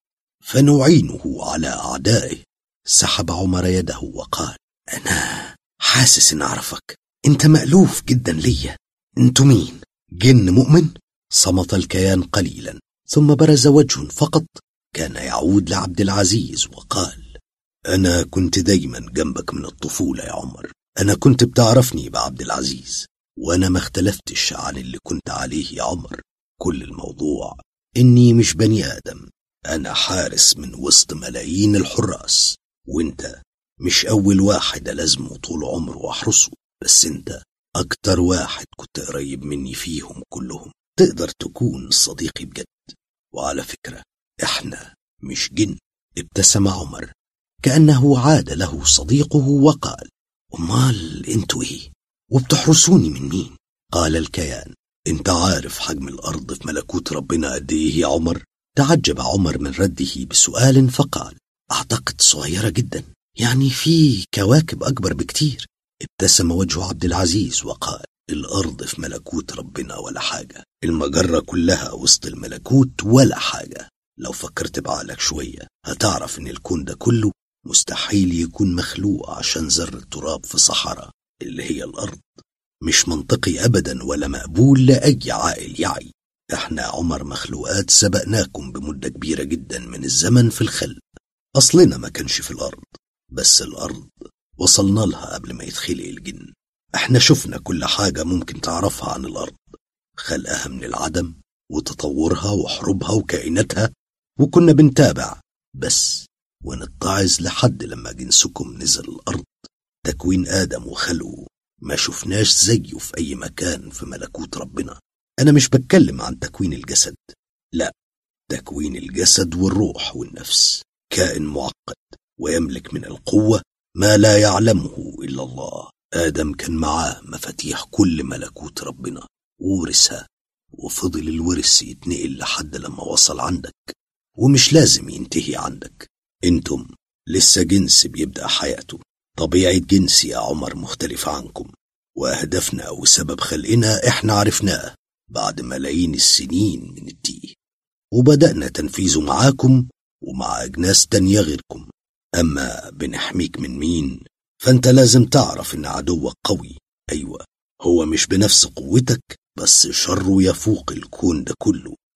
فنعينه على أعدائه. سحب عمر يده وقال: أنا حاسس إن أعرفك، أنت مألوف جدا لي، أنت مين؟ جن مؤمن؟ صمت الكيان قليلا، ثم برز وجه فقط كان يعود لعبد العزيز وقال: أنا كنت دايما جنبك من الطفولة يا عمر، أنا كنت بتعرفني بعبد العزيز، وأنا ما اختلفتش عن اللي كنت عليه يا عمر. كل الموضوع إني مش بني آدم، أنا حارس من وسط ملايين الحراس، وإنت مش أول واحد لازمه طول عمره وأحرسه، بس إنت أكتر واحد كنت قريب مني فيهم كلهم، تقدر تكون صديقي بجد. وعلى فكرة إحنا مش جن. ابتسم عمر كأنه عاد له صديقه وقال: أمال انتوا إيه؟ وبتحرسوني من مين؟ قال الكيان: انت عارف حجم الأرض في ملكوت ربنا قد إيه يا عمر؟ تعجب عمر من رده بسؤال فقال: أعتقد صغيرة جدا، يعني في كواكب أكبر بكتير. ابتسم وجه عبد العزيز وقال: الأرض في ملكوت ربنا ولا حاجة، المجرة كلها وسط الملكوت ولا حاجة. لو فكرت بعقلك شوية هتعرف إن الكون ده كله مستحيل يكون مخلوق عشان ذرة تراب في صحراء اللي هي الأرض. مش منطقي أبدا ولا مقبول لأي عاقل يعي. احنا عمر مخلوقات سبقناكم بمدة كبيرة جدا من الزمن في الخلق. أصلنا ما كانش في الأرض، بس الأرض وصلنا لها قبل ما يتخلق الجن. احنا شفنا كل حاجة ممكن تعرفها عن الأرض، خلقها من العدم وتطورها وحروبها وكائناتها، وكنا بنتابع بس ونتعظ لحد لما جنسكم نزل الأرض. تكوين آدم وخلقه ما شفناش زيه في أي مكان في ملكوت ربنا. أنا مش بتكلم عن تكوين الجسد، لا، تكوين الجسد والروح والنفس. كائن معقد ويملك من القوة ما لا يعلمه إلا الله. آدم كان معاه مفاتيح كل ملكوت ربنا، وورثها، وفضل الورث يتنقل لحد لما وصل عندك، ومش لازم ينتهي عندك. انتم لسه جنس بيبدأ حياته. طبيعة جنس يا عمر مختلفة عنكم، وأهدافنا وسبب خلقنا احنا عرفناه بعد ملايين السنين من التيه، وبدأنا تنفيذه معاكم ومع أجناس تانية غيركم. أما بنحميك من مين؟ فأنت لازم تعرف إن عدوك قوي. أيوة، هو مش بنفس قوتك، بس شره يفوق الكون ده كله.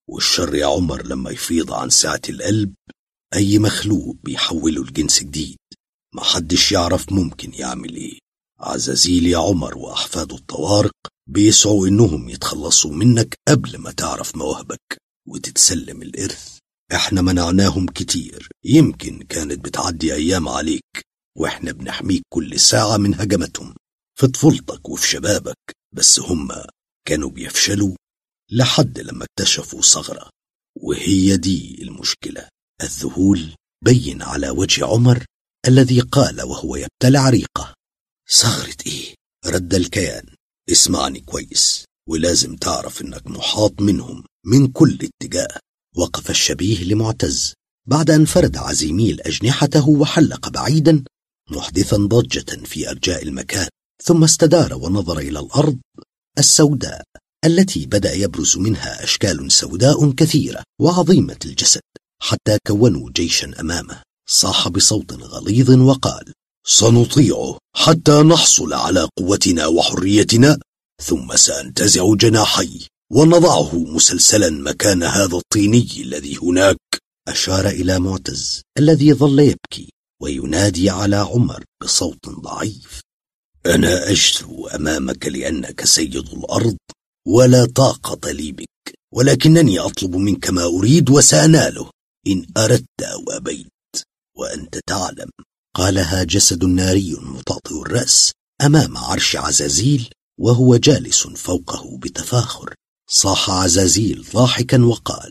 والشر يا عمر لما يفيض عن سعة القلب أي مخلوق بيحوله لجنس جديد، محدش يعرف ممكن يعمل إيه. عزازيل يا عمر وأحفاده الطوارق بيسعوا إنهم يتخلصوا منك قبل ما تعرف مواهبك وتتسلم الإرث. إحنا منعناهم كتير، يمكن كانت بتعدي أيام عليك وإحنا بنحميك كل ساعة من هجمتهم في طفولتك وفي شبابك، بس هم كانوا بيفشلوا لحد لما اكتشفوا ثغرة، وهي دي المشكلة. الذهول بين على وجه عمر الذي قال وهو يبتلع ريقه: ثغرة إيه؟ رد الكيان: اسمعني كويس ولازم تعرف إنك محاط منهم من كل اتجاه. وقف الشبيه لمعتز بعد أن فرد عزيميل أجنحته وحلق بعيدا محدثا ضجة في أرجاء المكان، ثم استدار ونظر إلى الأرض السوداء التي بدأ يبرز منها أشكال سوداء كثيرة وعظيمة الجسد حتى كونوا جيشا أمامه. صاح بصوت غليظ وقال: سنطيعه حتى نحصل على قوتنا وحريتنا، ثم سأنتزع جناحي ونضعه مسلسلا مكان هذا الطيني الذي هناك. أشار إلى معتز الذي ظل يبكي وينادي على عمر بصوت ضعيف: أنا أجثو أمامك لأنك سيد الأرض ولا طاقة لي بك، ولكنني أطلب منك ما أريد وسأناله إن أردت أو أبيت، وأنت تعلم. قالها جسد ناري مطاطئ الرأس أمام عرش عزازيل وهو جالس فوقه بتفاخر. صاح عزازيل ضاحكا وقال: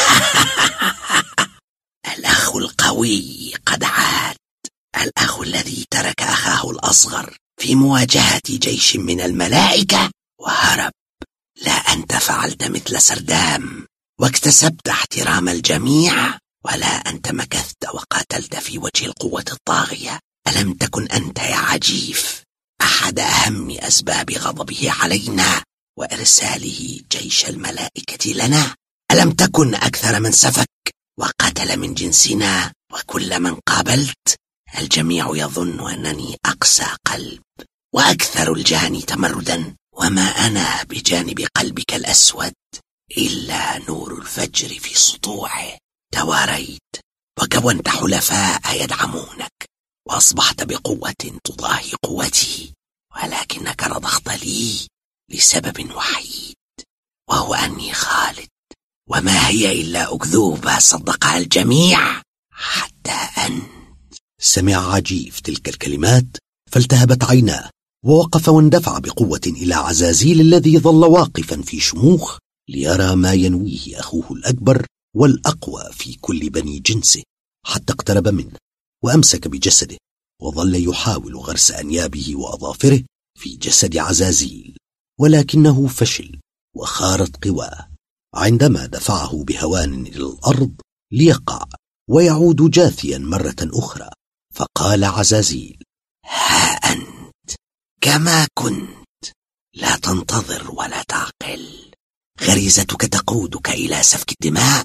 الأخ القوي قد عاد، الأخ الذي ترك أخاه الأصغر في مواجهة جيش من الملائكة وهرب. لا أنت فعلت مثل سردام واكتسبت احترام الجميع، ولا أنت مكثت وقاتلت في وجه القوة الطاغية. ألم تكن أنت يا عجيف أحد أهم أسباب غضبه علينا وإرساله جيش الملائكة لنا؟ ألم تكن أكثر من سفك وقتل من جنسنا، وكل من قابلت الجميع يظن أنني أقسى قلب وأكثر الجاني تمردا، وما أنا بجانب قلبك الأسود إلا نور الفجر في سطوعه. تواريت وكونت حلفاء يدعمونك، وأصبحت بقوة تضاهي قوتي، ولكنك رضخت لي لسبب وحيد، وهو أني خالد، وما هي إلا أكذوبة صدقها الجميع حتى أنت. سمع عجيف تلك الكلمات فالتهبت عيناه، ووقف واندفع بقوة إلى عزازيل الذي ظل واقفا في شموخ ليرى ما ينويه أخوه الأكبر والأقوى في كل بني جنسه، حتى اقترب منه وأمسك بجسده وظل يحاول غرس أنيابه وأظافره في جسد عزازيل، ولكنه فشل وخارت قواه عندما دفعه بهوان إلى الأرض ليقع ويعود جاثيا مرة أخرى. فقال عزازيل: ها أنت كما كنت، لا تنتظر ولا تعقل، غريزتك تقودك إلى سفك الدماء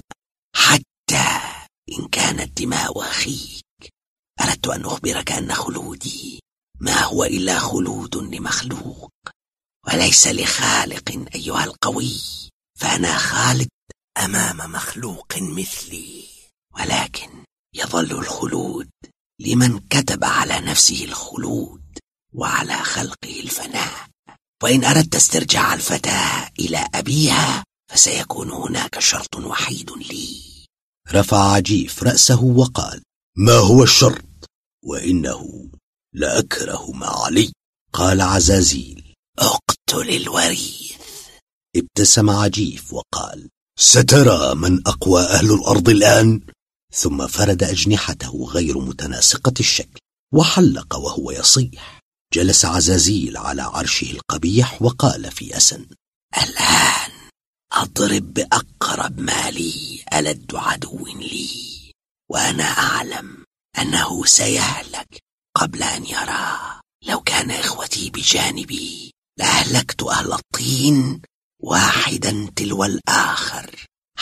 حتى إن كانت دماء أخيك. أردت أن أخبرك أن خلودي ما هو إلا خلود لمخلوق وليس لخالق أيها القوي، فأنا خالد أمام مخلوق مثلي، ولكن يظل الخلود لمن كتب على نفسه الخلود وعلى خلقه الفناء. وإن أردت استرجاع الفتاة إلى أبيها فسيكون هناك شرط وحيد لي. رفع عجيف رأسه وقال: ما هو الشرط؟ وإنه لأكره ما علي. قال عزازيل: اقتل الوريث. ابتسم عجيف وقال: سترى من أقوى أهل الأرض الآن. ثم فرد أجنحته غير متناسقة الشكل وحلق وهو يصيح. جلس عزازيل على عرشه القبيح وقال في أسن: الآن أضرب بأقرب ما لي ألد عدو لي، وأنا أعلم أنه سيهلك قبل أن يرى. لو كان إخوتي بجانبي لأهلكت أهل الطين واحدا تلو الآخر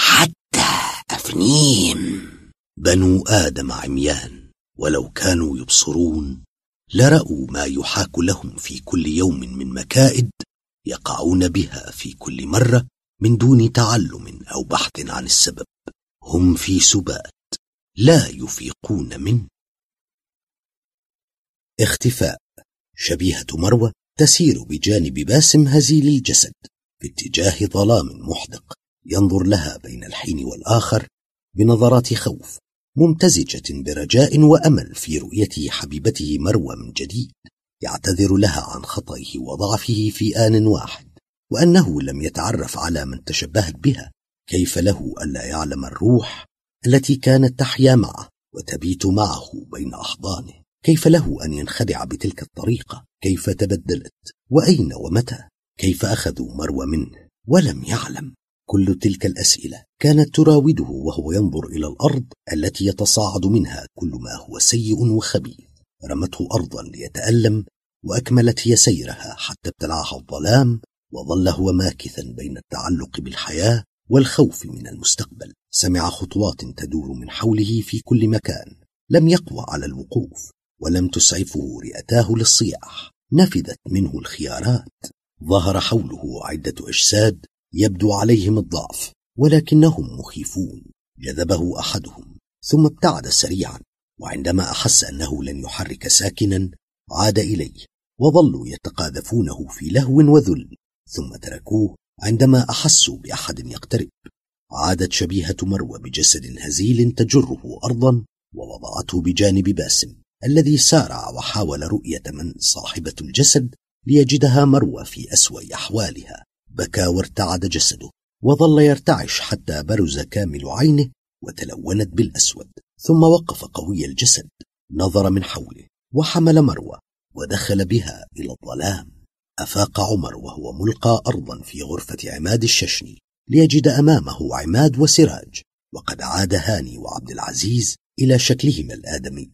حتى أفنيهم. بنو آدم عميان، ولو كانوا يبصرون لرأوا ما يحاك لهم في كل يوم من مكائد يقعون بها في كل مرة من دون تعلم أو بحث عن السبب. هم في سبات لا يفيقون منه. اختفاء. شبيهة مروة تسير بجانب باسم هزيل الجسد في اتجاه ظلام محدق، ينظر لها بين الحين والآخر بنظرات خوف ممتزجة برجاء وأمل في رؤية حبيبته مروة من جديد، يعتذر لها عن خطئه وضعفه في آن واحد، وأنه لم يتعرف على من تشبهت بها. كيف له ألا يعلم الروح التي كانت تحيا معه وتبيت معه بين أحضانه؟ كيف له أن ينخدع بتلك الطريقة؟ كيف تبدلت؟ وأين ومتى؟ كيف أخذوا مروة منه ولم يعلم؟ كل تلك الأسئلة كانت تراوده وهو ينظر إلى الأرض التي يتصاعد منها كل ما هو سيء وخبيث. رمته أرضا ليتألم، وأكملت هي سيرها حتى ابتلعها الظلام، وظل هو ماكثا بين التعلق بالحياة والخوف من المستقبل. سمع خطوات تدور من حوله في كل مكان، لم يقوى على الوقوف ولم تسعفه رئتاه للصياح. نفذت منه الخيارات. ظهر حوله عدة أجساد يبدو عليهم الضعف ولكنهم مخيفون. جذبه أحدهم ثم ابتعد سريعا، وعندما أحس أنه لن يحرك ساكنا عاد إليه، وظلوا يتقاذفونه في لهو وذل، ثم تركوه عندما أحسوا بأحد يقترب. عادت شبيهة مروة بجسد هزيل تجره أرضا، ووضعته بجانب باسم الذي سارع وحاول رؤية من صاحبة الجسد ليجدها مروة في أسوأ أحوالها. بكى وارتعد جسده، وظل يرتعش حتى برز كامل عينه وتلونت بالأسود. ثم وقف قوي الجسد، نظر من حوله وحمل مروة ودخل بها إلى الظلام. أفاق عمر وهو ملقى أرضا في غرفة عماد الششني ليجد أمامه عماد وسراج، وقد عاد هاني وعبد العزيز إلى شكلهما الآدمي،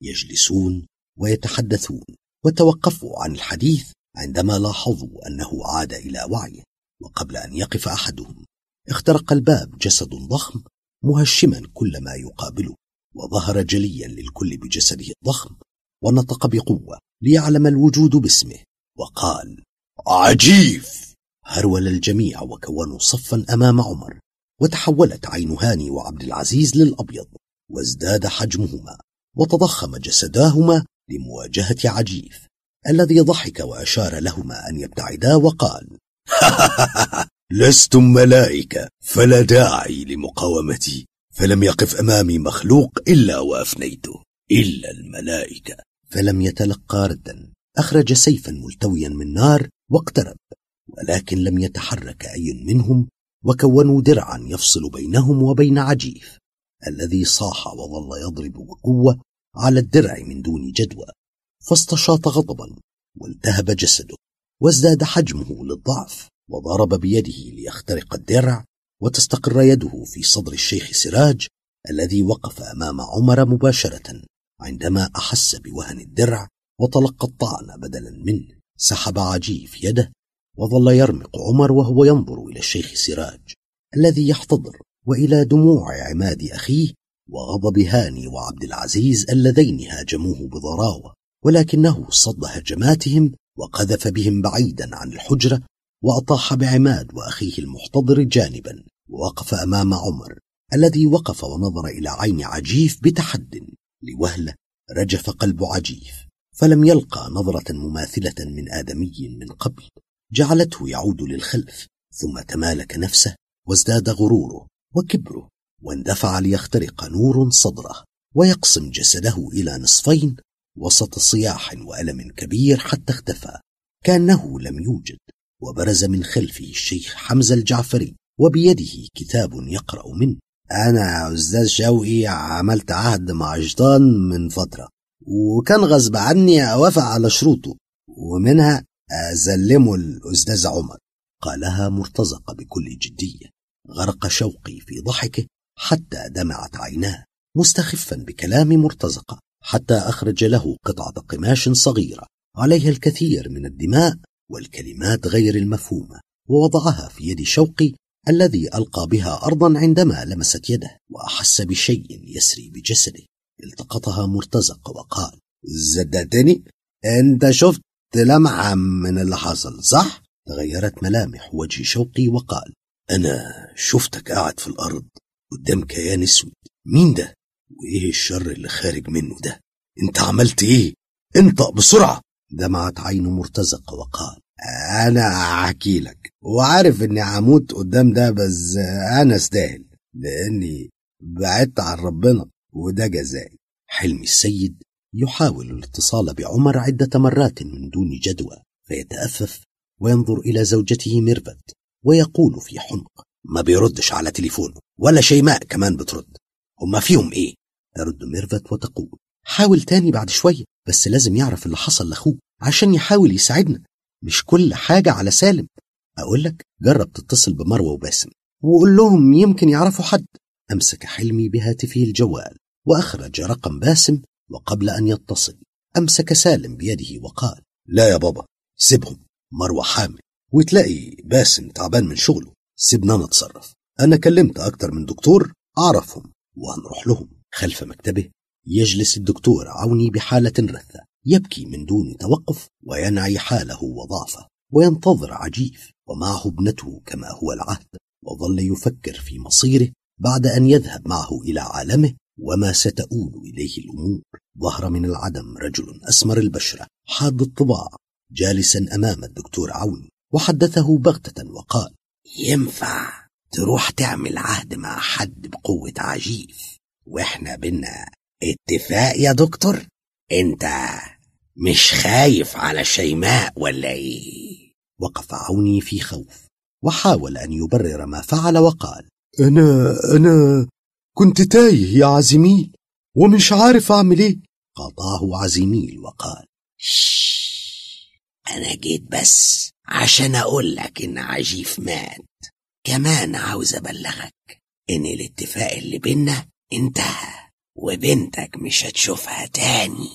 يجلسون ويتحدثون. وتوقفوا عن الحديث عندما لاحظوا أنه عاد إلى وعيه، وقبل أن يقف أحدهم اخترق الباب جسد ضخم مهشما كل ما يقابله، وظهر جليا للكل بجسده الضخم، ونطق بقوة ليعلم الوجود باسمه وقال: عجيف! هرول الجميع وكونوا صفا أمام عمر، وتحولت عين هاني وعبد العزيز للأبيض، وازداد حجمهما وتضخم جسداهما لمواجهة عجيف الذي ضحك وأشار لهما أن يبتعدا وقال: لستم ملائكة فلا داعي لمقاومتي، فلم يقف أمامي مخلوق إلا وأفنيته، إلا الملائكة. فلم يتلقى ردا، أخرج سيفا ملتويا من نار واقترب، ولكن لم يتحرك أي منهم، وكونوا درعا يفصل بينهم وبين عجيف الذي صاح وظل يضرب بقوة على الدرع من دون جدوى. فاستشاط غضبا والتهب جسده وازداد حجمه للضعف، وضرب بيده ليخترق الدرع وتستقر يده في صدر الشيخ سراج الذي وقف أمام عمر مباشرة. عندما أحس بوهن الدرع وتلقى الطعن بدلا منه، سحب عجيف يده، وظل يرمق عمر وهو ينظر إلى الشيخ سراج الذي يحتضر، وإلى دموع عماد أخيه وغضب هاني وعبد العزيز اللذين هاجموه بضراوة، ولكنه صد هجماتهم وقذف بهم بعيدا عن الحجرة، وأطاح بعماد وأخيه المحتضر جانبا، ووقف أمام عمر الذي وقف ونظر إلى عين عجيف بتحد. لوهلة رجف قلب عجيف، فلم يلقى نظرة مماثلة من آدمي من قبل، جعلته يعود للخلف، ثم تمالك نفسه وازداد غروره وكبره، واندفع ليخترق نور صدره ويقسم جسده إلى نصفين وسط صياح وألم كبير حتى اختفى كأنه لم يوجد. وبرز من خلفه الشيخ حمزة الجعفري وبيده كتاب يقرأ منه: أنا أستاذ شوقي عملت عهد مع شيطان من فترة، وكان غصب عني أوافق على شروطه، ومنها أسلمه الأستاذ عمر. قالها مرتزقة بكل جدية. غرق شوقي في ضحكه حتى دمعت عيناه، مستخفا بكلام مرتزقة، حتى أخرج له قطعة قماش صغيرة عليها الكثير من الدماء والكلمات غير المفهومة، ووضعها في يد شوقي الذي ألقى بها أرضا عندما لمست يده، وأحس بشيء يسري بجسده. التقطها مرتزق وقال: زدتني؟ أنت شفت لمعة من اللي حصل صح؟ تغيرت ملامح وجه شوقي وقال: أنا شفتك قاعد في الأرض قدام كيان اسود. مين ده؟ وإيه الشر اللي خارج منه ده؟ أنت عملت إيه؟ انطق بسرعة. دمعت عينه مرتزقة وقال: أنا أحكي لك، وعارف إني هموت قدام ده، بس أنا استاهل لأني بعدت عن ربنا وده جزائي. حلمي السيد يحاول الاتصال بعمر عدة مرات من دون جدوى، فيتأفف وينظر إلى زوجته ميرفت ويقول في حنق: ما بيردش على تليفونه، ولا شيماء كمان بترد، هما فيهم إيه؟ ترد ميرفت وتقول: حاول تاني بعد شوية، بس لازم يعرف اللي حصل لأخوه عشان يحاول يساعدنا، مش كل حاجة على سالم. أقول لك جرب تتصل بمروة وباسم وقول لهم يمكن يعرفوا حد. أمسك حلمي بهاتفه الجوال وأخرج رقم باسم، وقبل أن يتصل أمسك سالم بيده وقال: لا يا بابا، سيبهم، مروة حامل وتلاقي باسم تعبان من شغله، سيبنا نتصرف. أنا كلمت أكتر من دكتور أعرفهم وهنروح لهم. خلف مكتبه يجلس الدكتور عوني بحالة رثة، يبكي من دون توقف وينعي حاله وضعفه، وينتظر عجيف ومعه ابنته كما هو العهد، وظل يفكر في مصيره بعد أن يذهب معه إلى عالمه وما ستؤول إليه الأمور. ظهر من العدم رجل أسمر البشرة حاد الطباع جالسا أمام الدكتور عوني، وحدثه بغتة وقال: ينفع تروح تعمل عهد مع حد بقوة عجيف وإحنا بينا اتفاق يا دكتور؟ انت مش خايف على شيماء ولا ايه؟ وقف عوني في خوف وحاول أن يبرر ما فعل وقال: أنا كنت تايه يا عزيميل ومش عارف أعمل إيه. قاطعه عزيميل وقال: أنا جيت بس عشان أقول لك إن عجيف مات. كمان عاوز أبلغك إن الاتفاق اللي بينا انتهى وبنتك مش هتشوفها تاني.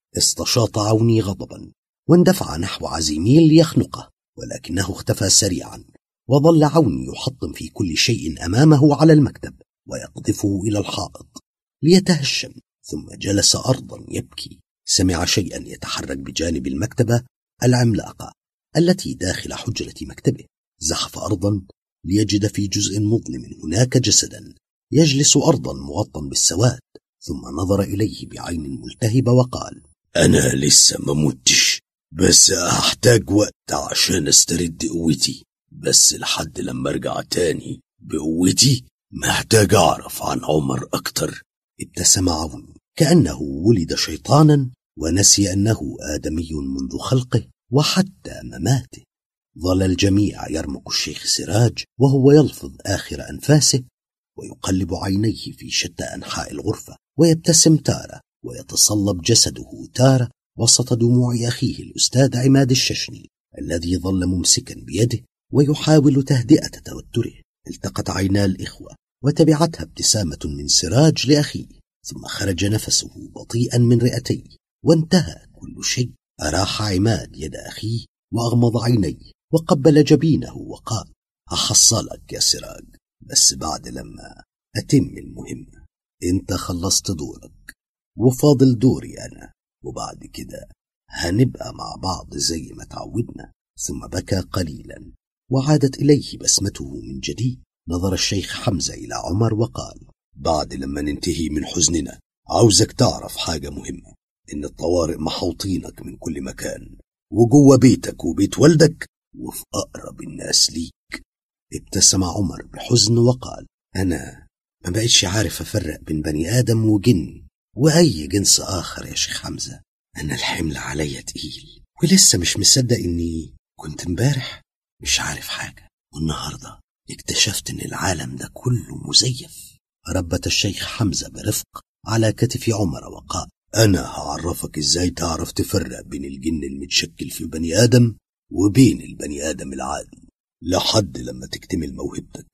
استشاط عوني غضبا واندفع نحو عزيميل ليخنقه، ولكنه اختفى سريعا، وظل عوني يحطم في كل شيء أمامه على المكتب ويقذفه إلى الحائط ليتهشم، ثم جلس أرضا يبكي. سمع شيئا يتحرك بجانب المكتبة العملاقة التي داخل حجرة مكتبه. زحف أرضا ليجد في جزء مظلم هناك جسدا يجلس أرضا مغطى بالسواد، ثم نظر إليه بعين ملتهبة وقال: أنا لسه ما متش، بس أحتاج وقت عشان استرد قوتي، بس لحد لما أرجع تاني بقوتي محتاج أعرف عن عمر أكتر. ابتسم عوني كأنه ولد شيطانا ونسي أنه آدمي منذ خلقه وحتى مماته. ظل الجميع يرمق الشيخ سراج وهو يلفظ آخر أنفاسه ويقلب عينيه في شتى أنحاء الغرفة، ويبتسم تارة ويتصلب جسده تارة وسط دموع أخيه الأستاذ عماد الششني الذي ظل ممسكا بيده ويحاول تهدئة توتره. التقت عينا الإخوة وتبعتها ابتسامة من سراج لأخيه، ثم خرج نفسه بطيئا من رئتيه وانتهى كل شيء. أراح عماد يد أخيه وأغمض عينيه وقبل جبينه وقال: هحصلك يا سراج، بس بعد لما أتم المهمة. انت خلصت دورك وفاضل دوري أنا، وبعد كده هنبقى مع بعض زي ما تعودنا. ثم بكى قليلا وعادت إليه بسمته من جديد. نظر الشيخ حمزة إلى عمر وقال: بعد لما ننتهي من حزننا عاوزك تعرف حاجة مهمة، إن الطوارئ محوطينك من كل مكان، وجوه بيتك وبيت والدك وفي أقرب الناس ليك. ابتسم عمر بحزن وقال: أنا ما بقيتش عارف أفرق بين بني آدم وجن وأي جنس آخر يا شيخ حمزة. أنا الحمل عليا تقيل ولسه مش مصدق إني كنت امبارح مش عارف حاجة، والنهاردة اكتشفت إن العالم ده كله مزيف. ربت الشيخ حمزة برفق على كتف عمر وقال: أنا هعرفك إزاي تعرف تفرق بين الجن المتشكل في بني آدم وبين البني آدم العادي، لحد لما تكتمل موهبتك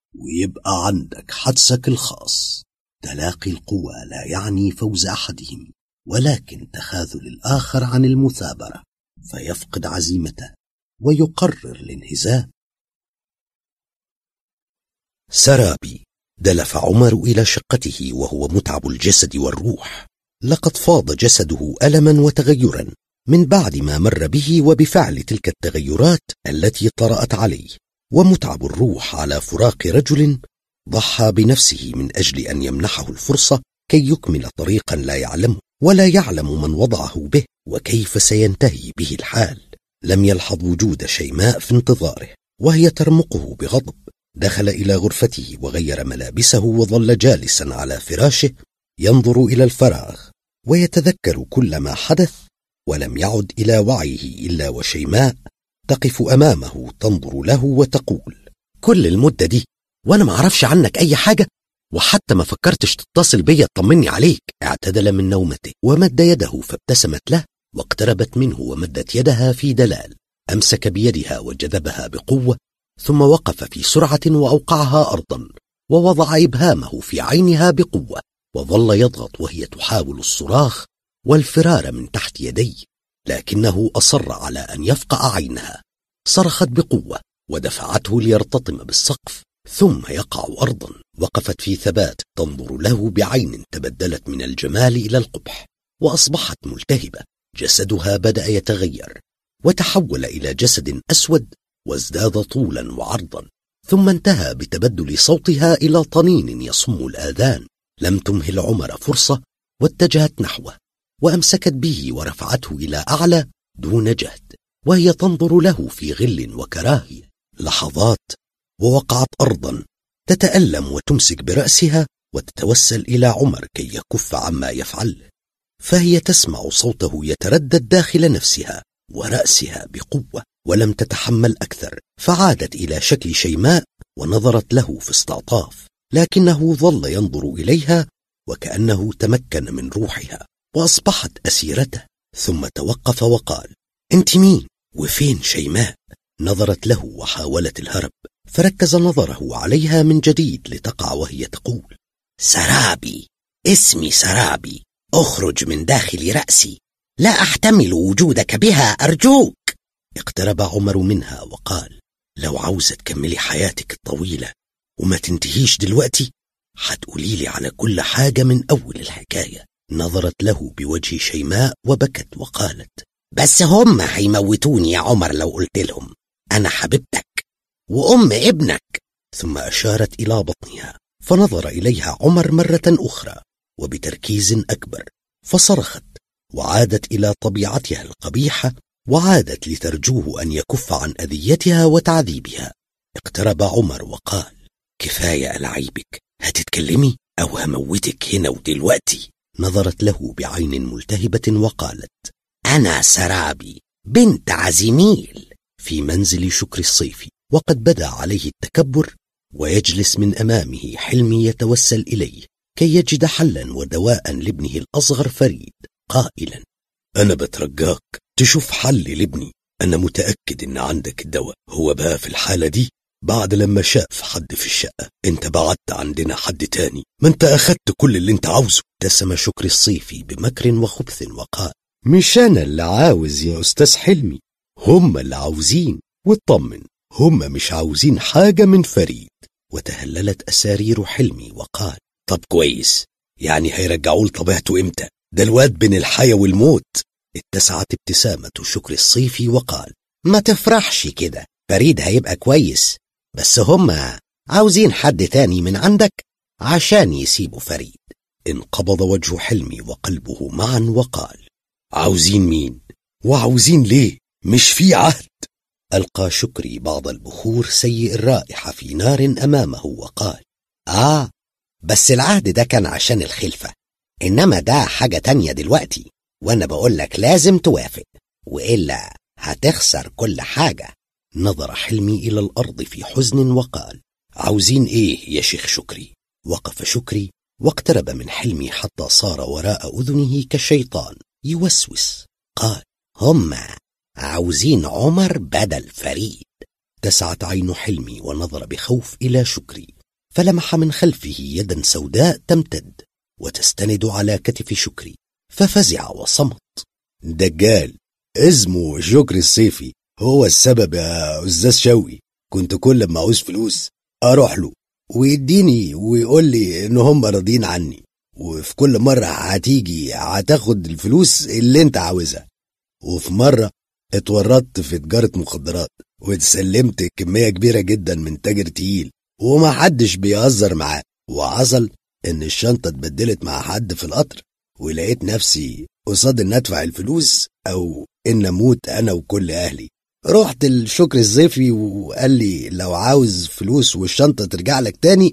ويبقى عندك حدسك الخاص. تلاقي القوى لا يعني فوز أحدهم، ولكن تخاذل الآخر عن المثابرة فيفقد عزيمته ويقرر الانهزام. سرابي. دلف عمر إلى شقته وهو متعب الجسد والروح. لقد فاض جسده ألما وتغيرا من بعد ما مر به وبفعل تلك التغيرات التي طرأت عليه. ومتعب الروح على فراق رجل ضحى بنفسه من أجل أن يمنحه الفرصة كي يكمل طريقا لا يعلمه ولا يعلم من وضعه به وكيف سينتهي به الحال. لم يلحظ وجود شيماء في انتظاره وهي ترمقه بغضب. دخل إلى غرفته وغير ملابسه وظل جالسا على فراشه ينظر إلى الفراغ ويتذكر كل ما حدث، ولم يعد إلى وعيه إلا وشيماء تقف أمامه تنظر له وتقول: كل المدة دي وأنا ما أعرفش عنك أي حاجة، وحتى ما فكرتش تتصل بيا تطمني عليك. اعتدل من نومته ومد يده فابتسمت له واقتربت منه ومدت يدها في دلال. أمسك بيدها وجذبها بقوة، ثم وقف في سرعة وأوقعها أرضا ووضع إبهامه في عينها بقوة وظل يضغط وهي تحاول الصراخ والفرار من تحت يديه، لكنه أصر على أن يفقع عينها. صرخت بقوة ودفعته ليرتطم بالسقف ثم يقع أرضا. وقفت في ثبات تنظر له بعين تبدلت من الجمال إلى القبح، وأصبحت ملتهبة. جسدها بدأ يتغير وتحول إلى جسد أسود وازداد طولا وعرضا، ثم انتهى بتبدل صوتها إلى طنين يصم الآذان. لم تمهل عمر فرصة واتجهت نحوه وأمسكت به ورفعته إلى أعلى دون جهد، وهي تنظر له في غل وكراهية. لحظات ووقعت أرضا تتألم وتمسك برأسها وتتوسل إلى عمر كي يكف عما يفعل، فهي تسمع صوته يتردد داخل نفسها ورأسها بقوة، ولم تتحمل أكثر فعادت إلى شكل شيماء ونظرت له في استعطاف، لكنه ظل ينظر إليها وكأنه تمكن من روحها وأصبحت أسيرته. ثم توقف وقال: أنت مين؟ وفين شيماء؟ نظرت له وحاولت الهرب، فركز نظره عليها من جديد لتقع وهي تقول: سرابي، اسمي سرابي، اخرج من داخل رأسي، لا أحتمل وجودك بها أرجوك. اقترب عمر منها وقال: لو عاوزة تكملي حياتك الطويلة وما تنتهيش دلوقتي هتقوليلي على كل حاجة من أول الحكاية. نظرت له بوجه شيماء وبكت وقالت: بس هم هيموتوني يا عمر لو قلت لهم أنا حبيبتك وأم ابنك. ثم أشارت إلى بطنها، فنظر إليها عمر مرة أخرى وبتركيز أكبر، فصرخت وعادت إلى طبيعتها القبيحة وعادت لترجوه أن يكف عن أذيتها وتعذيبها. اقترب عمر وقال: كفاية ألعيبك، هتتكلمي أو هموتك هنا ودلوقتي. نظرت له بعين ملتهبة وقالت: أنا سرابي بنت عزيميل في منزل شكر الصيفي، وقد بدا عليه التكبر، ويجلس من أمامه حلمي يتوسل إليه كي يجد حلا ودواء لابنه الأصغر فريد، قائلا: أنا بترجاك تشوف حل لابني، أنا متأكد إن عندك الدواء. هو بقى في الحالة دي بعد لما شاف حد في الشقة، انت بعدت عندنا حد تاني، ما انت أخدت كل اللي انت عاوزه. ابتسم شكر الصيفي بمكر وخبث وقال: مش أنا اللي عاوز يا أستاذ حلمي، هم اللي عاوزين، واطمن هم مش عاوزين حاجة من فريد. وتهللت أسارير حلمي وقال: طب كويس، يعني هيرجعوه لطبيعته امتى؟ ده الواد بين الحياة والموت. اتسعت ابتسامة شكر الصيفي وقال: ما تفرحش كده، فريد هيبقى كويس، بس هم عاوزين حد تاني من عندك عشان يسيبوا فريد. انقبض وجه حلمي وقلبه معا وقال: عاوزين مين؟ وعاوزين ليه؟ مش في عهد. ألقى شكري بعض البخور سيء الرائحة في نار أمامه وقال: بس العهد ده كان عشان الخلفة، إنما ده حاجة تانية دلوقتي، وأنا بقول لك لازم توافق وإلا هتخسر كل حاجة. نظر حلمي إلى الأرض في حزن وقال: عاوزين إيه يا شيخ شكري؟ وقف شكري واقترب من حلمي حتى صار وراء أذنه كالشيطان يوسوس. قال: هم عاوزين عمر بدل فريد. اتسعت عين حلمي ونظر بخوف إلى شكري، فلمح من خلفه يدا سوداء تمتد وتستند على كتف شكري، ففزع وصمت. دجال اسمه شكر الصيفي، هو السبب يا أستاذ شوقي. كنت كل ما عاوز فلوس أروح له ويديني ويقول لي إن هم راضين عني، وفي كل مرة هتيجي هتاخد الفلوس اللي انت عاوزها، وفي مرة اتورطت في تجارة مخدرات واتسلمت كمية كبيرة جدا من تاجر تقيل ومحدش بيهزر معاه، وحصل ان الشنطة اتبدلت مع حد في القطر، ولقيت نفسي قصاد ان ادفع الفلوس او ان اموت انا وكل اهلي. رحت الشكر الزيفي وقال لي لو عاوز فلوس والشنطة ترجع لك تاني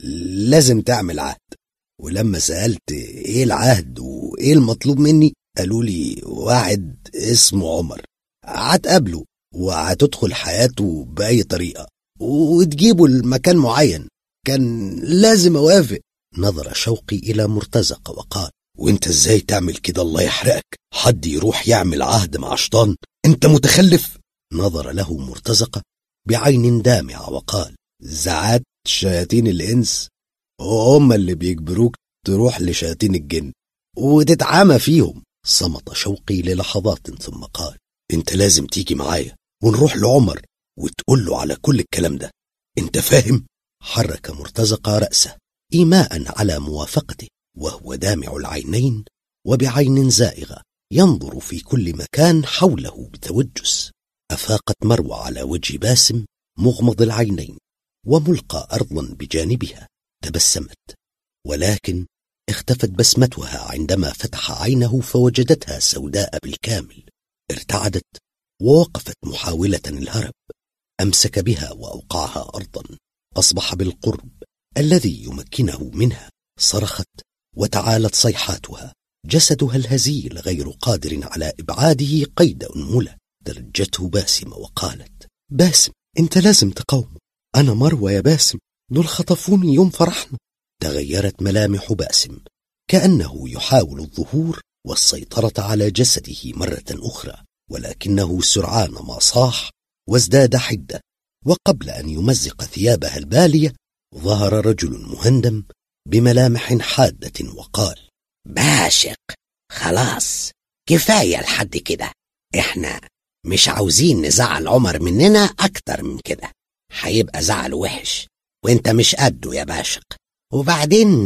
لازم تعمل عهد. ولما سألت ايه العهد وايه المطلوب مني قالوا لي واحد اسمه عمر هتقابله وهتدخل حياته بأي طريقة وتجيبه لمكان معين. كان لازم أوافق. نظر شوقي إلى مرتزق وقال: وانت ازاي تعمل كده؟ الله يحرقك، حد يروح يعمل عهد مع شيطان؟ انت متخلف. نظر له مرتزق بعين دامعة وقال: زعات شياطين الإنس هم اللي بيجبروك تروح لشياطين الجن وتتعامى فيهم. صمت شوقي للحظات ثم قال: انت لازم تيجي معايا ونروح لعمر وتقول له على كل الكلام ده، انت فاهم؟ حرك مرتزق رأسه إيماء على موافقته، وهو دامع العينين وبعين زائغة ينظر في كل مكان حوله بتوجس. أفاقت مروى على وجه باسم مغمض العينين وملقى أرضا بجانبها. تبسمت، ولكن اختفت بسمتها عندما فتح عينه فوجدتها سوداء بالكامل. ارتعدت ووقفت محاولة الهرب. أمسك بها وأوقعها أرضا. أصبح بالقرب الذي يمكنه منها. صرخت وتعالت صيحاتها. جسدها الهزيل غير قادر على إبعاده قيد أنملة. درجته باسم وقالت: باسم، انت لازم تقاوم. أنا مروى يا باسم، دول خطفوني يوم فرحنا. تغيرت ملامح باسم كأنه يحاول الظهور والسيطرة على جسده مرة أخرى، ولكنه سرعان ما صاح وازداد حدة. وقبل أن يمزق ثيابها البالية ظهر رجل مهندم بملامح حادة وقال: باشق، خلاص كفاية لحد كده، احنا مش عاوزين نزعل عمر مننا أكتر من كده، هيبقى زعل وحش وانت مش قده يا باشق. وبعدين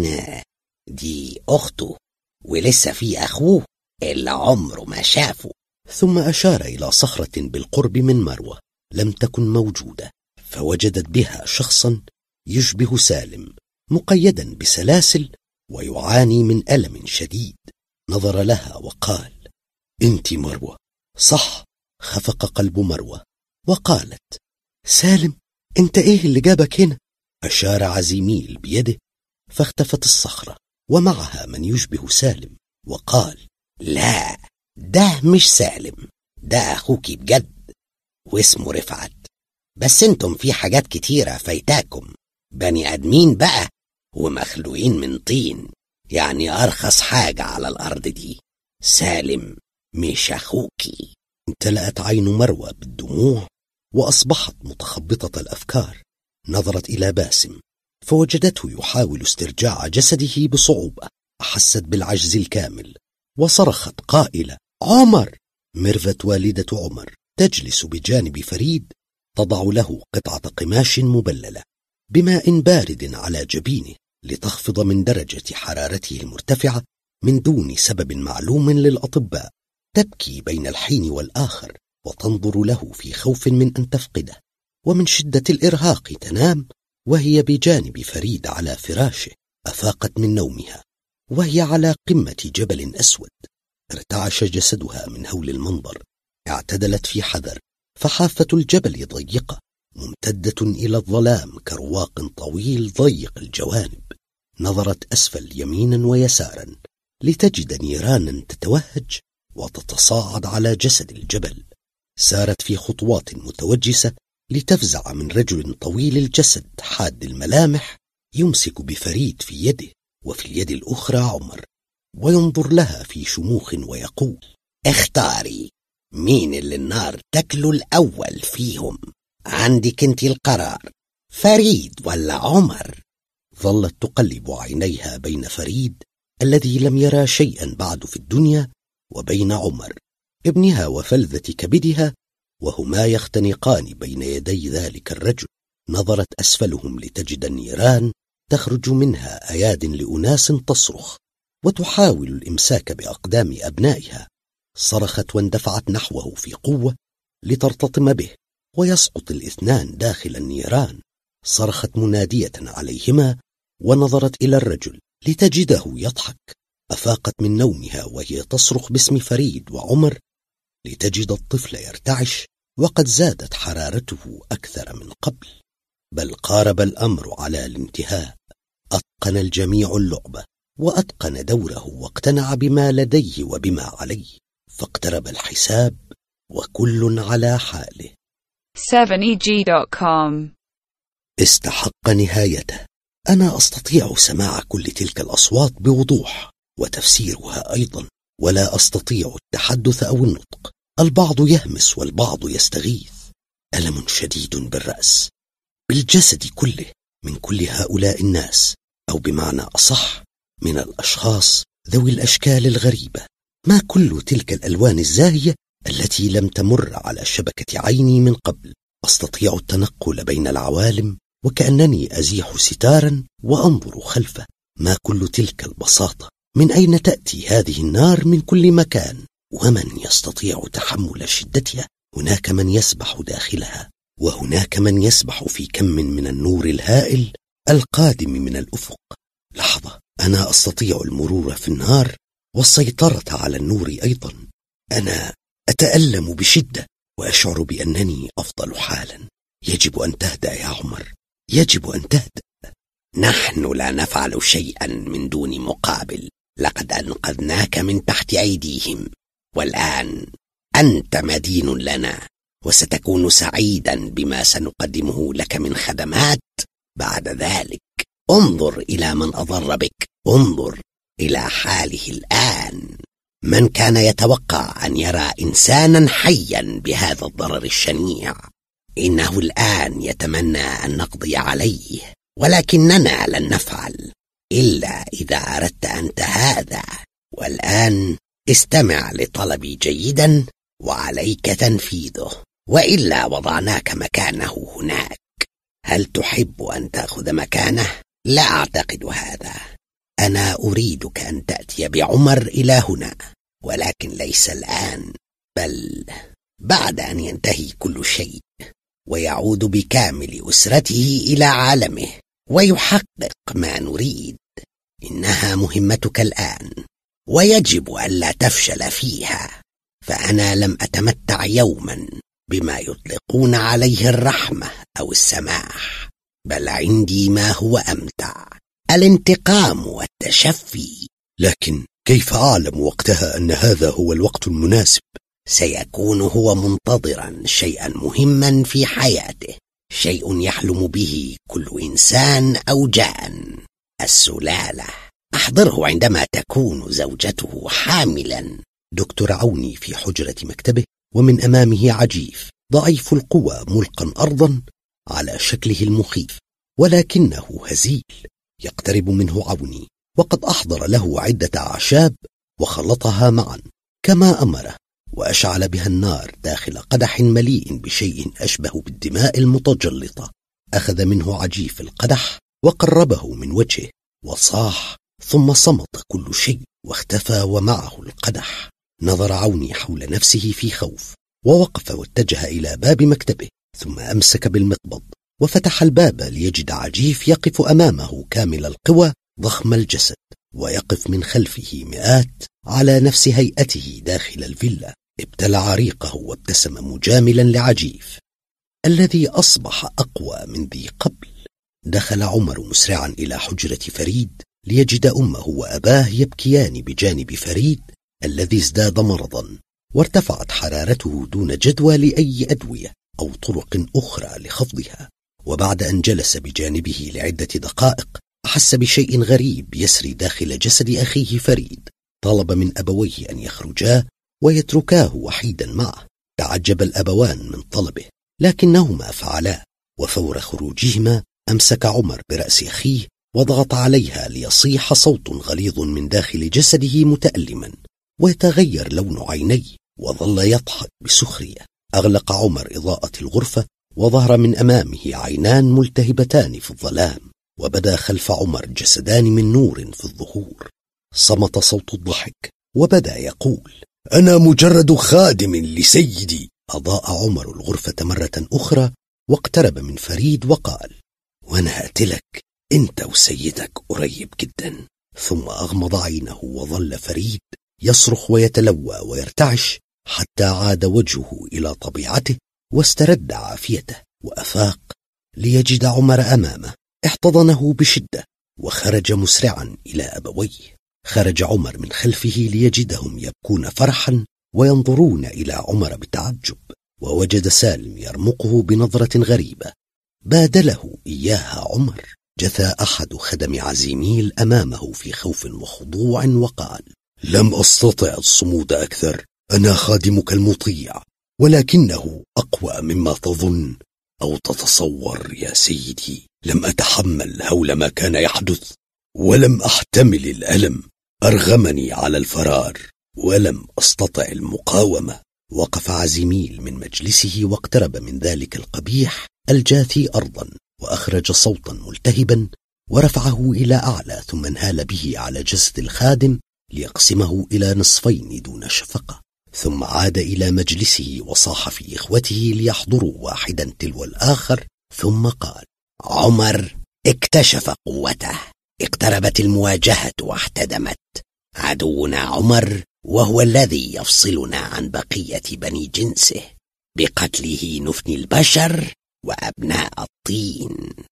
دي أخته ولسه في أخوه اللي عمره ما شافه. ثم أشار إلى صخرة بالقرب من مروة لم تكن موجودة، فوجدت بها شخصا يشبه سالم مقيدا بسلاسل ويعاني من ألم شديد. نظر لها وقال: انت مروة صح؟ خفق قلب مروة وقالت: سالم، انت ايه اللي جابك هنا؟ أشار عزيميل بيده فاختفت الصخرة ومعها من يشبه سالم وقال: لا، ده مش سالم، ده أخوكي بجد واسمه رفعت، بس انتم في حاجات كتيرة فايتاكم، بني آدمين بقى ومخلوقين من طين، يعني أرخص حاجة على الأرض دي. سالم مش أخوكي. امتلأت عين مروة بالدموع وأصبحت متخبطة الأفكار. نظرت إلى باسم فوجدته يحاول استرجاع جسده بصعوبة. أحست بالعجز الكامل وصرخت قائلة: عمر! ميرفت والدة عمر تجلس بجانب فريد تضع له قطعة قماش مبللة بماء بارد على جبينه لتخفض من درجة حرارته المرتفعة من دون سبب معلوم للأطباء. تبكي بين الحين والآخر وتنظر له في خوف من أن تفقده، ومن شدة الإرهاق تنام وهي بجانب فريد على فراشه. أفاقت من نومها وهي على قمة جبل أسود. ارتعش جسدها من هول المنظر. اعتدلت في حذر، فحافة الجبل ضيقة ممتدة إلى الظلام كرواق طويل ضيق الجوانب. نظرت أسفل يمينا ويسارا لتجد نيرانا تتوهج وتتصاعد على جسد الجبل. سارت في خطوات متوجسة لتفزع من رجل طويل الجسد حاد الملامح يمسك بفريد في يده وفي اليد الأخرى عمر، وينظر لها في شموخ ويقول: اختاري مين اللي النار تاكله الأول فيهم، عندك انت القرار، فريد ولا عمر؟ ظلت تقلب عينيها بين فريد الذي لم يرى شيئا بعد في الدنيا وبين عمر ابنها وفلذة كبدها، وهما يختنقان بين يدي ذلك الرجل. نظرت أسفلهم لتجد النيران تخرج منها أياد لأناس تصرخ وتحاول الإمساك بأقدام أبنائها. صرخت واندفعت نحوه في قوة لترتطم به، ويسقط الاثنان داخل النيران. صرخت منادية عليهما ونظرت إلى الرجل لتجده يضحك. أفاقت من نومها وهي تصرخ باسم فريد وعمر لتجد الطفل يرتعش، وقد زادت حرارته أكثر من قبل، بل قارب الأمر على الانتهاء. أتقن الجميع اللعبة وأتقن دوره واقتنع بما لديه وبما عليه، فاقترب الحساب وكل على حاله. 7EG.com. استحق نهايته. أنا أستطيع سماع كل تلك الأصوات بوضوح وتفسيرها أيضا، ولا أستطيع التحدث أو النطق. البعض يهمس والبعض يستغيث. ألم شديد بالرأس، بالجسد كله، من كل هؤلاء الناس، أو بمعنى أصح من الأشخاص ذوي الأشكال الغريبة. ما كل تلك الألوان الزاهية التي لم تمر على شبكة عيني من قبل؟ أستطيع التنقل بين العوالم وكأنني أزيح ستارا وأنظر خلفه. ما كل تلك البساطة؟ من أين تأتي هذه النار من كل مكان؟ ومن يستطيع تحمل شدتها؟ هناك من يسبح داخلها، وهناك من يسبح في كم من النور الهائل القادم من الأفق. لحظة، أنا أستطيع المرور في النار والسيطرة على النور أيضا. أنا أتألم بشدة وأشعر بأنني أفضل حالا. يجب أن تهدأ يا عمر، يجب أن تهدأ. نحن لا نفعل شيئا من دون مقابل. لقد أنقذناك من تحت أيديهم، والآن أنت مدين لنا، وستكون سعيدا بما سنقدمه لك من خدمات. بعد ذلك انظر إلى من أضر بك، انظر إلى حاله الآن. من كان يتوقع أن يرى إنسانا حيا بهذا الضرر الشنيع؟ إنه الآن يتمنى أن نقضي عليه، ولكننا لن نفعل إلا إذا أردت أنت هذا. والآن استمع لطلبي جيدا وعليك تنفيذه، وإلا وضعناك مكانه هناك. هل تحب أن تأخذ مكانه؟ لا أعتقد هذا. أنا أريدك أن تأتي بعمر إلى هنا، ولكن ليس الآن، بل بعد أن ينتهي كل شيء ويعود بكامل أسرته إلى عالمه ويحقق ما نريد. إنها مهمتك الآن، ويجب ألا تفشل فيها، فأنا لم أتمتع يوما بما يطلقون عليه الرحمة أو السماح، بل عندي ما هو أمتع: الانتقام والتشفي. لكن كيف أعلم وقتها أن هذا هو الوقت المناسب؟ سيكون هو منتظرا شيئا مهما في حياته، شيء يحلم به كل إنسان أو جان: السلالة. أحضره عندما تكون زوجته حاملا. دكتور عوني في حجرة مكتبه، ومن أمامه عجيف ضعيف القوى ملقا أرضا على شكله المخيف، ولكنه هزيل. يقترب منه عوني، وقد أحضر له عدة أعشاب وخلطها معا كما أمره، وأشعل بها النار داخل قدح مليء بشيء أشبه بالدماء المتجلطة. أخذ منه عجيف القدح وقربه من وجهه وصاح، ثم صمت كل شيء واختفى ومعه القدح. نظر عوني حول نفسه في خوف، ووقف واتجه إلى باب مكتبه، ثم أمسك بالمقبض وفتح الباب ليجد عجيف يقف أمامه كامل القوى ضخم الجسد، ويقف من خلفه مئات على نفس هيئته داخل الفيلا. ابتلع ريقه وابتسم مجاملا لعجيف الذي أصبح أقوى من ذي قبل. دخل عمر مسرعا إلى حجرة فريد ليجد أمه وأباه يبكيان بجانب فريد الذي ازداد مرضا، وارتفعت حرارته دون جدوى لأي أدوية أو طرق أخرى لخفضها. وبعد أن جلس بجانبه لعدة دقائق أحس بشيء غريب يسري داخل جسد أخيه فريد. طلب من أبويه أن يخرجا ويتركاه وحيدا معه. تعجب الأبوان من طلبه، لكنهما فعلا، وفور خروجهما أمسك عمر برأس أخيه وضغط عليها ليصيح صوت غليظ من داخل جسده متألما، ويتغير لون عينيه، وظل يضحك بسخرية. أغلق عمر إضاءة الغرفة، وظهر من أمامه عينان ملتهبتان في الظلام، وبدا خلف عمر جسدان من نور في الظهور. صمت صوت الضحك، وبدا يقول: أنا مجرد خادم لسيدي. أضاء عمر الغرفة مرة أخرى واقترب من فريد وقال: وأنا هقتلك أنت وسيدك قريب جدا. ثم أغمض عينه وظل فريد يصرخ ويتلوى ويرتعش حتى عاد وجهه إلى طبيعته واسترد عافيته، وأفاق ليجد عمر أمامه. احتضنه بشدة وخرج مسرعا إلى أبويه. خرج عمر من خلفه ليجدهم يبكون فرحا وينظرون إلى عمر بتعجب، ووجد سالم يرمقه بنظرة غريبة بادله إياها عمر. جثى أحد خدم عزيميل أمامه في خوف وخضوع وقال: لم أستطع الصمود أكثر، أنا خادمك المطيع، ولكنه أقوى مما تظن أو تتصور يا سيدي. لم أتحمل هول ما كان يحدث، ولم أحتمل الألم. أرغمني على الفرار ولم أستطع المقاومة. وقف عزيميل من مجلسه واقترب من ذلك القبيح الجاثي أرضا، وأخرج صوتا ملتهبا ورفعه إلى أعلى، ثم انهال به على جسد الخادم ليقسمه إلى نصفين دون شفقة. ثم عاد إلى مجلسه وصاح في إخوته ليحضروا واحدا تلو الآخر، ثم قال: عمر اكتشف قوته، اقتربت المواجهة واحتدمت. عدونا عمر، وهو الذي يفصلنا عن بقية بني جنسه. بقتله نفني البشر وأبناء الطين.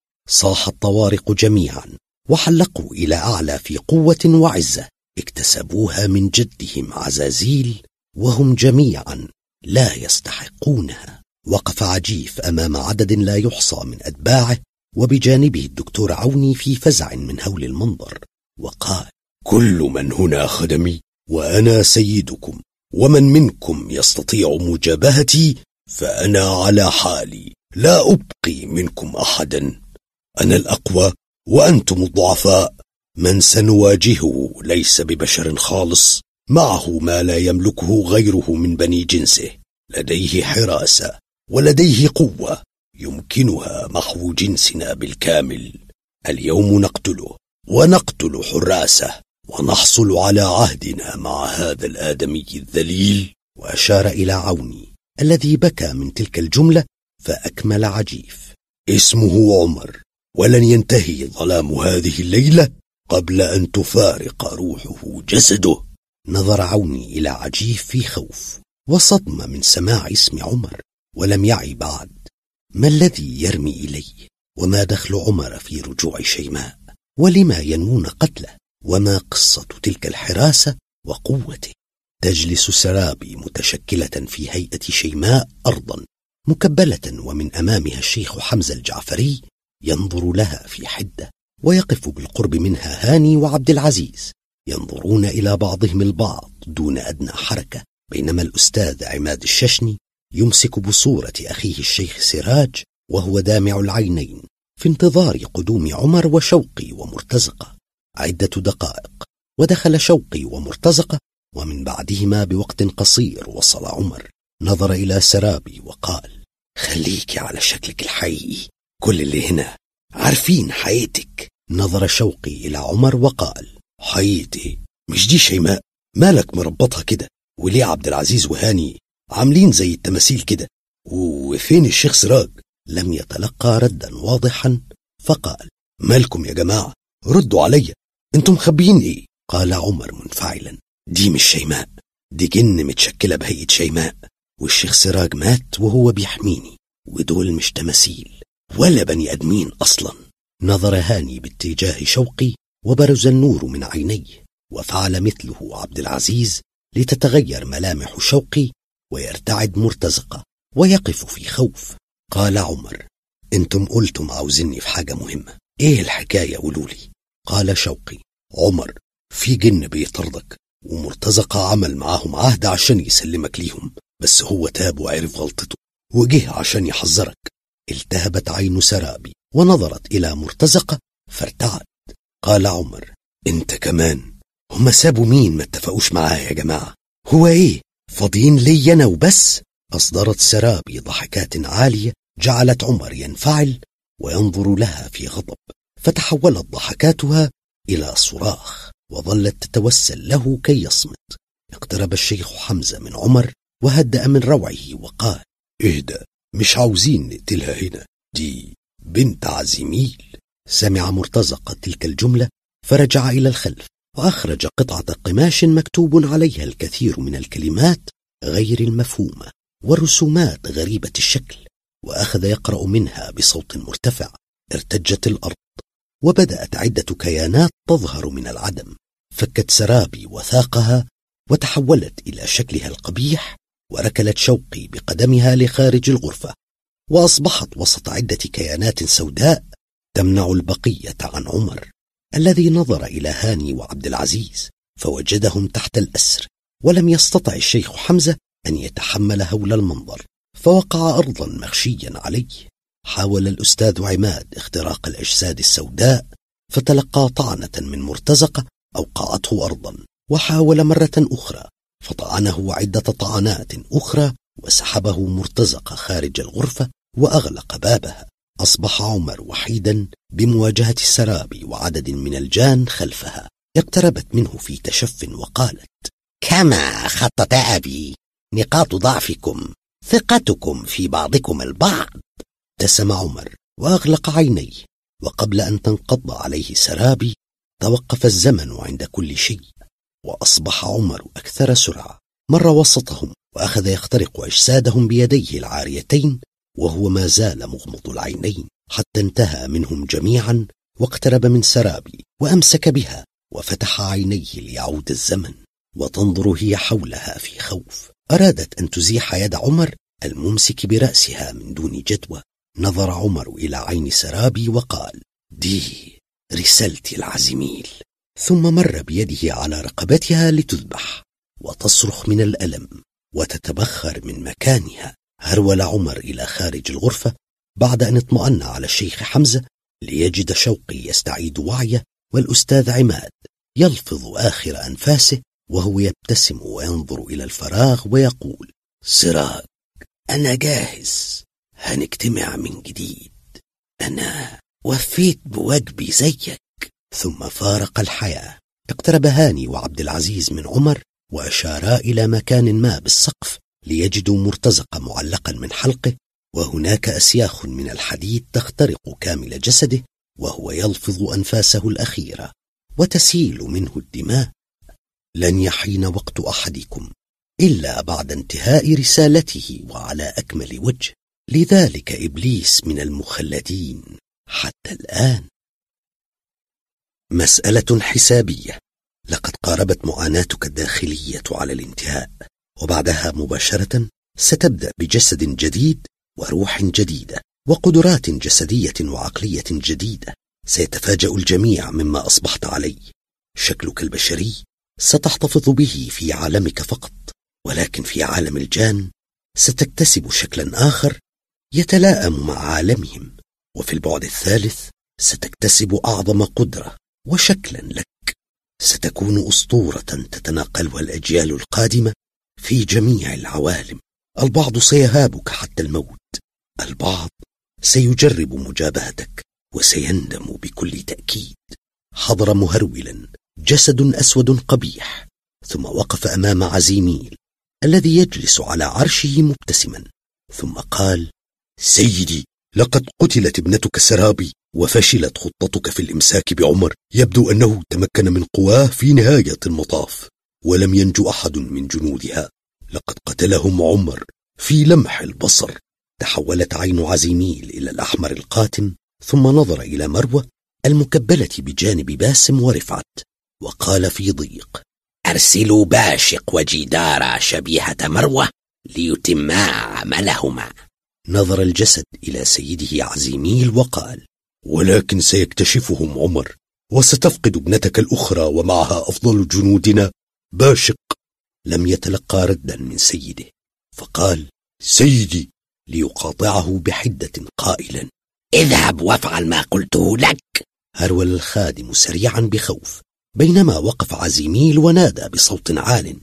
صاح الطوارق جميعا وحلقوا إلى أعلى في قوة وعزة اكتسبوها من جدهم عزازيل، وهم جميعا لا يستحقونها. وقف عجيف أمام عدد لا يحصى من أتباعه، وبجانبه الدكتور عوني في فزع من هول المنظر، وقال: كل من هنا خدمي، وأنا سيدكم، ومن منكم يستطيع مجابهتي فأنا على حالي، لا أبقي منكم أحدا. أنا الأقوى وأنتم الضعفاء. من سنواجهه ليس ببشر خالص، معه ما لا يملكه غيره من بني جنسه. لديه حراسة ولديه قوة يمكنها محو جنسنا بالكامل. اليوم نقتله ونقتل حراسه، ونحصل على عهدنا مع هذا الآدمي الذليل. وأشار إلى عوني الذي بكى من تلك الجملة، فأكمل عجيف: اسمه عمر، ولن ينتهي ظلام هذه الليلة قبل أن تفارق روحه جسده. نظر عوني إلى عجيف في خوف وصدمة من سماع اسم عمر، ولم يعي بعد ما الذي يرمي إليه، وما دخل عمر في رجوع شيماء، ولما ينوون قتله، وما قصة تلك الحراسة وقوته. تجلس سرابي متشكلة في هيئة شيماء أرضا مكبلة، ومن أمامها الشيخ حمزة الجعفري ينظر لها في حدة، ويقف بالقرب منها هاني وعبد العزيز ينظرون إلى بعضهم البعض دون أدنى حركة، بينما الأستاذ عماد الششني يمسك بصورة أخيه الشيخ سراج وهو دامع العينين في انتظار قدوم عمر وشوقي ومرتزقة. عدة دقائق ودخل شوقي ومرتزقة، ومن بعدهما بوقت قصير وصل عمر. نظر إلى سرابي وقال: خليك على شكلك الحقيقي، كل اللي هنا عارفين حقيقتك. نظر شوقي إلى عمر وقال: حقيقتي؟ مش دي شيماء؟ مالك مربطها كده؟ وليه عبد العزيز وهاني عاملين زي التماثيل كده؟ وفين الشيخ سراج؟ لم يتلقى ردا واضحا، فقال: مالكم يا جماعة؟ ردوا عليا، انتم مخبيين ايه؟ قال عمر منفعلا: دي مش شيماء، دي جن متشكلة بهيئة شيماء، والشيخ سراج مات وهو بيحميني، ودول مش تماثيل ولا بني أدمين أصلا. نظر هاني باتجاه شوقي وبرز النور من عينيه، وفعل مثله عبد العزيز لتتغير ملامح شوقي ويرتعد مرتزقة ويقف في خوف. قال عمر: انتم قلتم عاوزيني في حاجة مهمة، ايه الحكاية قولولي؟ قال شوقي: عمر، في جن بيطردك، ومرتزقة عمل معاهم عهد عشان يسلمك ليهم، بس هو تاب وعرف غلطته وجه عشان يحذرك. التهبت عين سرابي ونظرت إلى مرتزقة فارتعد. قال عمر: انت كمان؟ هم سابوا مين ما اتفقوش معاه يا جماعة؟ هو ايه فاضيين لي انا وبس؟ أصدرت سرابي ضحكات عالية جعلت عمر ينفعل وينظر لها في غضب، فتحولت ضحكاتها إلى صراخ، وظلت تتوسل له كي يصمت. اقترب الشيخ حمزة من عمر وهدأ من روعه وقال: اهدى، مش عاوزين نقتلها هنا، دي بنت عزيميل. سمع مرتزق تلك الجملة فرجع إلى الخلف وأخرج قطعة قماش مكتوب عليها الكثير من الكلمات غير المفهومة ورسومات غريبة الشكل، وأخذ يقرأ منها بصوت مرتفع. ارتجت الأرض وبدأت عدة كيانات تظهر من العدم، فكت سرابي وثاقها وتحولت إلى شكلها القبيح، وركلت شوقي بقدمها لخارج الغرفة، وأصبحت وسط عدة كيانات سوداء تمنع البقية عن عمر، الذي نظر إلى هاني وعبد العزيز فوجدهم تحت الأسر. ولم يستطع الشيخ حمزة أن يتحمل هول المنظر، فوقع أرضا مغشيا عليه. حاول الأستاذ عماد اختراق الأجساد السوداء، فتلقى طعنة من مرتزقة أوقعته أرضا، وحاول مرة أخرى فطعنه عدة طعنات أخرى، وسحبه مرتزقة خارج الغرفة وأغلق بابها. أصبح عمر وحيدا بمواجهة السراب وعدد من الجان خلفها. اقتربت منه في تشف وقالت: كما خطط أبي، نقاط ضعفكم ثقتكم في بعضكم البعض. ابتسم عمر وأغلق عينيه، وقبل أن تنقض عليه سرابي توقف الزمن عند كل شيء، وأصبح عمر أكثر سرعة. مر وسطهم وأخذ يخترق أجسادهم بيديه العاريتين، وهو ما زال مغمض العينين، حتى انتهى منهم جميعا واقترب من سرابي وأمسك بها وفتح عينيه ليعود الزمن، وتنظر هي حولها في خوف. أرادت أن تزيح يد عمر الممسك برأسها من دون جدوى. نظر عمر إلى عين سرابي وقال: دي رسالتي العزيميل. ثم مر بيده على رقبتها لتذبح وتصرخ من الألم وتتبخر من مكانها. هرول عمر إلى خارج الغرفة بعد أن اطمأن على الشيخ حمزة ليجد شوقي يستعيد وعيه، والأستاذ عماد يلفظ آخر أنفاسه وهو يبتسم وينظر إلى الفراغ ويقول: سراج، أنا جاهز، هنجتمع من جديد، أنا وفيت بواجبي زيك. ثم فارق الحياة. اقترب هاني وعبد العزيز من عمر وأشارا إلى مكان ما بالسقف ليجدوا مرتزق معلقا من حلقه، وهناك أسياخ من الحديد تخترق كامل جسده، وهو يلفظ أنفاسه الأخيرة وتسيل منه الدماء. لن يحين وقت أحدكم إلا بعد انتهاء رسالته وعلى أكمل وجه، لذلك إبليس من المخلدين حتى الآن. مسألة حسابية. لقد قاربت معاناتك الداخلية على الانتهاء، وبعدها مباشرة ستبدأ بجسد جديد وروح جديدة وقدرات جسدية وعقلية جديدة. سيتفاجأ الجميع مما أصبحت عليه. شكلك البشري ستحتفظ به في عالمك فقط، ولكن في عالم الجان ستكتسب شكلا آخر يتلائم مع عالمهم، وفي البعد الثالث ستكتسب أعظم قدرة وشكلا لك. ستكون أسطورة تتناقلها الأجيال القادمة في جميع العوالم. البعض سيهابك حتى الموت، البعض سيجرب مجابهتك وسيندم بكل تأكيد. حضر مهرولا جسد أسود قبيح، ثم وقف أمام عزيميل الذي يجلس على عرشه مبتسما، ثم قال: سيدي، لقد قتلت ابنتك سرابي، وفشلت خطتك في الإمساك بعمر. يبدو أنه تمكن من قواه في نهاية المطاف، ولم ينجو أحد من جنودها. لقد قتلهم عمر في لمح البصر. تحولت عين عزيميل إلى الأحمر القاتم، ثم نظر إلى مروة المكبلة بجانب باسم ورفعت، وقال في ضيق: أرسلوا باشق وجدار شبيهة مروة ليتما عملهما. نظر الجسد إلى سيده عزيميل وقال: ولكن سيكتشفهم عمر، وستفقد ابنتك الأخرى ومعها أفضل جنودنا. باشق لم يتلقى ردا من سيده، فقال: سيدي، ليقاطعه بحدة قائلا: اذهب وافعل ما قلته لك. هرول الخادم سريعا بخوف، بينما وقف عزيميل ونادى بصوت عال: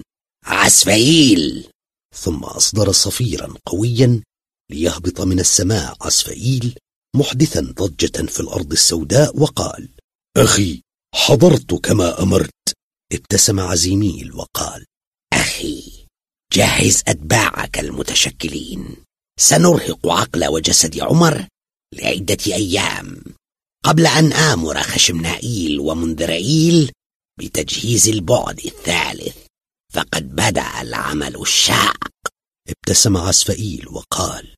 عسفائيل. ثم أصدر صفيرا قويا ليهبط من السماء عسفائيل محدثا ضجة في الأرض السوداء، وقال: أخي، حضرت كما أمرت. ابتسم عزيميل وقال: أخي، جهز أتباعك المتشكلين، سنرهق عقل وجسد عمر لعدة أيام قبل أن آمر خشمنائيل ومنذرعيل بتجهيز البعد الثالث، فقد بدأ العمل الشاق. ابتسم عسفائيل وقال: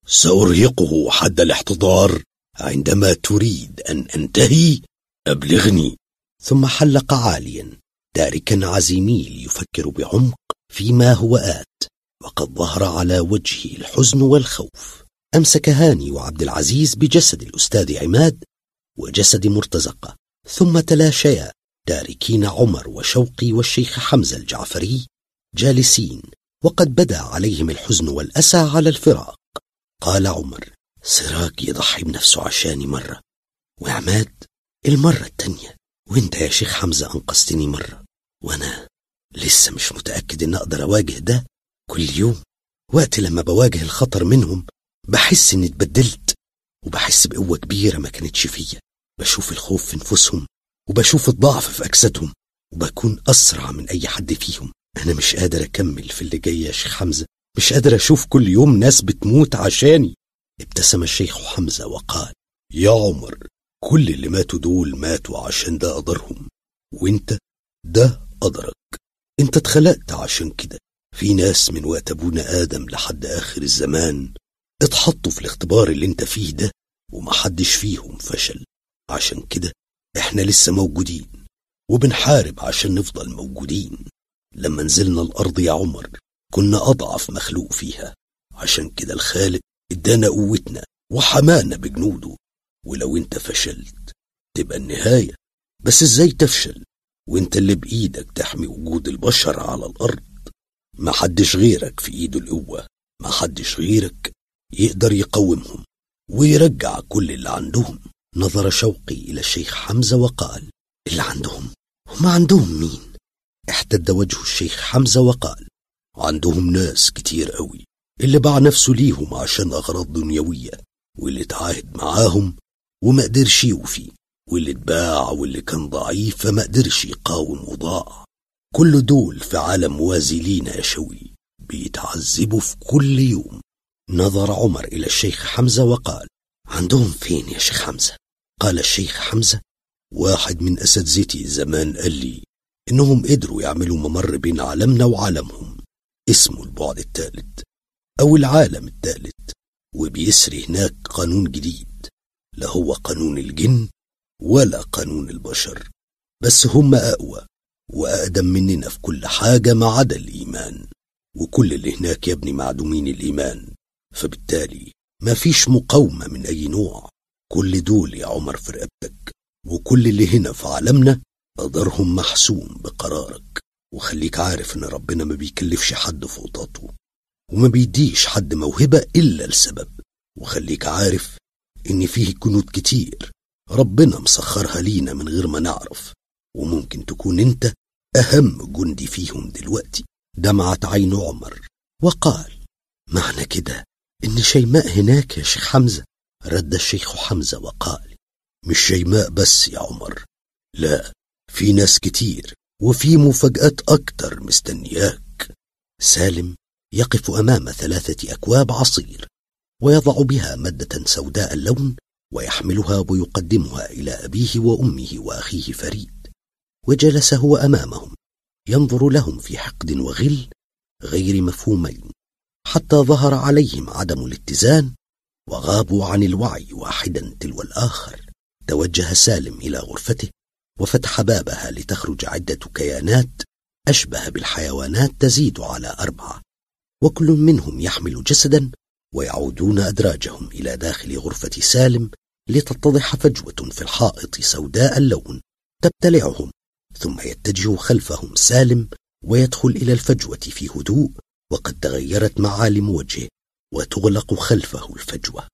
سأرهقه حد الاحتضار، عندما تريد أن أنتهي أبلغني. ثم حلق عاليا تاركا عزيميل يفكر بعمق فيما هو آت، وقد ظهر على وجهه الحزن والخوف. أمسك هاني وعبد العزيز بجسد الأستاذ عماد وجسد مرتزقة، ثم تلاشيا تاركين عمر وشوقي والشيخ حمزة الجعفري جالسين، وقد بدا عليهم الحزن والأسى على الفراق. قال عمر: سراج يضحي بنفسه عشاني مرة، وعماد المرة التانية، وانت يا شيخ حمزة أنقذتني مرة، وانا لسه مش متأكد ان اقدر اواجه ده. كل يوم وقت لما بواجه الخطر منهم بحس اني اتبدلت، وبحس بقوة كبيرة ما كانتش فيا. بشوف الخوف في نفوسهم، وبشوف الضعف في أجسادهم، وبكون أسرع من أي حد فيهم. أنا مش قادر أكمل في اللي جاي يا شيخ حمزة، مش قادر أشوف كل يوم ناس بتموت عشاني. ابتسم الشيخ حمزة وقال: يا عمر، كل اللي ماتوا دول ماتوا عشان ده قدرهم، وانت ده قدرك. انت اتخلقت عشان كده. في ناس من وقت أبونا آدم لحد آخر الزمان اتحطوا في الاختبار اللي انت فيه ده، ومحدش فيهم فشل. عشان كده احنا لسه موجودين، وبنحارب عشان نفضل موجودين. لما نزلنا الأرض يا عمر كنا أضعف مخلوق فيها، عشان كده الخالق ادانا قوتنا وحمانا بجنوده. ولو انت فشلت تبقى النهاية. بس ازاي تفشل وانت اللي بإيدك تحمي وجود البشر على الأرض؟ محدش غيرك في إيده القوة، محدش غيرك يقدر يقومهم ويرجع كل اللي عندهم. نظر شوقي إلى الشيخ حمزة وقال: اللي عندهم؟ هم عندهم مين؟ احتد وجه الشيخ حمزة وقال: عندهم ناس كتير قوي، اللي باع نفسه ليهم عشان أغراض دنيوية، واللي اتعاهد معاهم وما قدرش يوفي، واللي اتباع واللي كان ضعيف فما قدرش يقاوم وضاع. كل دول في عالم موازي لينا يا شوي، بيتعذبوا في كل يوم. نظر عمر إلى الشيخ حمزة وقال: عندهم فين يا شيخ حمزة؟ قال الشيخ حمزة: واحد من أساتذتي زمان قال لي إنهم قدروا يعملوا ممر بين عالمنا وعالمهم، اسمه البعد الثالث أو العالم الثالث، وبيسري هناك قانون جديد، لا هو قانون الجن ولا قانون البشر، بس هم أقوى وأقدم مننا في كل حاجة ما عدا الإيمان، وكل اللي هناك يا ابني معدومين الإيمان، فبالتالي ما فيش مقاومة من أي نوع. كل دول يا عمر في رقبتك، وكل اللي هنا في عالمنا قدرهم محسوم بقرارك. وخليك عارف إن ربنا ما بيكلفش حد فوق طاقته، وما بيديش حد موهبة إلا لسبب. وخليك عارف إن فيه كنود كتير ربنا مسخرها لينا من غير ما نعرف، وممكن تكون انت أهم جندي فيهم دلوقتي. دمعت عين عمر وقال: معنى كده إن شيماء هناك يا شيخ حمزة؟ رد الشيخ حمزة وقال: مش شيماء بس يا عمر، لا، في ناس كتير وفي مفاجآت أكتر مستنياك. سالم يقف أمام 3 أكواب عصير، ويضع بها مادة سوداء اللون، ويحملها ويقدمها إلى أبيه وأمه وأخيه فريد، وجلس هو أمامهم ينظر لهم في حقد وغل غير مفهومين، حتى ظهر عليهم عدم الاتزان وغابوا عن الوعي واحدا تلو الآخر. توجه سالم إلى غرفته وفتح بابها لتخرج عدة كيانات أشبه بالحيوانات تزيد على 4، وكل منهم يحمل جسدا، ويعودون أدراجهم إلى داخل غرفة سالم لتتضح فجوة في الحائط سوداء اللون تبتلعهم، ثم يتجه خلفهم سالم ويدخل إلى الفجوة في هدوء، وقد تغيرت معالم وجهه وتغلق خلفه الفجوة.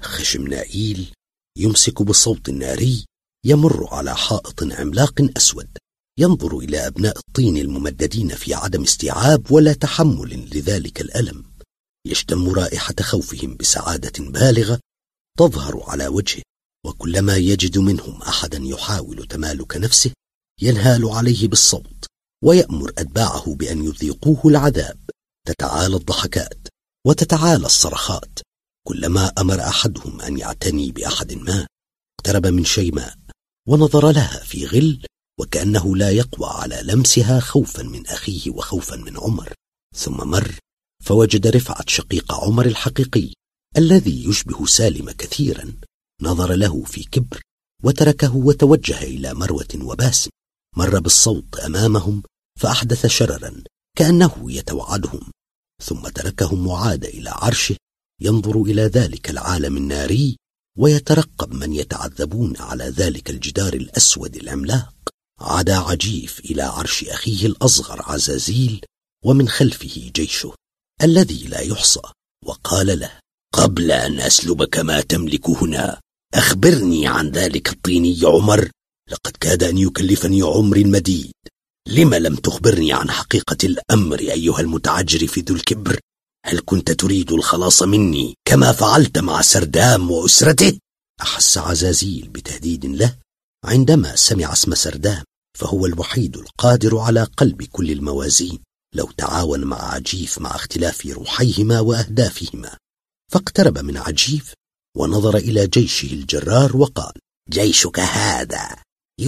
خشمنائيل يمسك بصوت ناري يمر على حائط عملاق أسود، ينظر إلى أبناء الطين الممددين في عدم استيعاب ولا تحمل لذلك الألم، يشتم رائحة خوفهم بسعادة بالغة تظهر على وجهه، وكلما يجد منهم أحدا يحاول تمالك نفسه ينهال عليه بالصوت ويأمر أتباعه بأن يذيقوه العذاب. تتعالى الضحكات وتتعالى الصرخات. كلما أمر أحدهم أن يعتني بأحد ما اقترب من شيماء ونظر لها في غل، وكأنه لا يقوى على لمسها خوفا من أخيه وخوفا من عمر. ثم مر فوجد رفعت شقيق عمر الحقيقي الذي يشبه سالم كثيرا. نظر له في كبر وتركه وتوجه إلى مروة وباسم. مر بالصوت أمامهم فأحدث شررا كأنه يتوعدهم، ثم تركهم وعاد إلى عرشه ينظر إلى ذلك العالم الناري ويترقب من يتعذبون على ذلك الجدار الأسود العملاق. عاد عجيف إلى عرش أخيه الأصغر عزازيل ومن خلفه جيشه الذي لا يحصى، وقال له: قبل أن أسلبك ما تملك هنا أخبرني عن ذلك الطيني عمر، لقد كاد أن يكلفني عمري المديد. لم لم تخبرني عن حقيقة الأمر أيها المتعجرف ذو الكبر؟ هل كنت تريد الخلاص مني كما فعلت مع سردام وأسرته؟ أحس عزازيل بتهديد له عندما سمع اسم سردام، فهو الوحيد القادر على قلب كل الموازين لو تعاون مع عجيف مع اختلاف روحيهما وأهدافهما. فاقترب من عجيف ونظر إلى جيشه الجرار وقال: جيشك هذا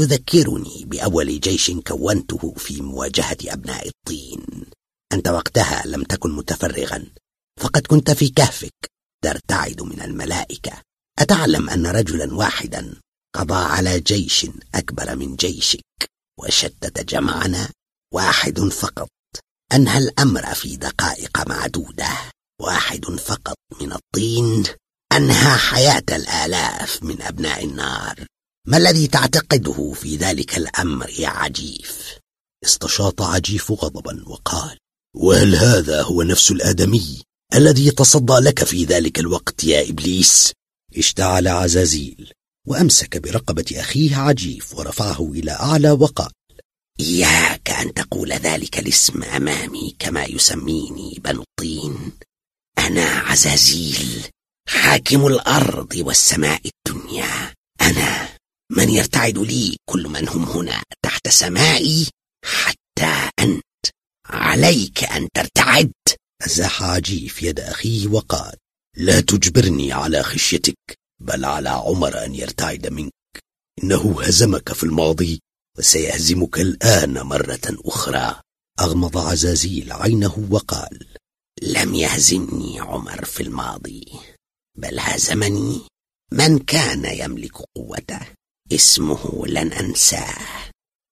يذكرني بأول جيش كونته في مواجهة أبناء الطين. أنت وقتها لم تكن متفرغا، فقد كنت في كهفك ترتعد من الملائكة. أتعلم أن رجلا واحدا قضى على جيش أكبر من جيشك وشتت جمعنا؟ واحد فقط أنهى الأمر في دقائق معدودة. واحد فقط من الطين أنهى حياة الآلاف من أبناء النار. ما الذي تعتقده في ذلك الأمر يا عجيف؟ استشاط عجيف غضبا وقال: وهل هذا هو نفس الآدمي الذي تصدى لك في ذلك الوقت يا إبليس؟ اشتعل عزازيل وأمسك برقبة أخيه عجيف ورفعه إلى أعلى وقال: إياك أن تقول ذلك الاسم أمامي كما يسميني بنو الطين. أنا عزازيل حاكم الأرض والسماء الدنيا. أنا من يرتعد لي كل من هم هنا تحت سمائي، حتى أنت عليك أن ترتعد. أزاح عجيف يد أخيه وقال: لا تجبرني على خشيتك، بل على عمر أن يرتعد منك. إنه هزمك في الماضي وسيهزمك الآن مرة أخرى. أغمض عزازيل عينه وقال: لم يهزمني عمر في الماضي، بل هزمني من كان يملك قوته، اسمه لن أنساه،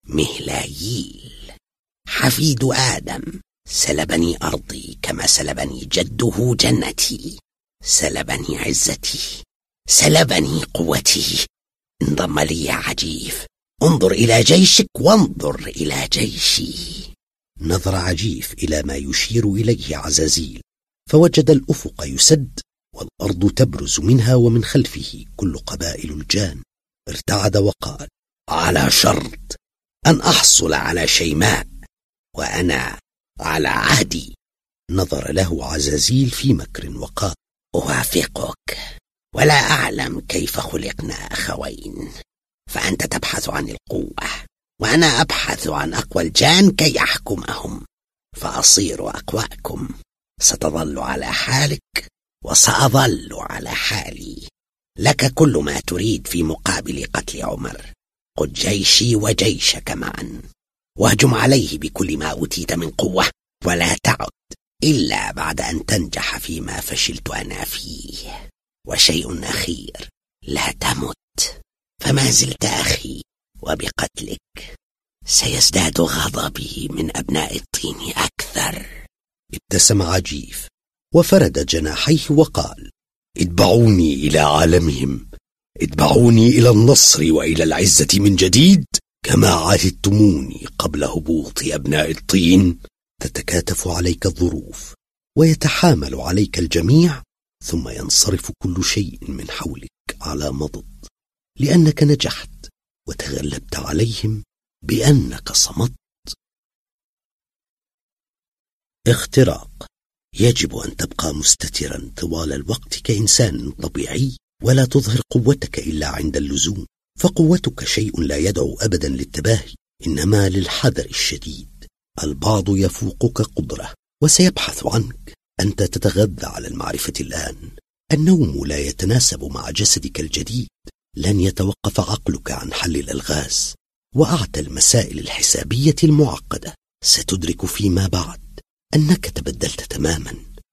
مهلاييل حفيد آدم. سلبني أرضي كما سلبني جده جنتي، سلبني عزتي، سلبني قوتي. انضم لي يا عجيف، انظر إلى جيشك وانظر إلى جيشي. نظر عجيف إلى ما يشير إليه عزازيل، فوجد الأفق يسد والأرض تبرز منها ومن خلفه كل قبائل الجان. ارتعد وقال: على شرط أن أحصل على شيماء وأنا على عهدي. نظر له عزازيل في مكر وقال: أوافقك، ولا أعلم كيف خلقنا أخوين. فأنت تبحث عن القوة وأنا أبحث عن أقوى الجان كي أحكمهم، فأصير أقواكم. ستظل على حالك وسأظل على حالي. لك كل ما تريد في مقابل قتل عمر. قد جيشي وجيشك معا، واهجم عليه بكل ما أوتيت من قوة، ولا تعد إلا بعد أن تنجح فيما فشلت أنا فيه. وشيء أخير، لا تمت، فما زلت أخي، وبقتلك سيزداد غضبي من أبناء الطين أكثر. ابتسم عجيف وفرد جناحيه وقال: اتبعوني إلى عالمهم، اتبعوني إلى النصر وإلى العزة من جديد كما عاهدتموني قبل هبوط أبناء الطين. تتكاتف عليك الظروف ويتحامل عليك الجميع، ثم ينصرف كل شيء من حولك على مضض، لأنك نجحت وتغلبت عليهم بأنك صمت. اختراق: يجب أن تبقى مستترا طوال الوقت كإنسان طبيعي، ولا تظهر قوتك إلا عند اللزوم، فقوتك شيء لا يدعو أبدا للتباهي، إنما للحذر الشديد. البعض يفوقك قدرة وسيبحث عنك. أنت تتغذى على المعرفة الآن. النوم لا يتناسب مع جسدك الجديد. لن يتوقف عقلك عن حل الألغاز وأعتى المسائل الحسابية المعقدة. ستدرك فيما بعد أنك تبدلت تماما.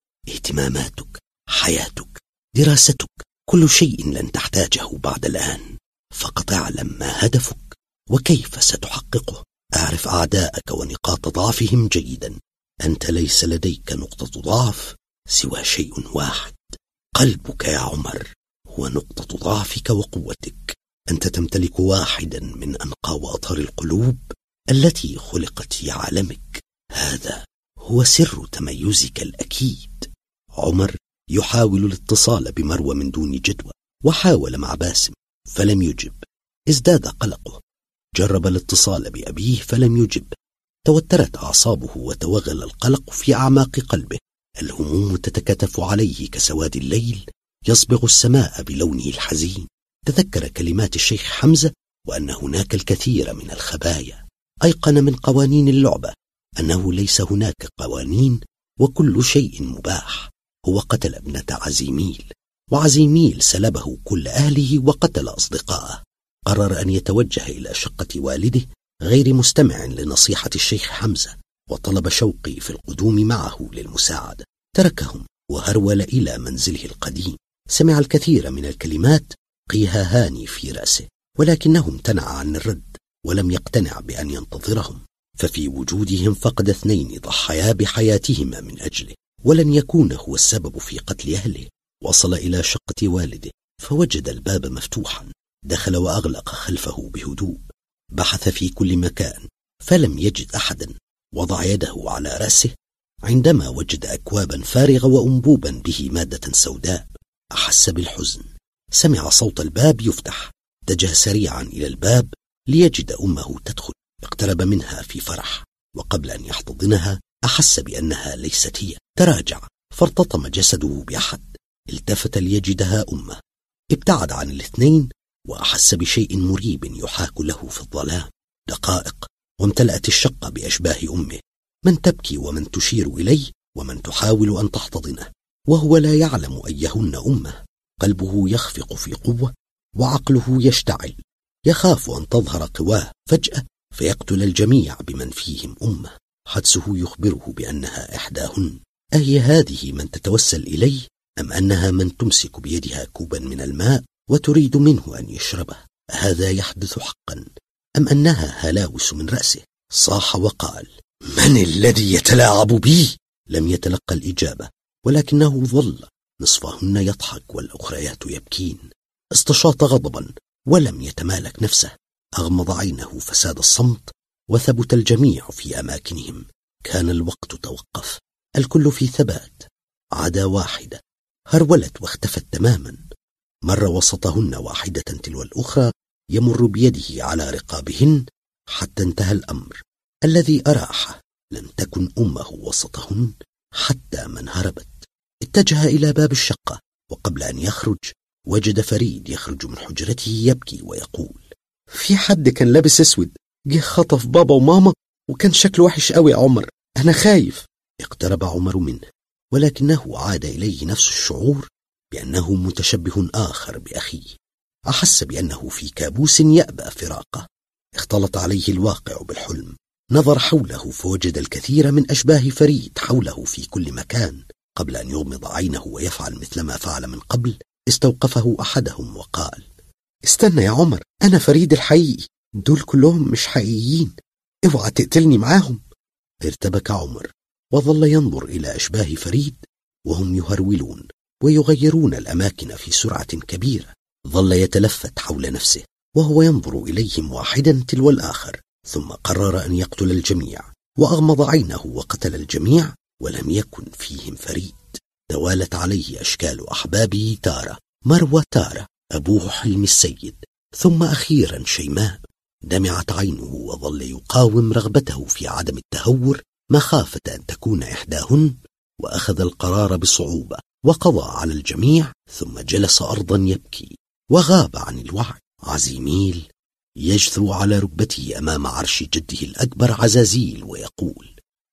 اهتماماتك، حياتك، دراستك، كل شيء لن تحتاجه بعد الآن. فقط اعلم ما هدفك وكيف ستحققه. اعرف أعداءك ونقاط ضعفهم جيدا. أنت ليس لديك نقطة ضعف سوى شيء واحد: قلبك يا عمر هو نقطة ضعفك وقوتك. أنت تمتلك واحدا من أنقى وأطهر القلوب التي خلقت في عالمك. هذا هو سر تميزك الأكيد. عمر يحاول الاتصال بمروى من دون جدوى، وحاول مع باسم فلم يجب. ازداد قلقه. جرب الاتصال بأبيه فلم يجب. توترت أعصابه وتوغل القلق في أعماق قلبه. الهموم تتكتف عليه كسواد الليل يصبغ السماء بلونه الحزين. تذكر كلمات الشيخ حمزة وأن هناك الكثير من الخبايا. أيقن من قوانين اللعبة أنه ليس هناك قوانين وكل شيء مباح. هو قتل ابنة عزيميل، وعزيميل سلبه كل أهله وقتل أصدقائه. قرر أن يتوجه إلى شقة والده غير مستمع لنصيحة الشيخ حمزة، وطلب شوقي في القدوم معه للمساعدة. تركهم وهرول إلى منزله القديم. سمع الكثير من الكلمات قيهاهان في رأسه، ولكنه امتنع عن الرد ولم يقتنع بأن ينتظرهم. ففي وجودهم فقد اثنين ضحيا بحياتهما من أجله، ولن يكون هو السبب في قتل أهله. وصل إلى شقة والده فوجد الباب مفتوحا. دخل وأغلق خلفه بهدوء. بحث في كل مكان فلم يجد أحدا. وضع يده على رأسه عندما وجد أكوابا فارغة وأنبوبا به مادة سوداء. أحس بالحزن. سمع صوت الباب يفتح. اتجه سريعا إلى الباب ليجد أمه تدخل. اقترب منها في فرح، وقبل أن يحتضنها أحس بأنها ليست هي. تراجع فارتطم جسده بأحد. التفت ليجدها أمه. ابتعد عن الاثنين وأحس بشيء مريب يحاك له في الظلام. دقائق وامتلأت الشقة بأشباه أمه، من تبكي ومن تشير إليه ومن تحاول أن تحتضنه، وهو لا يعلم أيهن أمه. قلبه يخفق في قوة وعقله يشتعل. يخاف أن تظهر قواه فجأة فيقتل الجميع بمن فيهم أمه. حدسه يخبره بأنها إحداهن. أهي هذه من تتوسل إليه، أم أنها من تمسك بيدها كوبا من الماء وتريد منه أن يشربه؟ هذا يحدث حقا أم أنها هلاوس من رأسه؟ صاح وقال: من الذي يتلاعب بي؟ لم يتلقى الإجابة، ولكنه ظل نصفهن يضحك والأخريات يبكين. استشاط غضبا ولم يتمالك نفسه. أغمض عينه فساد الصمت وثبت الجميع في أماكنهم. كان الوقت توقف. الكل في ثبات عدا واحدة. هرولت واختفت تماما. مر وسطهن واحدة تلو الأخرى يمر بيده على رقابهن حتى انتهى الأمر. الذي أراحه لم تكن أمه وسطهن حتى من هربت. اتجه إلى باب الشقة، وقبل أن يخرج وجد فريد يخرج من حجرته يبكي ويقول: في حد كان لابس اسود جه خطف بابا وماما وكان شكله وحش قوي يا عمر، أنا خايف. اقترب عمر منه، ولكنه عاد إليه نفس الشعور بأنه متشبه آخر بأخيه. أحس بأنه في كابوس يأبى فراقه. اختلط عليه الواقع بالحلم. نظر حوله فوجد الكثير من أشباه فريد حوله في كل مكان. قبل أن يغمض عينه ويفعل مثل ما فعل من قبل، استوقفه أحدهم وقال: استنى يا عمر، أنا فريد الحقيقي، دول كلهم مش حقيقيين، اوعى تقتلني معاهم. ارتبك عمر وظل ينظر إلى أشباه فريد وهم يهرولون ويغيرون الأماكن في سرعة كبيرة. ظل يتلفت حول نفسه وهو ينظر إليهم واحدا تلو الآخر، ثم قرر أن يقتل الجميع، وأغمض عينه وقتل الجميع ولم يكن فيهم فريد. توالت عليه أشكال أحبابه، تارة، مروى، تارة، أبوه حلمي السيد، ثم أخيرا شيماء. دمعت عينه وظل يقاوم رغبته في عدم التهور مخافة أن تكون إحداهن، وأخذ القرار بصعوبة وقضى على الجميع، ثم جلس أرضا يبكي وغاب عن الوعي. عزيميل يجثو على ركبته أمام عرش جده الأكبر عزازيل ويقول: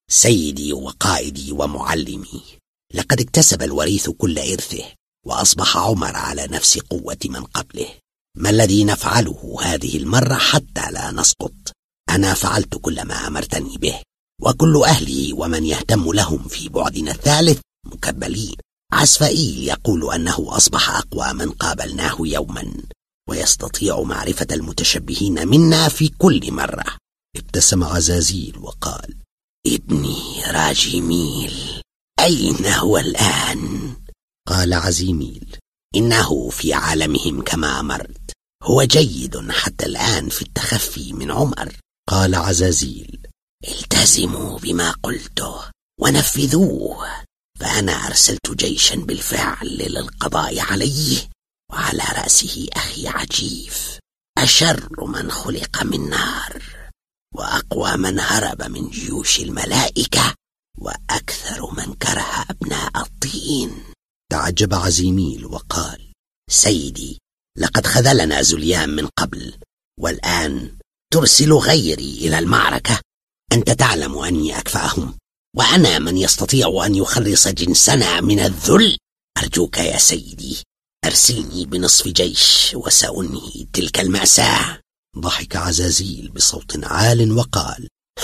سيدي وقائدي ومعلمي، لقد اكتسب الوريث كل إرثه، وأصبح عمر على نفس قوة من قبله. ما الذي نفعله هذه المرة حتى لا نسقط؟ أنا فعلت كل ما أمرتني به، وكل أهلي ومن يهتم لهم في بعدنا الثالث مكبلين. عسفائيل يقول أنه أصبح أقوى من قابلناه يوما، ويستطيع معرفة المتشبهين منا في كل مرة. ابتسم عزازيل وقال: ابني راجيميل أين هو الآن؟ قال عزيميل: إنه في عالمهم كما أمرت، هو جيد حتى الآن في التخفي من عمر. قال عزازيل: التزموا بما قلته ونفذوه، فأنا أرسلت جيشا بالفعل للقضاء عليه، وعلى رأسه أخي عجيف، أشر من خلق من نار، وأقوى من هرب من جيوش الملائكة، وأكثر من كره أبناء الطين. تعجب عزيميل وقال: سيدي، لقد خذلنا زليان من قبل، والآن ترسل غيري إلى المعركة. أنت تعلم أني أكفأهم، وأنا من يستطيع أن يخلص جنسنا من الذل. أرجوك يا سيدي، أرسلني بنصف جيش وسأنهي تلك المأساة. ضحك عزازيل بصوت عال وقال: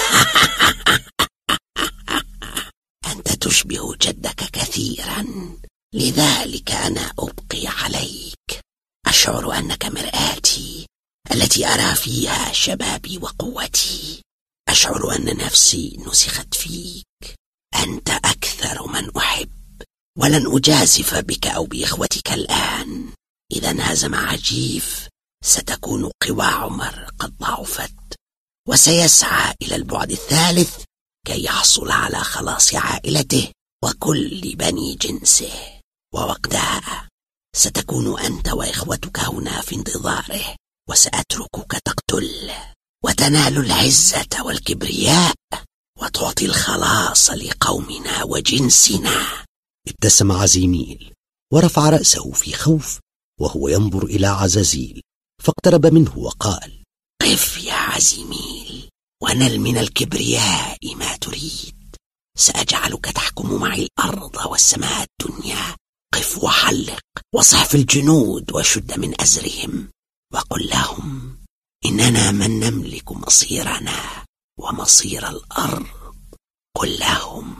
أنت تشبه جدك كثيرا، لذلك أنا أبقي عليك. أشعر أنك مرآتي التي أرى فيها شبابي وقوتي. أشعر أن نفسي نسخت فيك. أنت أكثر من أحب، ولن أجازف بك أو بإخوتك الآن. إذا انهزم عجيف ستكون قوى عمر قد ضعفت، وسيسعى إلى البعد الثالث كي يحصل على خلاص عائلته وكل بني جنسه، ووقتها ستكون أنت وإخوتك هنا في انتظاره، وسأتركك تقتل وتنال العزة والكبرياء، وتعطي الخلاص لقومنا وجنسنا. ابتسم عزيميل ورفع رأسه في خوف وهو ينظر إلى عزازيل، فاقترب منه وقال: قف يا عزيميل ونل من الكبرياء ما تريد. سأجعلك تحكم معي الأرض والسماء الدنيا. قف وحلق وصح في الجنود وشد من أزرهم، وقل لهم إننا من نملك مصيرنا ومصير الأرض. قل لهم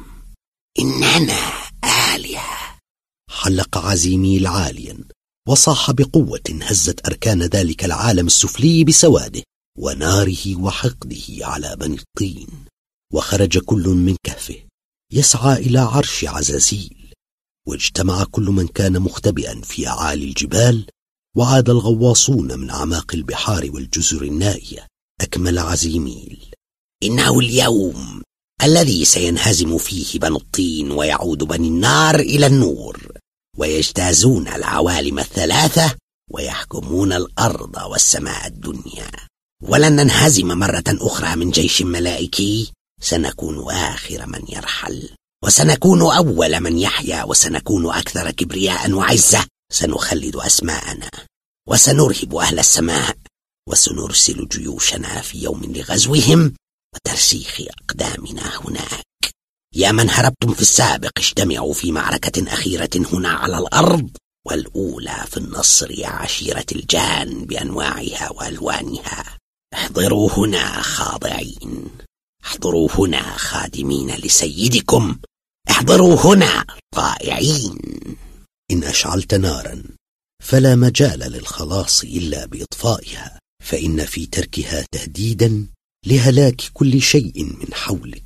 إننا آلهة. حلق عزيميل عاليا وصاح بقوة هزت أركان ذلك العالم السفلي بسواده وناره وحقده على بني الطين، وخرج كل من كهفه يسعى إلى عرش عزازيل، واجتمع كل من كان مختبئا في أعالي الجبال، وعاد الغواصون من أعماق البحار والجزر النائية. أكمل عزيميل: إنه اليوم الذي سينهزم فيه بنو الطين ويعود بني النار إلى النور، ويجتازون العوالم الثلاثة ويحكمون الأرض والسماء الدنيا. ولن ننهزم مرة أخرى من جيش ملائكي. سنكون آخر من يرحل، وسنكون أول من يحيا، وسنكون أكثر كبرياء وعزة. سنخلد أسماءنا، وسنرهب أهل السماء، وسنرسل جيوشنا في يوم لغزوهم وترسيخ أقدامنا هناك. يا من هربتم في السابق، اجتمعوا في معركة أخيرة هنا على الأرض، والأولى في النصر يا عشيرة الجان بأنواعها وألوانها. احضروا هنا خاضعين، احضروا هنا خادمين لسيدكم، احضروا هنا طائعين. إن أشعلت نارا فلا مجال للخلاص إلا بإطفائها، فإن في تركها تهديدا لهلاك كل شيء من حولك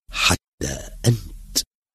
حتى أنت.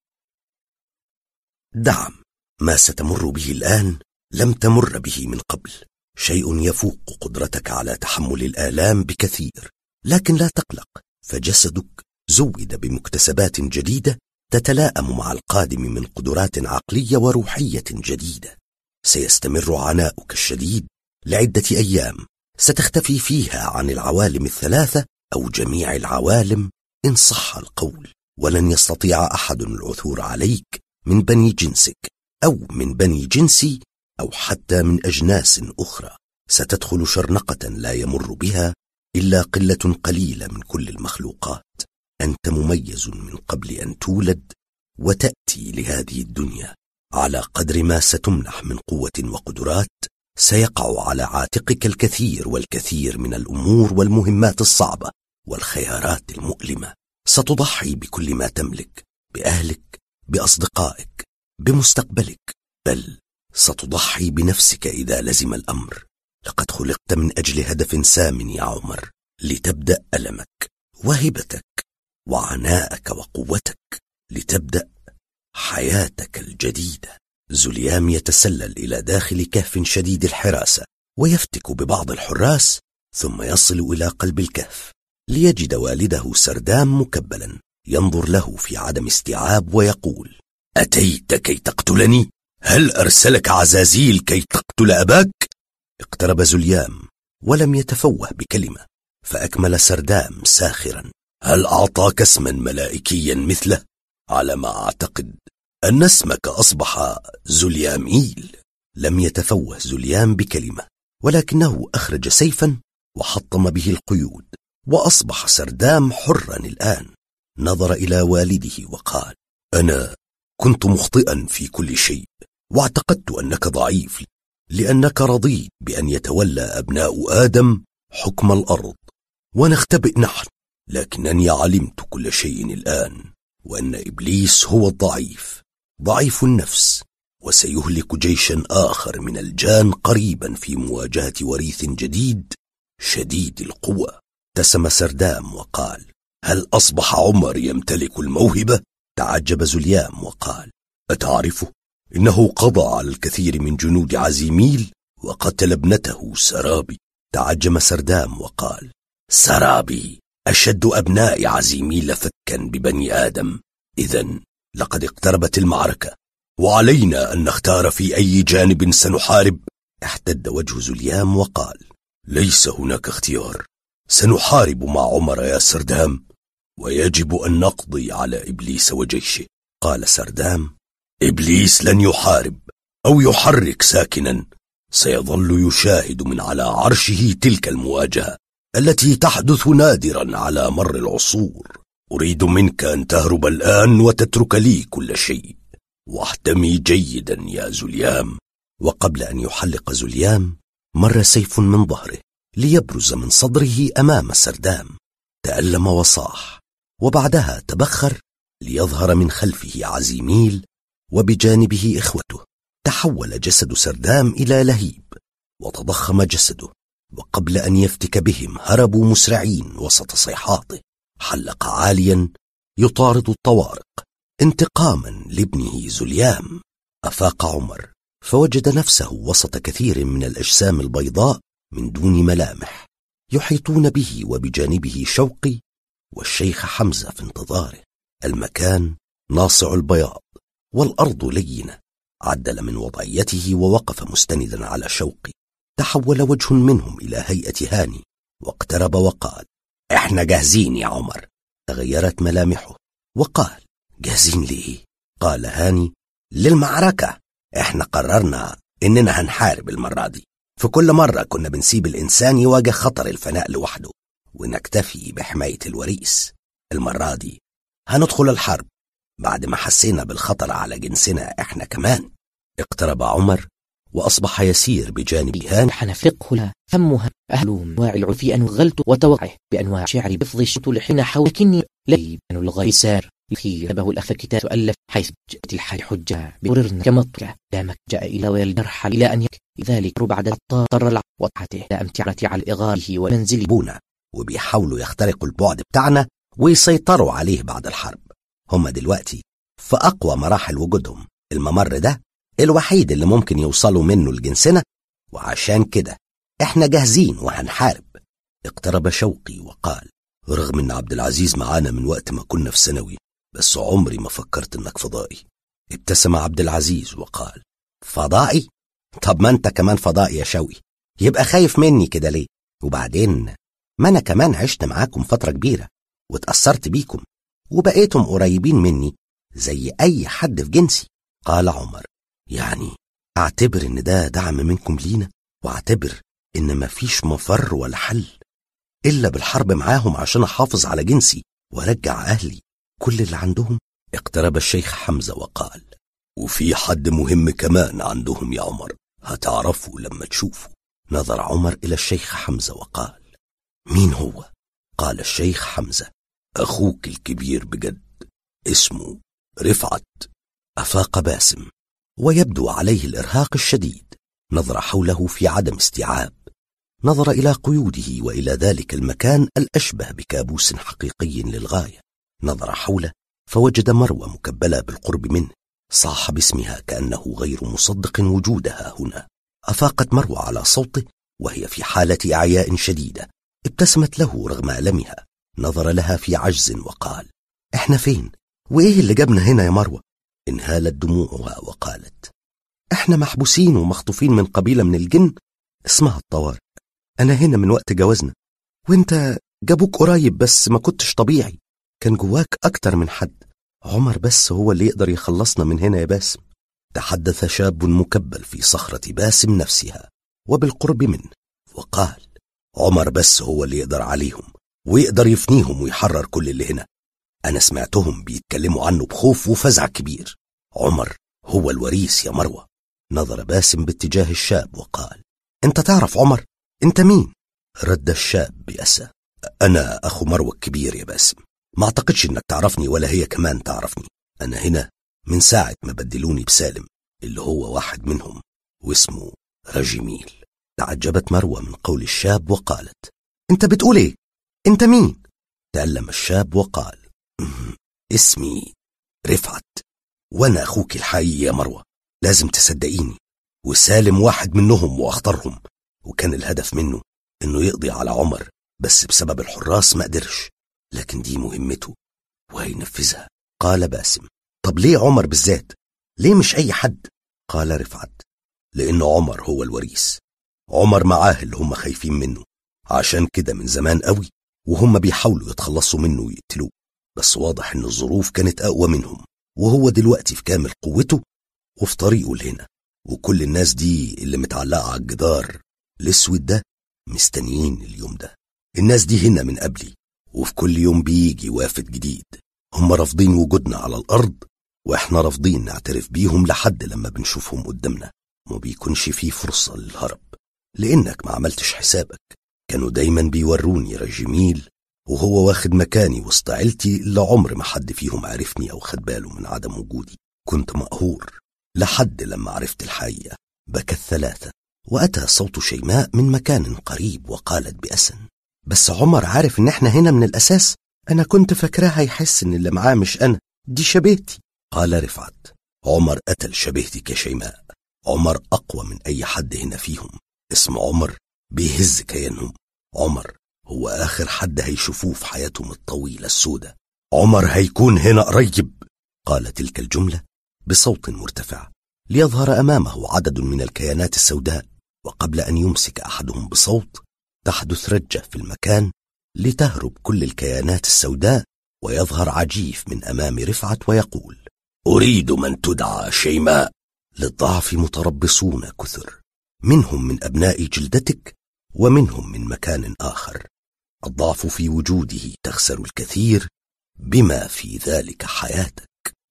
دعم، ما ستمر به الآن لم تمر به من قبل، شيء يفوق قدرتك على تحمل الآلام بكثير، لكن لا تقلق، فجسدك زود بمكتسبات جديدة تتلائم مع القادم من قدرات عقلية وروحية جديدة. سيستمر عناؤك الشديد لعدة أيام ستختفي فيها عن العوالم الثلاثة أو جميع العوالم إن صح القول، ولن يستطيع أحد العثور عليك من بني جنسك أو من بني جنسي أو حتى من أجناس أخرى. ستدخل شرنقة لا يمر بها إلا قلة قليلة من كل المخلوقات. أنت مميز من قبل أن تولد وتأتي لهذه الدنيا. على قدر ما ستمنح من قوة وقدرات سيقع على عاتقك الكثير والكثير من الأمور والمهمات الصعبة والخيارات المؤلمة. ستضحي بكل ما تملك، بأهلك، بأصدقائك، بمستقبلك، بل ستضحي بنفسك إذا لزم الأمر. لقد خلقت من أجل هدف سام يا عمر، لتبدأ ألمك وهبتك وعناءك وقوتك، لتبدأ حياتك الجديدة. زليام يتسلل إلى داخل كهف شديد الحراسة ويفتك ببعض الحراس، ثم يصل إلى قلب الكهف ليجد والده سردام مكبلا ينظر له في عدم استيعاب ويقول: أتيت كي تقتلني؟ هل أرسلك عزازيل كي تقتل أباك؟ اقترب زليام ولم يتفوه بكلمة، فأكمل سردام ساخرا: هل أعطاك اسما ملائكيا مثله؟ على ما أعتقد أن اسمك أصبح زلياميل. لم يتفوه زليام بكلمة، ولكنه أخرج سيفا وحطم به القيود، وأصبح سردام حرا الآن. نظر إلى والده وقال: أنا كنت مخطئا في كل شيء، واعتقدت أنك ضعيف لأنك رضيت بأن يتولى أبناء آدم حكم الأرض ونختبئ نحن، لكنني علمت كل شيء الآن، وأن إبليس هو الضعيف، ضعيف النفس، وسيهلك جيشا آخر من الجان قريبا في مواجهة وريث جديد شديد القوى. ابتسم سردام وقال: هل أصبح عمر يمتلك الموهبة؟ تعجب زليام وقال: أتعرفه؟ إنه قضى على الكثير من جنود عزيميل وقتل ابنته سرابي. تعجم سردام وقال: سرابي أشد أبناء عزيميل فكا ببني آدم. إذن لقد اقتربت المعركة، وعلينا أن نختار في أي جانب سنحارب. احتد وجه زليام وقال: ليس هناك اختيار، سنحارب مع عمر يا سردام، ويجب أن نقضي على إبليس وجيشه. قال سردام: إبليس لن يحارب أو يحرك ساكنا، سيظل يشاهد من على عرشه تلك المواجهة التي تحدث نادرا على مر العصور. أريد منك أن تهرب الآن وتترك لي كل شيء، واحتمي جيدا يا زليام. وقبل أن يحلق زليام مر سيف من ظهره ليبرز من صدره أمام سردام. تألم وصاح، وبعدها تبخر ليظهر من خلفه عزيميل وبجانبه إخوته. تحول جسد سردام إلى لهيب وتضخم جسده، وقبل أن يفتك بهم هربوا مسرعين وسط صيحاته. حلق عاليا يطارد الطوارق انتقاما لابنه زليام. أفاق عمر فوجد نفسه وسط كثير من الأجسام البيضاء من دون ملامح يحيطون به، وبجانبه شوقي والشيخ حمزة في انتظاره. المكان ناصع البياض والأرض لينة. عدل من وضعيته ووقف مستندا على شوقي. تحول وجه منهم إلى هيئة هاني واقترب وقال: احنا جاهزين يا عمر. تغيرت ملامحه وقال: جاهزين ليه؟ قال هاني: للمعركة. احنا قررنا اننا هنحارب المرة دي. في كل مرة كنا بنسيب الإنسان يواجه خطر الفناء لوحده ونكتفي بحماية الوريث. المرة دي هندخل الحرب بعد ما حسينا بالخطر على جنسنا احنا كمان. اقترب عمر وأصبح يسير بجانب هاني. حنفقه لا ثمها أهل انواع العفي أن غلت وتوقعه بأنواع شعر بفض الشط لحين حول، لكني ليبن الغيسار الخير به الأخ كتاب تؤلف حيث جاءت الحي حجة بقررن كمطرة دامك جاء إلى والد يرحل إلى أن ذلك بعد الطار وضعته لا أمتعة على إغاره ومنزل بونا، وبيحاولوا يخترقوا البعد بتاعنا ويسيطروا عليه بعد الحرب. هم دلوقتي في أقوى مراحل وجودهم. الممر ده الوحيد اللي ممكن يوصلوا منه لجنسنا، وعشان كده احنا جاهزين وهنحارب. اقترب شوقي وقال: رغم ان عبد العزيز معانا من وقت ما كنا في ثانوي، بس عمري ما فكرت انك فضائي. ابتسم عبد العزيز وقال: فضائي؟ طب ما انت كمان فضائي يا شوقي، يبقى خايف مني كده ليه؟ وبعدين ما انا كمان عشت معاكم فترة كبيرة واتأثرت بيكم وبقيتم قريبين مني زي اي حد في جنسي. قال عمر: يعني اعتبر ان ده دعم منكم لينا، واعتبر ان مفيش مفر ولا حل الا بالحرب معاهم عشان احافظ على جنسي ورجع أهلي كل اللي عندهم. اقترب الشيخ حمزة وقال: وفي حد مهم كمان عندهم يا عمر، هتعرفوا لما تشوفوا. نظر عمر إلى الشيخ حمزة وقال: مين هو؟ قال الشيخ حمزة: أخوك الكبير بجد، اسمه رفعت. أفاق باسم ويبدو عليه الإرهاق الشديد. نظر حوله في عدم استيعاب، نظر إلى قيوده وإلى ذلك المكان الأشبه بكابوس حقيقي للغاية. نظر حوله فوجد مروة مكبلة بالقرب منه، صاح باسمها كأنه غير مصدق وجودها هنا. أفاقت مروة على صوته وهي في حالة إعياء شديدة، ابتسمت له رغم ألمها. نظر لها في عجز وقال: إحنا فين؟ وإيه اللي جابنا هنا يا مروة؟ انهالت دموعها وقالت: إحنا محبوسين ومخطوفين من قبيلة من الجن اسمها الطوارئ. أنا هنا من وقت جوازنا، وإنت جابوك قريب بس ما كنتش طبيعي، كان جواك أكتر من حد. عمر بس هو اللي يقدر يخلصنا من هنا يا باسم. تحدث شاب مكبل في صخرة باسم نفسها وبالقرب منه وقال: عمر بس هو اللي يقدر عليهم ويقدر يفنيهم ويحرر كل اللي هنا. أنا سمعتهم بيتكلموا عنه بخوف وفزع كبير. عمر هو الوريث يا مروة. نظر باسم باتجاه الشاب وقال: أنت تعرف عمر؟ أنت مين؟ رد الشاب بأسى: أنا أخو مروة الكبير يا باسم، ما أعتقدش إنك تعرفني ولا هي كمان تعرفني. أنا هنا من ساعة ما بدلوني بسالم اللي هو واحد منهم واسمه رجميل. تعجبت مروة من قول الشاب وقالت: أنت بتقول إيه؟ أنت مين؟ تألم الشاب وقال: اسمي رفعت، وأنا أخوك الحقيقي يا مروة، لازم تصدقيني. وسالم واحد منهم وأخطرهم، وكان الهدف منه إنه يقضي على عمر، بس بسبب الحراس ما قدرش، لكن دي مهمته وهينفذها. قال باسم: طب ليه عمر بالذات؟ ليه مش أي حد؟ قال رفعت: لأن عمر هو الوريث، عمر معاه اللي هم خايفين منه، عشان كده من زمان قوي وهم بيحاولوا يتخلصوا منه ويقتلوه، بس واضح إن الظروف كانت أقوى منهم، وهو دلوقتي في كامل قوته وفي طريقه لهنا. وكل الناس دي اللي متعلقة على الجدار الأسود ده مستنيين اليوم ده. الناس دي هنا من قبلي، وفي كل يوم بيجي وافد جديد. هم رافضين وجودنا على الأرض، وإحنا رافضين نعترف بيهم لحد لما بنشوفهم قدامنا. ما بيكونش فيه فرصة للهرب، لأنك ما عملتش حسابك. كانوا دايما بيوروني رجميل وهو واخد مكاني وسط عيلتي، اللي عمر ما حد فيهم عرفني أو خد باله من عدم وجودي. كنت مقهور لحد لما عرفت الحقيقة. بكى الثلاثة، وأتى صوت شيماء من مكان قريب وقالت بأسن: بس عمر عارف إن إحنا هنا من الأساس؟ أنا كنت فاكراها يحس إن اللي معاه مش أنا، دي شبيهتي. قال رفعت: عمر قتل شبيهتك يا شيماء. عمر أقوى من أي حد هنا فيهم. اسم عمر بيهز كيانهم. عمر هو آخر حد هيشوفوه في حياتهم الطويلة السودة. عمر هيكون هنا قريب. قال تلك الجملة بصوت مرتفع ليظهر أمامه عدد من الكيانات السوداء، وقبل أن يمسك أحدهم بصوت تحدث رجة في المكان لتهرب كل الكيانات السوداء، ويظهر عجيف من أمام رفعت ويقول: أريد من تدعى شيماء. للضعف متربصون كثر، منهم من أبناء جلدتك ومنهم من مكان آخر. الضعف في وجوده تخسر الكثير بما في ذلك حياتك.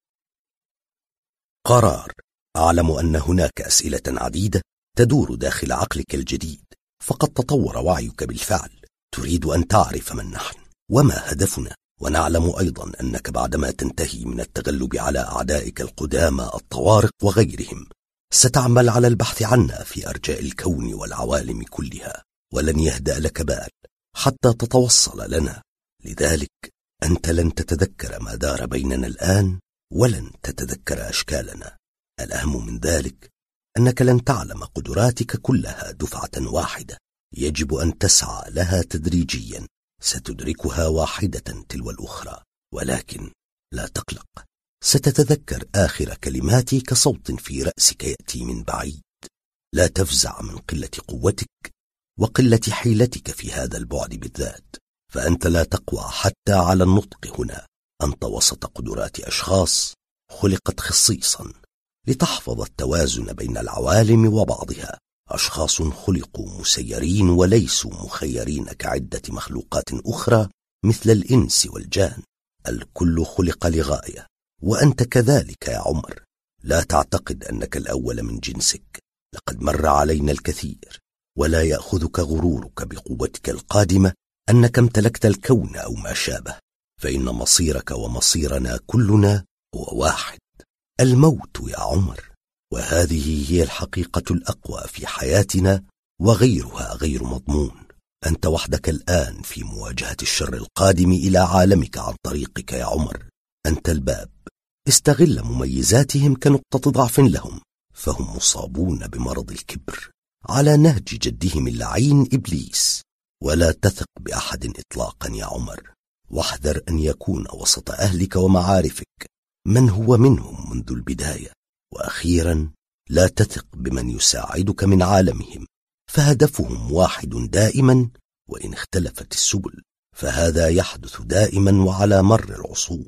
قرار: أعلم أن هناك أسئلة عديدة تدور داخل عقلك الجديد، فقد تطور وعيك بالفعل. تريد أن تعرف من نحن وما هدفنا، ونعلم أيضا أنك بعدما تنتهي من التغلب على أعدائك القدامى الطوارق وغيرهم ستعمل على البحث عنا في أرجاء الكون والعوالم كلها، ولن يهدأ لك بال حتى تتوصل لنا. لذلك أنت لن تتذكر ما دار بيننا الآن، ولن تتذكر أشكالنا. الأهم من ذلك أنك لن تعلم قدراتك كلها دفعة واحدة، يجب أن تسعى لها تدريجيا، ستدركها واحدة تلو الأخرى. ولكن لا تقلق، ستتذكر آخر كلماتي كصوت في رأسك يأتي من بعيد. لا تفزع من قلة قوتك وقلة حيلتك في هذا البعد بالذات، فأنت لا تقوى حتى على النطق هنا. أنت وسط قدرات أشخاص خلقت خصيصا لتحفظ التوازن بين العوالم وبعضها. أشخاص خلقوا مسيرين وليسوا مخيرين كعدة مخلوقات أخرى مثل الإنس والجان. الكل خلق لغاية، وأنت كذلك يا عمر. لا تعتقد أنك الأول من جنسك، لقد مر علينا الكثير، ولا يأخذك غرورك بقوتك القادمة أنك امتلكت الكون أو ما شابه، فإن مصيرك ومصيرنا كلنا هو واحد، الموت يا عمر. وهذه هي الحقيقة الأقوى في حياتنا، وغيرها غير مضمون. أنت وحدك الآن في مواجهة الشر القادم إلى عالمك عن طريقك يا عمر. أنت الباب، استغل مميزاتهم كنقطة ضعف لهم، فهم مصابون بمرض الكبر على نهج جدهم اللعين إبليس. ولا تثق بأحد إطلاقا يا عمر، واحذر أن يكون وسط أهلك ومعارفك من هو منهم منذ البداية. وأخيرا، لا تثق بمن يساعدك من عالمهم، فهدفهم واحد دائما، وإن اختلفت السبل فهذا يحدث دائما وعلى مر العصور.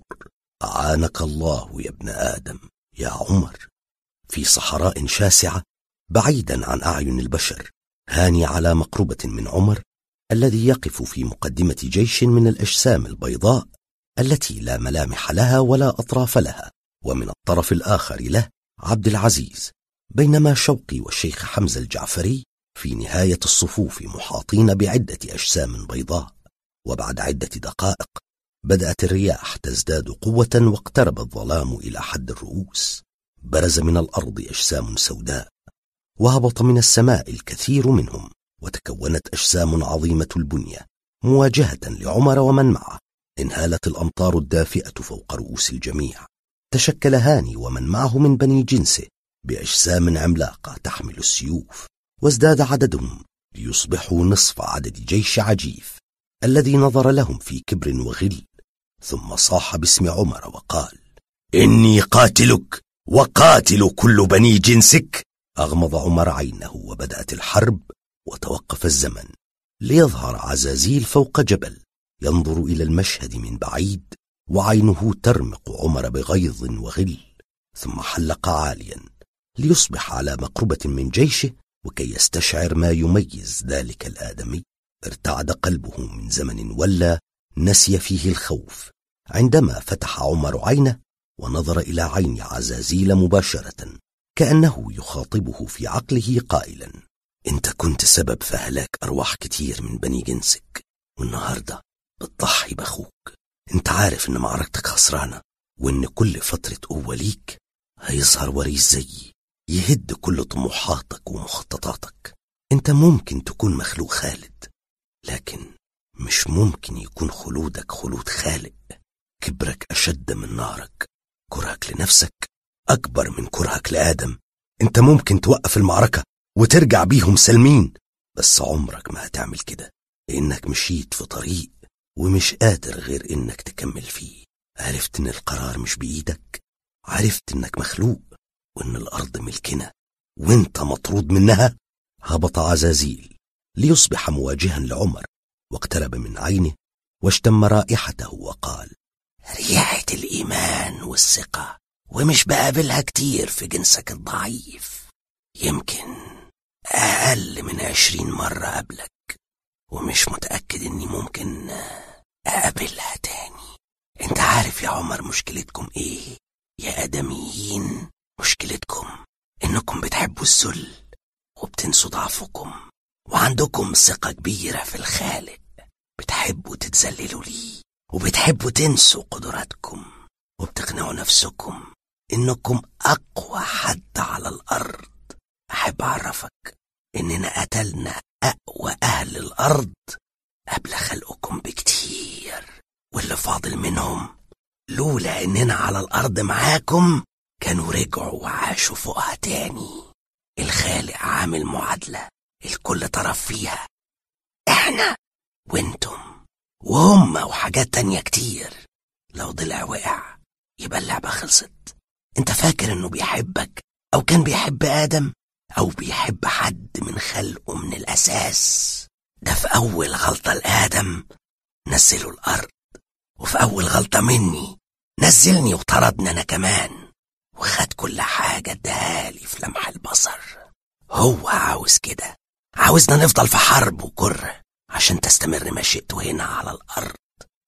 أعانك الله يا ابن آدم. يا عمر، في صحراء شاسعة بعيدا عن أعين البشر، هاني على مقربة من عمر الذي يقف في مقدمة جيش من الأجسام البيضاء التي لا ملامح لها ولا أطراف لها، ومن الطرف الآخر له عبد العزيز، بينما شوقي والشيخ حمزة الجعفري في نهاية الصفوف محاطين بعدة أجسام بيضاء. وبعد عدة دقائق بدأت الرياح تزداد قوة، واقترب الظلام إلى حد الرؤوس. برز من الأرض أجسام سوداء، وهبط من السماء الكثير منهم، وتكونت أجسام عظيمة البنية مواجهة لعمر ومن معه. انهالت الأمطار الدافئة فوق رؤوس الجميع. تشكل هاني ومن معه من بني جنسه بأجسام عملاقة تحمل السيوف، وازداد عددهم ليصبحوا نصف عدد جيش عجيف الذي نظر لهم في كبر وغل، ثم صاح باسم عمر وقال: إني قاتلك وقاتل كل بني جنسك. أغمض عمر عينه وبدأت الحرب، وتوقف الزمن ليظهر عزازيل فوق جبل ينظر إلى المشهد من بعيد، وعينه ترمق عمر بغيظ وغل، ثم حلق عاليا ليصبح على مقربة من جيشه وكي يستشعر ما يميز ذلك الآدمي. ارتعد قلبه من زمن ولا نسي فيه الخوف، عندما فتح عمر عينه ونظر إلى عين عزازيل مباشرة، كأنه يخاطبه في عقله قائلا: انت كنت سبب في هلاك أرواح كتير من بني جنسك، والنهاردة بتضحي بأخوك. انت عارف ان معركتك خسرانة، وان كل فترة قوة ليك هيظهر وريث زيي يهد كل طموحاتك ومخططاتك. انت ممكن تكون مخلوق خالد، لكن مش ممكن يكون خلودك خلود خالق. كبرك أشد من نارك، كرهك لنفسك أكبر من كرهك لآدم. انت ممكن توقف المعركة وترجع بيهم سلمين، بس عمرك ما هتعمل كده، لأنك مشيت في طريق ومش قادر غير إنك تكمل فيه. عرفت إن القرار مش بإيدك، عرفت إنك مخلوق، وإن الأرض ملكنا وإنت مطرود منها. هبط عزازيل ليصبح مواجها لعمر، واقترب من عينه واشتم رائحته وقال: ريحة الإيمان والثقة، ومش بقابلها كتير في جنسك الضعيف. يمكن أقل من 20 مرة قبلك، ومش متأكد إني ممكن أقابلها تاني. انت عارف يا عمر مشكلتكم ايه يا آدميين؟ مشكلتكم إنكم بتحبوا الذل وبتنسوا ضعفكم، وعندكم ثقة كبيرة في الخالق. بتحبوا تتذللوا ليه، وبتحبوا تنسوا قدراتكم، وبتقنعوا نفسكم إنكم أقوى حد على الأرض. أحب أعرفك إننا قتلنا أقوى أهل الأرض قبل خلقكم بكتير، واللي فاضل منهم لولا إننا على الأرض معاكم كانوا رجعوا وعاشوا فوقها تاني. الخالق عامل معادلة الكل طرف فيها، إحنا وإنتم وهم وحاجات تانية كتير. لو ضلع وقع يبقى اللعبة خلصت. انت فاكر انه بيحبك او كان بيحب آدم او بيحب حد من خلقه من الأساس؟ ده في أول غلطة لآدم نزله الأرض، وفي أول غلطة مني نزلني وطردني أنا كمان، وخد كل حاجة ادهالي في لمح البصر. هو عاوز كده، عاوزنا نفضل في حرب وكره عشان تستمر مشيئته هنا على الأرض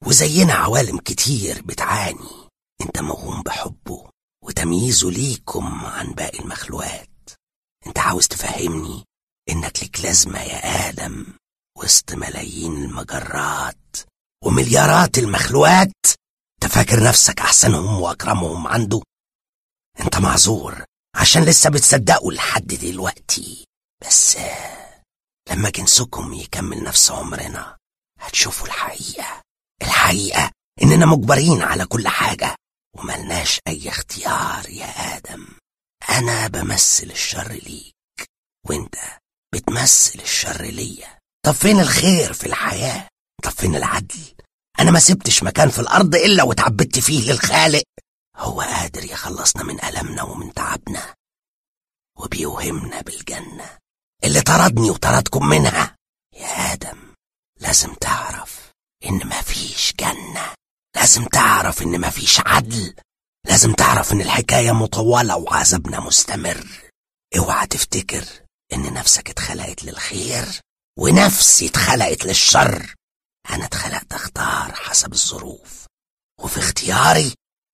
وزينا عوالم كتير بتعاني. انت موهوم بحبه وتمييزه ليكم عن باقي المخلوقات. انت عاوز تفهمني انك لك لازمة يا آدم وسط ملايين المجرات ومليارات المخلوقات؟ تفكر نفسك أحسنهم وأكرمهم عنده؟ انت معذور عشان لسه بتصدقوا لحد دلوقتي، بس لما جنسكم يكمل نفس عمرنا هتشوفوا الحقيقة إننا مجبرين على كل حاجة وملناش أي اختيار يا آدم. أنا بمثل الشر ليك وانت بتمثل الشر ليا. طب فين الخير في الحياة؟ طب فين العدل؟ أنا ما سبتش مكان في الأرض إلا وتعبدت فيه للخالق. هو قادر يخلصنا من ألمنا ومن تعبنا وبيوهمنا بالجنة اللي طردني وطردكم منها. يا آدم لازم تعرف إن مفيش جنة، لازم تعرف إن مفيش عدل، لازم تعرف إن الحكاية مطولة وعذابنا مستمر. اوعى تفتكر إن نفسك اتخلقت للخير ونفسي اتخلقت للشر. أنا اتخلقت أختار حسب الظروف، وفي اختياري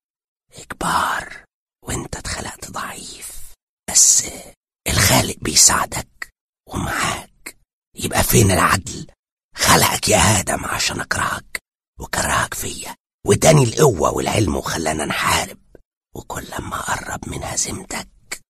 إجبار، وانت اتخلقت ضعيف بس الخالق بيساعدك ومعاك. يبقى فين العدل؟ خلقك يا آدم عشان أكرهك وكرهك فيا واداني القوة والعلم وخلانا نحارب، وكل ما قرب من هزيمتك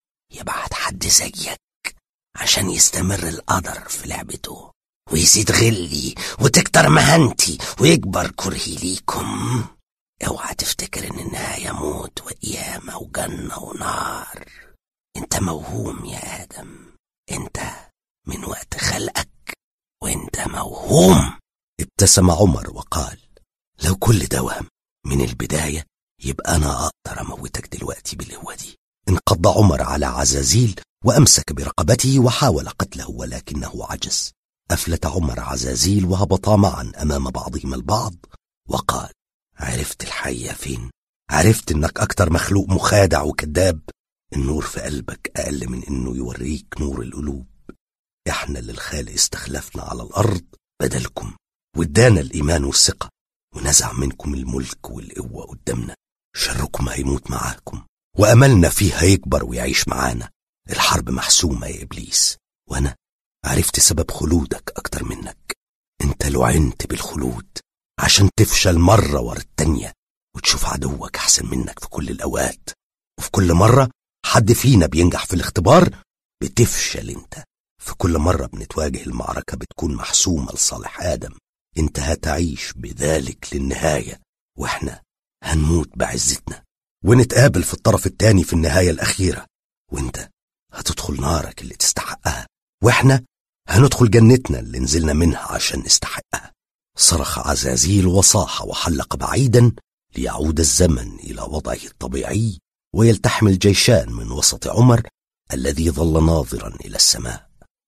يبعت حد زيك عشان يستمر القدر في لعبته ويزيد غلي وتكتر مهانتي ويكبر كرهي ليكم. اوعى تفتكر ان النهاية موت وقيامة وجنة ونار. انت موهوم يا آدم، انت من وقت خلقك وانت موهوم. ابتسم عمر وقال: لو كل ده وهم من البداية يبقى أنا أقدر أموتك دلوقتي بالقوة دي. انقض عمر على عزازيل وأمسك برقبته وحاول قتله ولكنه عجز. أفلت عمر عزازيل وهبطا معا أمام بعضهما البعض وقال: عرفت الحقيقة فين؟ عرفت إنك أكتر مخلوق مخادع وكذاب. النور في قلبك أقل من إنه يوريك نور القلوب. إحنا اللي الخالق استخلفنا على الأرض بدلكم وادانا الإيمان والثقة ونزع منكم الملك والقوة قدامنا. شركم هيموت معاكم وأملنا فيه هيكبر ويعيش معانا. الحرب محسومة يا إبليس، وأنا عرفت سبب خلودك أكتر منك. أنت لعنت بالخلود عشان تفشل مرة ورا التانية وتشوف عدوك أحسن منك في كل الأوقات، وفي كل مرة حد فينا بينجح في الاختبار بتفشل انت. في كل مرة بنتواجه المعركة بتكون محسومة لصالح آدم. انت هتعيش بذلك للنهاية واحنا هنموت بعزتنا ونتقابل في الطرف التاني في النهاية الأخيرة، وانت هتدخل نارك اللي تستحقها واحنا هندخل جنتنا اللي نزلنا منها عشان نستحقها. صرخ عزازيل وصاح وحلق بعيدا ليعود الزمن إلى وضعه الطبيعي ويلتحم الجيشان من وسط عمر الذي ظل ناظرا إلى السماء.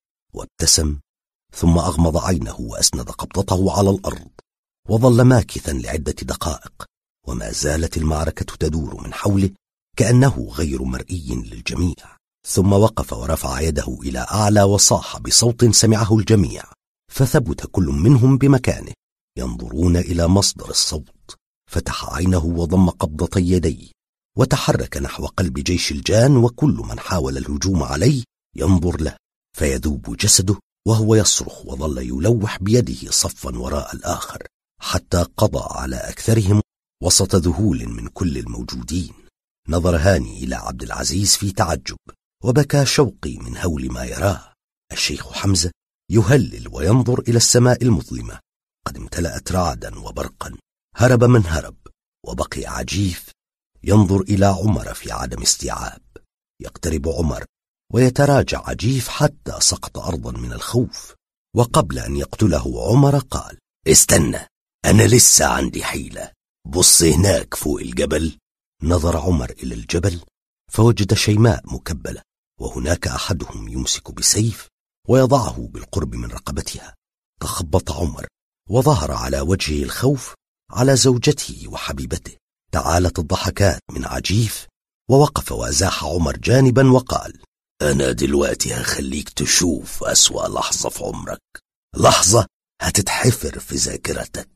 وابتسم ثم أغمض عينه وأسند قبضته على الأرض وظل ماكثا لعدة دقائق، وما زالت المعركة تدور من حوله كأنه غير مرئي للجميع. ثم وقف ورفع يده إلى أعلى وصاح بصوت سمعه الجميع، فثبت كل منهم بمكانه ينظرون إلى مصدر الصوت. فتح عينه وضم قبضتي يديه وتحرك نحو قلب جيش الجان، وكل من حاول الهجوم عليه ينظر له فيذوب جسده وهو يصرخ، وظل يلوح بيده صفا وراء الآخر حتى قضى على أكثرهم وسط ذهول من كل الموجودين. نظر هاني إلى عبد العزيز في تعجب، وبكى شوقي من هول ما يراه. الشيخ حمزة يهلل وينظر إلى السماء المظلمة قد امتلأت رعدا وبرقا. هرب من هرب، وبقي عجيف ينظر إلى عمر في عدم استيعاب. يقترب عمر ويتراجع عجيف حتى سقط أرضا من الخوف، وقبل أن يقتله عمر قال: استنى، أنا لسه عندي حيلة. بص هناك فوق الجبل. نظر عمر إلى الجبل فوجد شيماء مكبلة، وهناك أحدهم يمسك بسيف ويضعه بالقرب من رقبتها. تخبط عمر وظهر على وجهه الخوف على زوجته وحبيبته. تعالت الضحكات من عجيف ووقف وازاح عمر جانبا وقال: أنا دلوقتي هخليك تشوف أسوأ لحظة في عمرك، لحظة هتتحفر في ذاكرتك.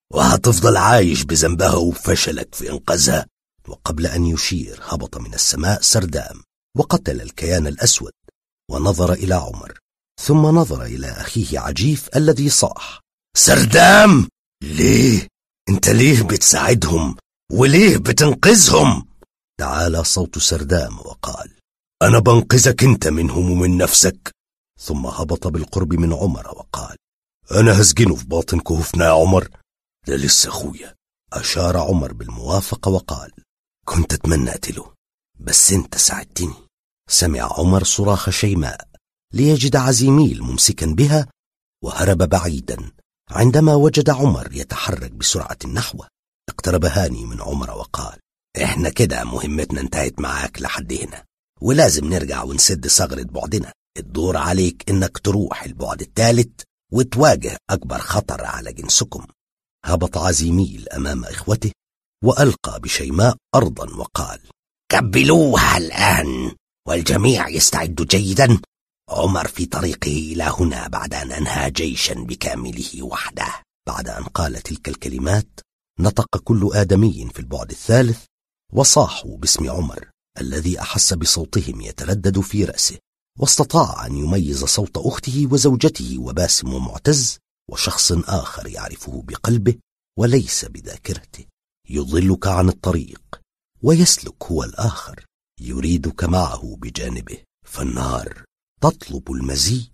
وهتفضل عايش بذنبها وفشلك في إنقاذها. وقبل أن يشير هبط من السماء سردام وقتل الكيان الأسود، ونظر إلى عمر، ثم نظر إلى أخيه عجيف الذي صاح: سردام، ليه؟ انت ليه بتساعدهم؟ وليه بتنقذهم؟ تعالى صوت سردام وقال: أنا بنقذك انت منهم ومن نفسك. ثم هبط بالقرب من عمر وقال: أنا هسجنه في باطن كهوفنا يا عمر، ده لسه أخويا. أشار عمر بالموافقة وقال: كنت أتمنى أقتله، بس انت ساعدتني. سمع عمر صراخ شيماء ليجد عزيميل ممسكا بها، وهرب بعيدا. عندما وجد عمر يتحرك بسرعة نحوه، اقترب هاني من عمر وقال: احنا كده مهمتنا انتهت معاك لحد هنا، ولازم نرجع ونسد ثغرة بعدنا. الدور عليك انك تروح البعد الثالث وتواجه اكبر خطر على جنسكم. هبط عزيميل امام اخوته والقى بشيماء ارضا وقال: كبلوها الان والجميع يستعد جيدا. عمر في طريقه الى هنا بعد ان انهى جيشا بكامله وحده. بعد ان قال تلك الكلمات نطق كل آدمي في البعد الثالث وصاحوا باسم عمر الذي أحس بصوتهم يتردد في رأسه، واستطاع أن يميز صوت أخته وزوجته وباسم ومعتز وشخص آخر يعرفه بقلبه وليس بذاكرته. يضلك عن الطريق ويسلك هو الآخر، يريدك معه بجانبه، فالنار تطلب المزيد.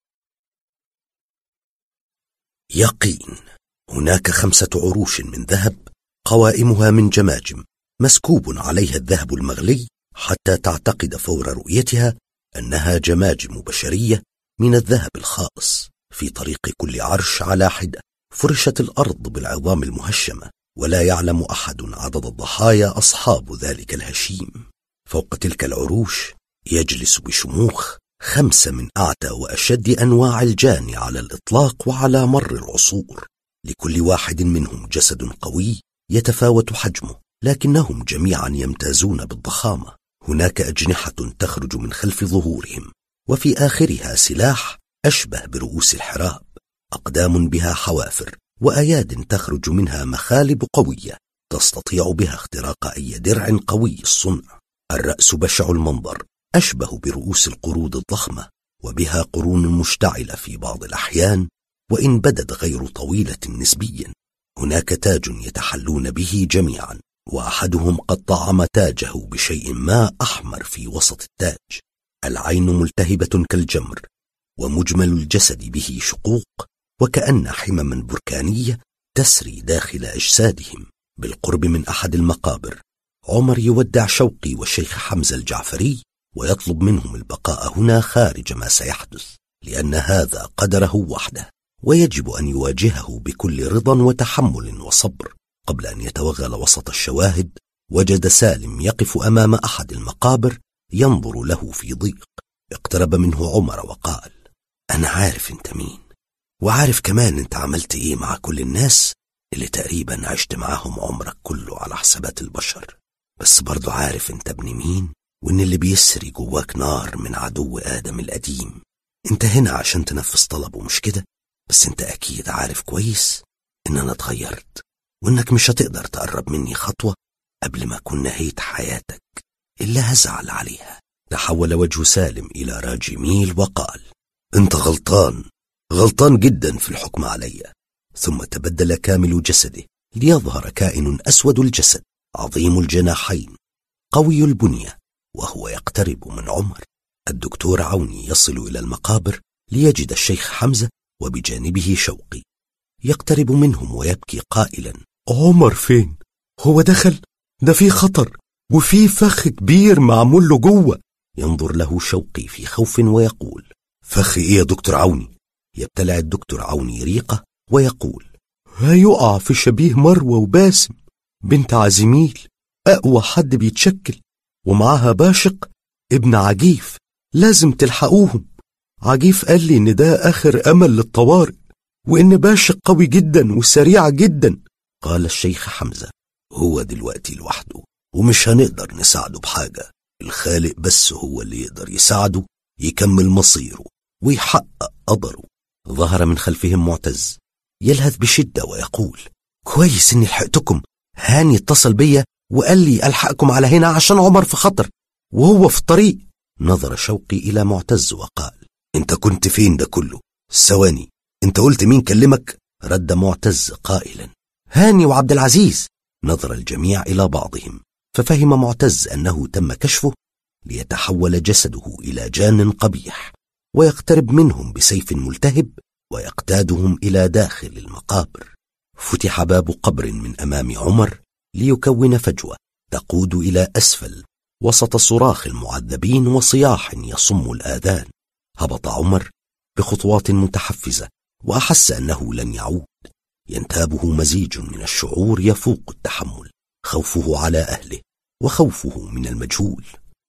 يقين. هناك 5 عروش من ذهب، قوائمها من جماجم مسكوب عليها الذهب المغلي، حتى تعتقد فور رؤيتها أنها جماجم بشرية من الذهب الخالص. في طريق كل عرش على حدة فرشت الأرض بالعظام المهشمة، ولا يعلم أحد عدد الضحايا أصحاب ذلك الهشيم. فوق تلك العروش يجلس بشموخ 5 من أعتى وأشد أنواع الجان على الإطلاق وعلى مر العصور. لكل واحد منهم جسد قوي يتفاوت حجمه، لكنهم جميعا يمتازون بالضخامة. هناك أجنحة تخرج من خلف ظهورهم، وفي آخرها سلاح أشبه برؤوس الحراب، أقدام بها حوافر، وأياد تخرج منها مخالب قوية تستطيع بها اختراق أي درع قوي الصنع. الرأس بشع المنظر، أشبه برؤوس القرود الضخمة، وبها قرون مشتعلة في بعض الأحيان، وإن بدت غير طويلة نسبيا. هناك تاج يتحلون به جميعا، وأحدهم قد طعم تاجه بشيء ما أحمر في وسط التاج. العين ملتهبة كالجمر، ومجمل الجسد به شقوق، وكأن حمما بركانية تسري داخل أجسادهم. بالقرب من أحد المقابر عمر يودع شوقي والشيخ حمزة الجعفري، ويطلب منهم البقاء هنا خارج ما سيحدث، لأن هذا قدره وحده، ويجب أن يواجهه بكل رضا وتحمل وصبر. قبل أن يتوغل وسط الشواهد وجد سالم يقف أمام أحد المقابر ينظر له في ضيق. اقترب منه عمر وقال: أنا عارف أنت مين، وعارف كمان أنت عملت إيه مع كل الناس اللي تقريبا عشت معاهم عمرك كله على حسابات البشر، بس برضو عارف أنت ابن مين، وإن اللي بيسري جواك نار من عدو آدم القديم. أنت هنا عشان تنفذ طلبه مش كده؟ بس أنت أكيد عارف كويس إن أنا اتغيرت، وإنك مش هتقدر تقرب مني خطوة قبل ما أكون نهيت حياتك اللي هزعل عليها. تحول وجه سالم إلى راجميل وقال: أنت غلطان جدا في الحكم علي. ثم تبدل كامل جسده ليظهر كائن أسود الجسد عظيم الجناحين قوي البنية، وهو يقترب من عمر. الدكتور عوني يصل إلى المقابر ليجد الشيخ حمزة وبجانبه شوقي. يقترب منهم ويبكي قائلا: عمر فين؟ هو دخل؟ ده في خطر، وفي فخ كبير معمول له جوه. ينظر له شوقي في خوف ويقول: فخ إيه يا دكتور عوني؟ يبتلع الدكتور عوني ريقه ويقول: هيقع في شبيه مروة وباسم بنت عزيميل، أقوى حد بيتشكل، ومعها باشق ابن عجيف، لازم تلحقوهم. عجيف قال لي إن ده آخر أمل للطوارئ، وإن باشق قوي جدا وسريع جدا. قال الشيخ حمزة: هو دلوقتي لوحده ومش هنقدر نساعده بحاجة، الخالق بس هو اللي يقدر يساعده يكمل مصيره ويحقق قدره. ظهر من خلفهم معتز يلهث بشدة ويقول: كويس إني لحقتكم. هاني اتصل بيا وقال لي ألحقكم على هنا عشان عمر في خطر وهو في الطريق. نظر شوقي إلى معتز وقال: أنت كنت فين ده كله؟ ثواني، أنت قلت مين كلمك؟ رد معتز قائلا: هاني وعبد العزيز. نظر الجميع إلى بعضهم، ففهم معتز أنه تم كشفه ليتحول جسده إلى جان قبيح ويقترب منهم بسيف ملتهب ويقتادهم إلى داخل المقابر. فتح باب قبر من أمام عمر ليكون فجوة تقود إلى أسفل وسط صراخ المعذبين وصياح يصم الآذان. هبط عمر بخطوات متحفزة وأحس أنه لن يعود. ينتابه مزيج من الشعور يفوق التحمل، خوفه على أهله وخوفه من المجهول.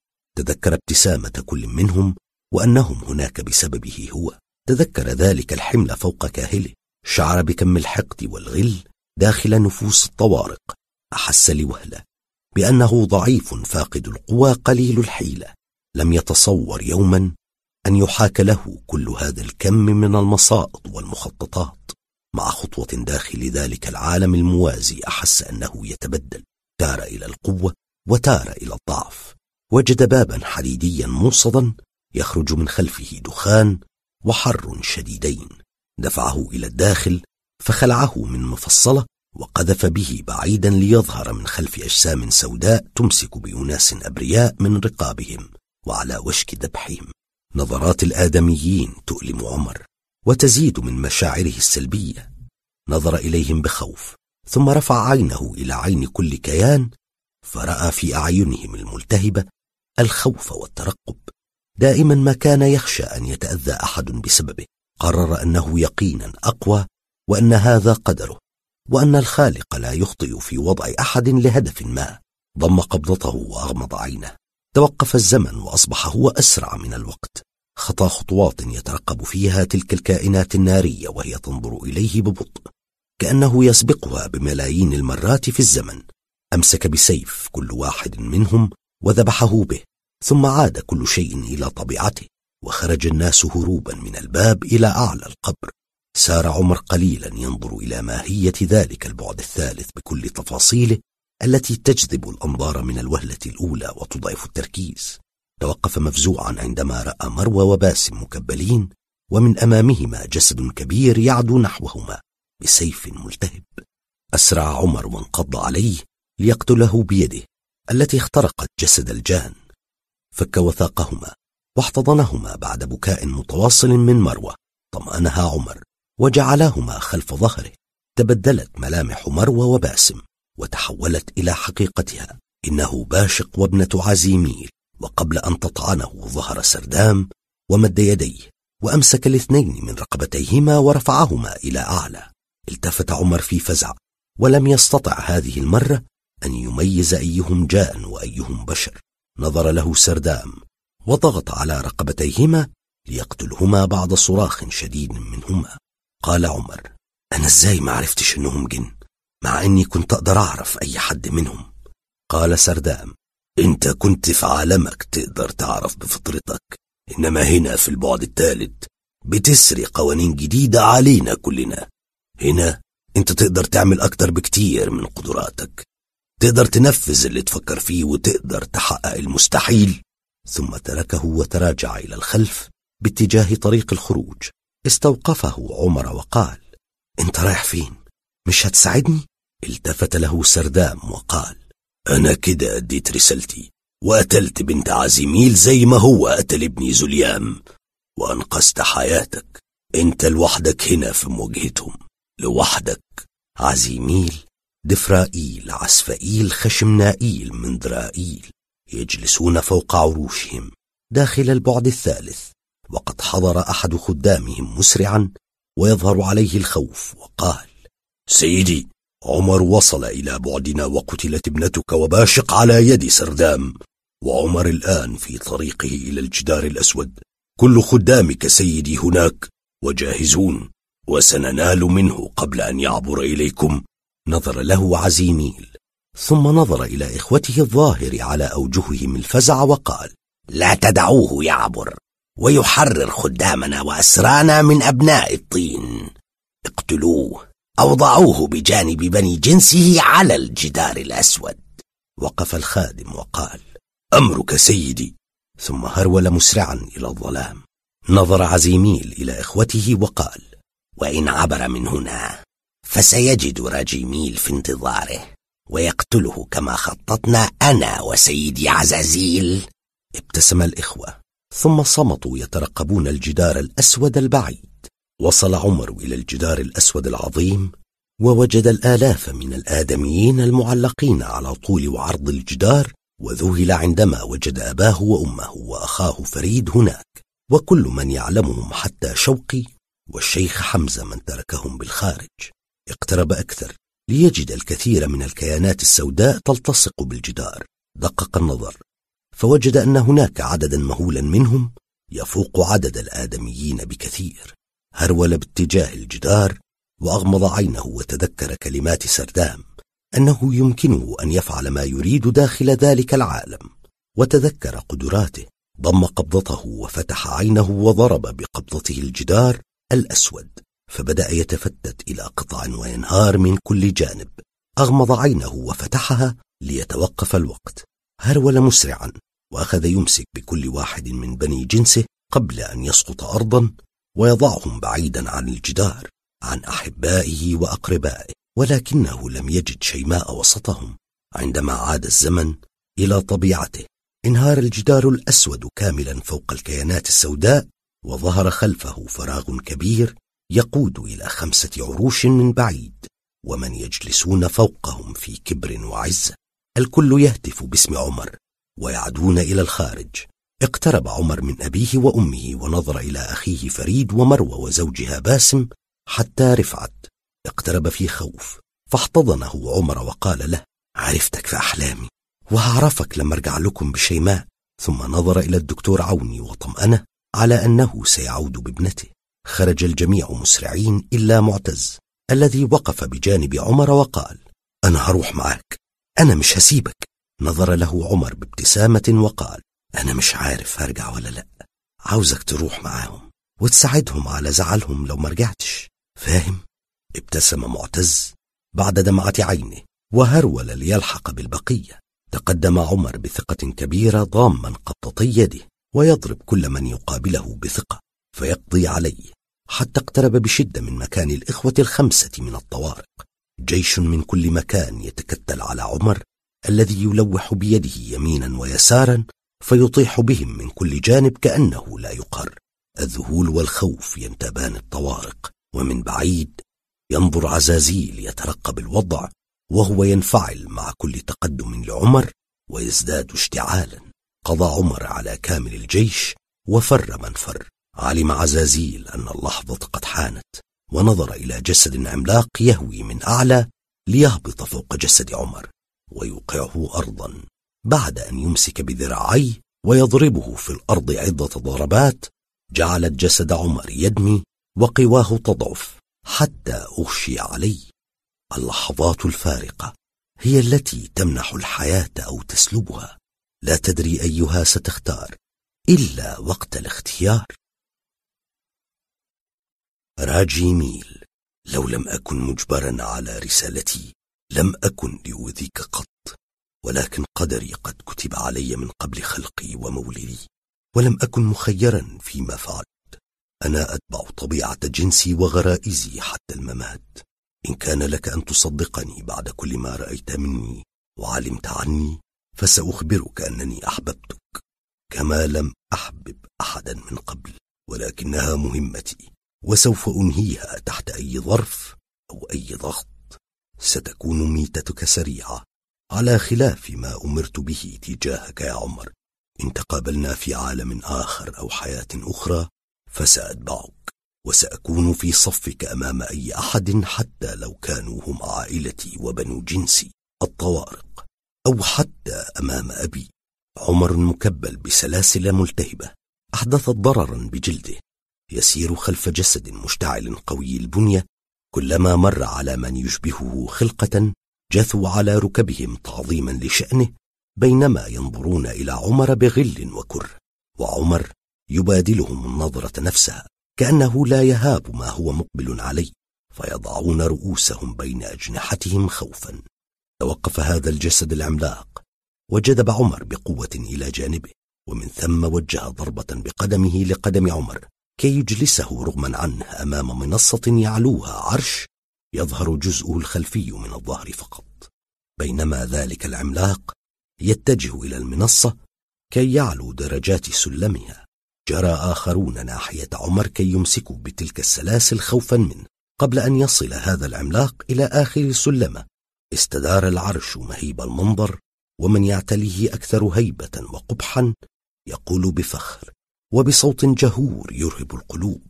تذكر ابتسامة كل منهم وأنهم هناك بسببه هو. تذكر ذلك الحمل فوق كاهله. شعر بكم الحقد والغل داخل نفوس الطوارق. أحس لوهلة بأنه ضعيف فاقد القوى قليل الحيلة. لم يتصور يوما أن يحاك له كل هذا الكم من المصائد والمخططات. مع خطوة داخل ذلك العالم الموازي أحس أنه يتبدل، تار إلى القوة وتار إلى الضعف. وجد بابا حديديا موصدا يخرج من خلفه دخان وحر شديدين. دفعه إلى الداخل فخلعه من مفصلة وقذف به بعيدا ليظهر من خلف أجسام سوداء تمسك بأناس أبرياء من رقابهم وعلى وشك ذبحهم. نظرات الآدميين تؤلم عمر وتزيد من مشاعره السلبية. نظر إليهم بخوف ثم رفع عينه إلى عين كل كيان فرأى في أعينهم الملتهبة الخوف والترقب. دائما ما كان يخشى أن يتأذى أحد بسببه. قرر أنه يقينا أقوى وأن هذا قدره وأن الخالق لا يخطئ في وضع أحد لهدف ما. ضم قبضته وأغمض عينه. توقف الزمن وأصبح هو أسرع من الوقت. خطى خطوات يترقب فيها تلك الكائنات النارية وهي تنظر إليه ببطء كأنه يسبقها بملايين المرات في الزمن. أمسك بسيف كل واحد منهم وذبحه به، ثم عاد كل شيء إلى طبيعته وخرج الناس هروبا من الباب إلى أعلى القبر. سار عمر قليلا ينظر إلى ماهية ذلك البعد الثالث بكل تفاصيله التي تجذب الأنظار من الوهلة الأولى وتضعف التركيز. توقف مفزوعا عندما رأى مروى وباسم مكبلين ومن أمامهما جسد كبير يعدو نحوهما بسيف ملتهب. أسرع عمر وانقض عليه ليقتله بيده التي اخترقت جسد الجان. فك وثاقهما واحتضنهما بعد بكاء متواصل من مروى. طمأنها عمر وجعلاهما خلف ظهره. تبدلت ملامح مروى وباسم وتحولت إلى حقيقتها. إنه باشق وابنة عزيميل. وقبل أن تطعنه ظهر سردام ومد يديه وأمسك الاثنين من رقبتيهما ورفعهما إلى أعلى. التفت عمر في فزع ولم يستطع هذه المرة أن يميز أيهم جان وأيهم بشر. نظر له سردام وضغط على رقبتيهما ليقتلهما بعد صراخ شديد منهما. قال عمر: أنا إزاي ما عرفتش أنهم جن مع أني كنت أقدر أعرف أي حد منهم؟ قال سردام: أنت كنت في عالمك تقدر تعرف بفطرتك، إنما هنا في البعد الثالث بتسري قوانين جديدة علينا كلنا. هنا أنت تقدر تعمل أكتر بكتير من قدراتك، تقدر تنفذ اللي تفكر فيه وتقدر تحقق المستحيل. ثم تركه وتراجع إلى الخلف باتجاه طريق الخروج. استوقفه عمر وقال: أنت رايح فين؟ مش هتساعدني؟ التفت له سردام وقال: أنا كده أديت رسالتي وقتلت بنت عزيميل زي ما هو قتل ابني زليام وأنقذت حياتك. أنت لوحدك هنا في مواجهتهم، لوحدك. عزيميل، دفرائيل، عسفائيل، خشمنائيل، مندرائيل يجلسون فوق عروشهم داخل البعد الثالث، وقد حضر أحد خدامهم مسرعا ويظهر عليه الخوف وقال: سيدي، عمر وصل إلى بعدنا وقتلت ابنتك وباشق على يد سردام، وعمر الآن في طريقه إلى الجدار الأسود. كل خدامك سيدي هناك وجاهزون، وسننال منه قبل أن يعبر إليكم. نظر له عزيميل ثم نظر إلى إخوته الظاهر على أوجههم الفزع وقال: لا تدعوه يعبر ويحرر خدامنا وأسرانا من أبناء الطين. اقتلوه أو ضعوه بجانب بني جنسه على الجدار الأسود. وقف الخادم وقال: أمرك سيدي. ثم هرول مسرعا إلى الظلام. نظر عزيميل إلى إخوته وقال: وإن عبر من هنا فسيجد راجيميل في انتظاره ويقتله كما خططنا أنا وسيدي عزازيل. ابتسم الإخوة ثم صمتوا يترقبون الجدار الأسود البعيد. وصل عمر إلى الجدار الأسود العظيم ووجد الآلاف من الآدميين المعلقين على طول وعرض الجدار، وذهل عندما وجد أباه وأمه وأخاه فريد هناك، وكل من يعلمهم حتى شوقي والشيخ حمزة من تركهم بالخارج. اقترب أكثر ليجد الكثير من الكيانات السوداء تلتصق بالجدار. دقق النظر فوجد أن هناك عددا مهولا منهم يفوق عدد الآدميين بكثير. هرول باتجاه الجدار وأغمض عينه وتذكر كلمات سردام أنه يمكنه أن يفعل ما يريد داخل ذلك العالم، وتذكر قدراته. ضم قبضته وفتح عينه وضرب بقبضته الجدار الأسود، فبدأ يتفتت إلى قطع وينهار من كل جانب. أغمض عينه وفتحها ليتوقف الوقت. هرول مسرعا وأخذ يمسك بكل واحد من بني جنسه قبل أن يسقط أرضا ويضعهم بعيدا عن الجدار، عن أحبائه وأقربائه، ولكنه لم يجد شيماء وسطهم. عندما عاد الزمن إلى طبيعته انهار الجدار الأسود كاملا فوق الكيانات السوداء، وظهر خلفه فراغ كبير يقود إلى 5 عروش من بعيد، ومن يجلسون فوقهم في كبر وعزة. الكل يهتف باسم عمر ويعدون إلى الخارج. اقترب عمر من أبيه وأمه ونظر إلى أخيه فريد ومروة وزوجها باسم حتى رفعت. اقترب في خوف فاحتضنه عمر وقال له: عرفتك في أحلامي وهعرفك لما ارجع لكم بشيماء. ثم نظر إلى الدكتور عوني وطمأنه على أنه سيعود بابنته. خرج الجميع مسرعين إلا معتز الذي وقف بجانب عمر وقال: أنا هروح معك، أنا مش هسيبك. نظر له عمر بابتسامة وقال: أنا مش عارف هرجع ولا لأ، عاوزك تروح معاهم وتساعدهم على زعلهم لو ما رجعتش، فاهم؟ ابتسم معتز بعد دمعة عينه وهرول ليلحق بالبقية. تقدم عمر بثقة كبيرة ضاما قبضتي يده ويضرب كل من يقابله بثقة فيقضي عليه، حتى اقترب بشدة من مكان الإخوة 5 من الطوارق. جيش من كل مكان يتكتل على عمر الذي يلوح بيده يمينا ويسارا فيطيح بهم من كل جانب كأنه لا يقهر. الذهول والخوف ينتابان الطوارق، ومن بعيد ينظر عزازيل يترقب الوضع وهو ينفعل مع كل تقدم لعمر ويزداد اشتعالا. قضى عمر على كامل الجيش وفر من فر. علم عزازيل أن اللحظة قد حانت، ونظر إلى جسد عملاق يهوي من أعلى ليهبط فوق جسد عمر ويوقعه أرضا، بعد أن يمسك بذراعيه ويضربه في الأرض عدة ضربات جعلت جسد عمر يدمي وقواه تضعف حتى أغشي عليه. اللحظات الفارقة هي التي تمنح الحياة أو تسلبها، لا تدري أيها ستختار إلا وقت الاختيار. راجيميل: لو لم أكن مجبرا على رسالتي لم أكن لأؤذيك قط، ولكن قدري قد كتب علي من قبل خلقي ومولدي، ولم أكن مخيرا فيما فعلت. أنا أتبع طبيعة جنسي وغرائزي حتى الممات. إن كان لك أن تصدقني بعد كل ما رأيت مني وعلمت عني فسأخبرك أنني أحببتك كما لم أحبب أحدا من قبل، ولكنها مهمتي وسوف أنهيها تحت أي ظرف أو أي ضغط. ستكون ميتتك سريعة على خلاف ما أمرت به تجاهك يا عمر. إن تقابلنا في عالم آخر أو حياة أخرى فسأتبعك وسأكون في صفك أمام أي أحد، حتى لو كانوا هم عائلتي وبنو جنسي الطوارق، أو حتى أمام أبي. عمر مكبل بسلاسل ملتهبة أحدثت ضررا بجلده، يسير خلف جسد مشتعل قوي البنية. كلما مر على من يشبهه خلقة جثوا على ركبهم تعظيما لشأنه، بينما ينظرون إلى عمر بغل وكره، وعمر يبادلهم النظرة نفسها كأنه لا يهاب ما هو مقبل عليه. فيضعون رؤوسهم بين أجنحتهم خوفا. توقف هذا الجسد العملاق وجذب عمر بقوة إلى جانبه، ومن ثم وجه ضربة بقدمه لقدم عمر كي يجلسه رغما عنه أمام منصة يعلوها عرش يظهر جزءه الخلفي من الظهر فقط. بينما ذلك العملاق يتجه إلى المنصة كي يعلو درجات سلمها، جرى آخرون ناحية عمر كي يمسكوا بتلك السلاسل خوفا منه. قبل أن يصل هذا العملاق إلى آخر السلمة استدار العرش مهيب المنظر، ومن يعتليه أكثر هيبة وقبحا يقول بفخر وبصوت جهور يرهب القلوب: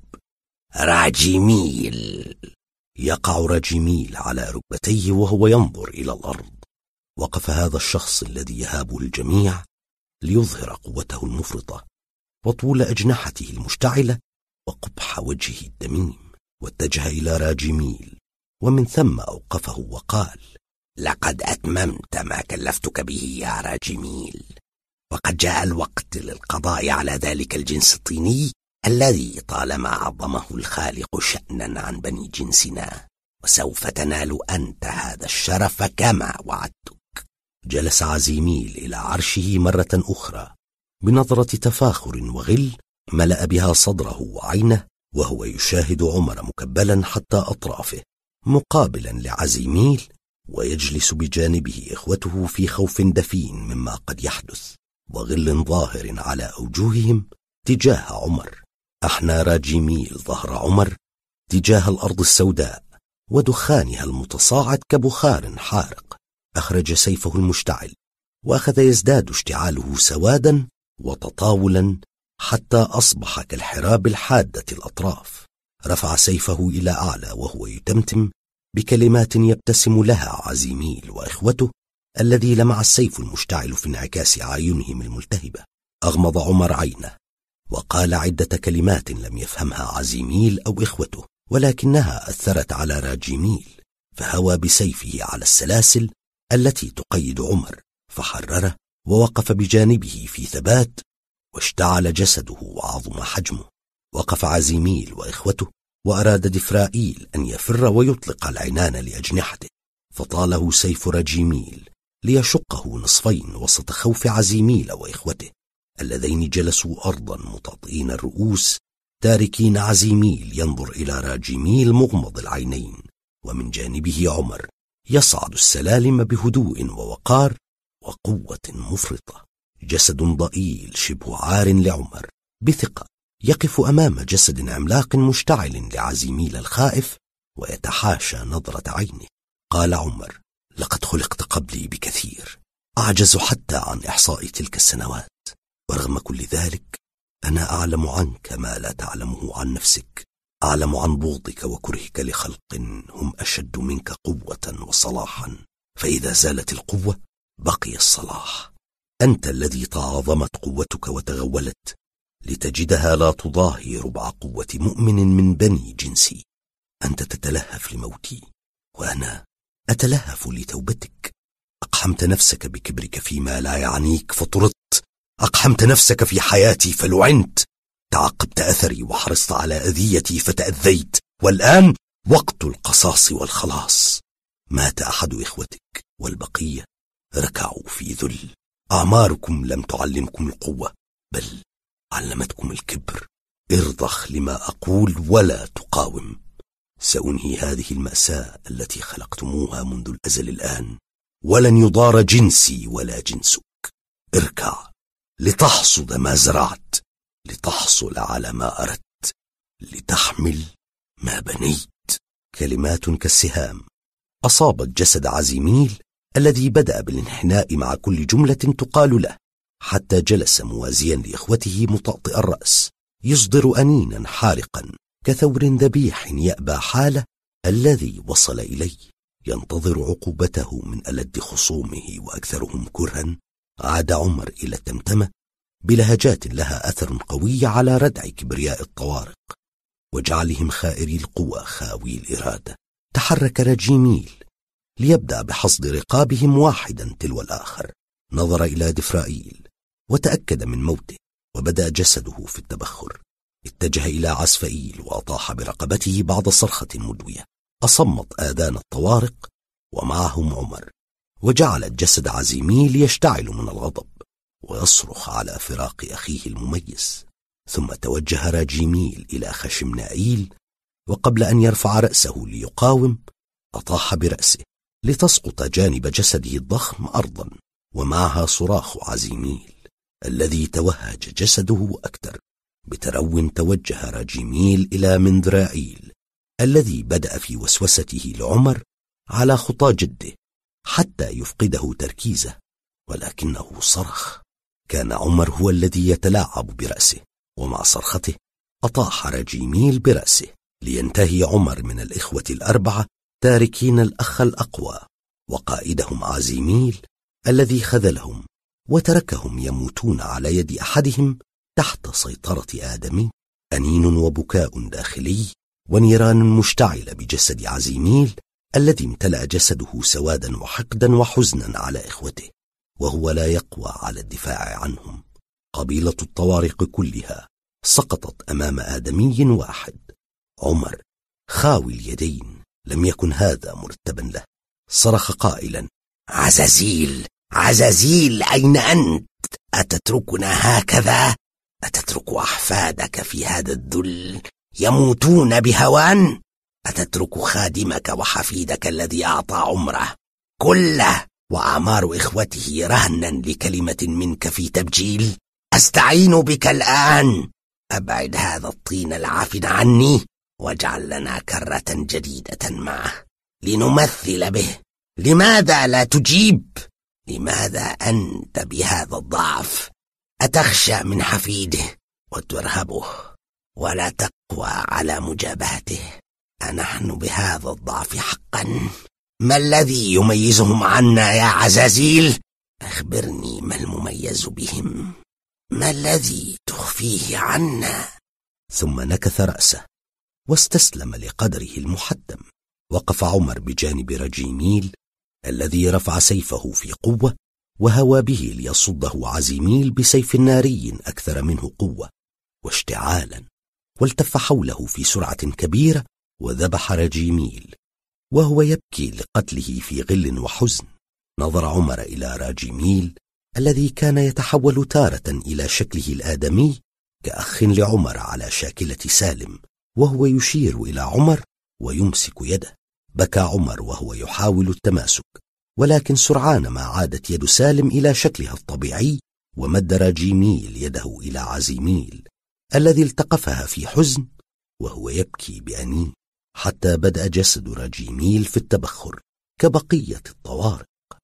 راجيميل. يقع راجيميل على ركبتيه وهو ينظر إلى الأرض. وقف هذا الشخص الذي يهابه الجميع ليظهر قوته المفرطة وطول أجنحته المشتعلة وقبح وجهه الدميم، واتجه إلى راجيميل ومن ثم أوقفه وقال: لقد أتممت ما كلفتك به يا راجيميل، وقد جاء الوقت للقضاء على ذلك الجنس الطيني الذي طالما عظمه الخالق شأنا عن بني جنسنا، وسوف تنال أنت هذا الشرف كما وعدتك. جلس عزيميل إلى عرشه مرة أخرى بنظرة تفاخر وغل ملأ بها صدره وعينه، وهو يشاهد عمر مكبلا حتى أطرافه مقابلا لعزيميل، ويجلس بجانبه إخوته في خوف دفين مما قد يحدث وغل ظاهر على أوجههم تجاه عمر. أحنى راجيميل ظهر عمر تجاه الأرض السوداء ودخانها المتصاعد كبخار حارق. أخرج سيفه المشتعل وأخذ يزداد اشتعاله سوادا وتطاولا حتى أصبح كالحراب الحادة الأطراف. رفع سيفه إلى أعلى وهو يتمتم بكلمات يبتسم لها عزيميل وإخوته الذي لمع السيف المشتعل في انعكاس أعينهم الملتهبة. أغمض عمر عينه وقال عدة كلمات لم يفهمها عزيميل أو إخوته، ولكنها أثرت على راجيميل، فهوى بسيفه على السلاسل التي تقيد عمر فحرره ووقف بجانبه في ثبات، واشتعل جسده وعظم حجمه. وقف عزيميل وإخوته وأراد دفرائيل أن يفر ويطلق العنان لأجنحته، فطاله سيف راجيميل ليشقه نصفين وسط خوف عزيميل وإخوته اللذين جلسوا أرضا متطئين الرؤوس تاركين عزيميل ينظر إلى راجيميل مغمض العينين، ومن جانبه عمر يصعد السلالم بهدوء ووقار وقوة مفرطة. جسد ضئيل شبه عار لعمر بثقة يقف أمام جسد عملاق مشتعل لعزيميل الخائف ويتحاشى نظرة عينه. قال عمر: لقد خلقت قبلي بكثير، أعجز حتى عن إحصاء تلك السنوات، ورغم كل ذلك أنا أعلم عنك ما لا تعلمه عن نفسك، أعلم عن بغضك وكرهك لخلق هم أشد منك قوة وصلاحا، فإذا زالت القوة بقي الصلاح. أنت الذي تعاظمت قوتك وتغولت لتجدها لا تضاهي ربع قوة مؤمن من بني جنسي. أنت تتلهف لموتي وأنا أتلهف لتوبتك. أقحمت نفسك بكبرك فيما لا يعنيك فطردت، أقحمت نفسك في حياتي فلعنت، تعقبت أثري وحرصت على أذيتي فتأذيت، والآن وقت القصاص والخلاص. مات أحد إخوتك والبقية ركعوا في ذل. أعماركم لم تعلمكم القوة بل علمتكم الكبر. ارضخ لما أقول ولا تقاوم. سأنهي هذه المأساة التي خلقتموها منذ الأزل الآن، ولن يضار جنسي ولا جنسك. اركع لتحصد ما زرعت، لتحصل على ما أردت، لتحمل ما بنيت. كلمات كالسهام أصابت جسد عزيميل الذي بدأ بالانحناء مع كل جملة تقال له، حتى جلس موازيا لإخوته مطأطئ الرأس يصدر أنينا حارقا كثور ذبيح يأبى حاله الذي وصل إليه، ينتظر عقوبته من ألد خصومه وأكثرهم كرها. عاد عمر إلى التمتمة بلهجات لها أثر قوي على ردع كبرياء الطوارق وجعلهم خائري القوى خاوي الإرادة. تحرك راجيميل ليبدأ بحصد رقابهم واحدا تلو الآخر. نظر إلى دفرائيل وتأكد من موته وبدأ جسده في التبخر. اتجه إلى عسفائيل وأطاح برقبته بعد صرخة مدوية. أصمت آذان الطوارق ومعهم عمر، وجعلت جسد عزيميل يشتعل من الغضب ويصرخ على فراق أخيه المميز. ثم توجه راجيميل إلى خشم نائيل، وقبل أن يرفع رأسه ليقاوم أطاح برأسه لتسقط جانب جسده الضخم أرضا، ومعها صراخ عزيميل الذي توهج جسده أكثر. بترو توجه راجيميل إلى مندرائيل الذي بدأ في وسوسته لعمر على خطى جده حتى يفقده تركيزه، ولكنه صرخ. كان عمر هو الذي يتلاعب برأسه، ومع صرخته أطاح راجيميل برأسه لينتهي عمر من الإخوة الأربعة تاركين الأخ الأقوى وقائدهم عزيميل الذي خذلهم وتركهم يموتون على يد أحدهم تحت سيطرة آدمي. أنين وبكاء داخلي ونيران مشتعلة بجسد عزيميل الذي امتلأ جسده سوادا وحقدا وحزنا على إخوته، وهو لا يقوى على الدفاع عنهم. قبيلة الطوارق كلها سقطت أمام آدمي واحد، عمر خاوي اليدين. لم يكن هذا مرتبا له. صرخ قائلا: عزازيل، عزازيل، أين أنت؟ أتتركنا هكذا؟ أتترك أحفادك في هذا الذل يموتون بهوان؟ أتترك خادمك وحفيدك الذي أعطى عمره كله وأعمار إخوته رهنا لكلمة منك في تبجيل؟ أستعين بك الآن، أبعد هذا الطين العافن عني واجعل لنا كرة جديدة معه لنمثل به. لماذا لا تجيب؟ لماذا أنت بهذا الضعف؟ أتخشى من حفيده وترهبه ولا تقوى على مجابهته؟ أنحن بهذا الضعف حقا؟ ما الذي يميزهم عنا يا عزازيل؟ أخبرني، ما المميز بهم؟ ما الذي تخفيه عنا؟ ثم نكث رأسه واستسلم لقدره المحتم. وقف عمر بجانب راجيميل الذي رفع سيفه في قوة وهوى به ليصده عزيميل بسيف ناري أكثر منه قوة واشتعالا، والتف حوله في سرعة كبيرة وذبح راجيميل وهو يبكي لقتله في غل وحزن. نظر عمر إلى راجيميل الذي كان يتحول تارة إلى شكله الآدمي كأخ لعمر على شاكلة سالم، وهو يشير إلى عمر ويمسك يده. بكى عمر وهو يحاول التماسك، ولكن سرعان ما عادت يد سالم إلى شكلها الطبيعي، ومد راجيميل يده إلى عزيميل الذي التقفها في حزن وهو يبكي بأنين، حتى بدأ جسد راجيميل في التبخر كبقية الطوارق.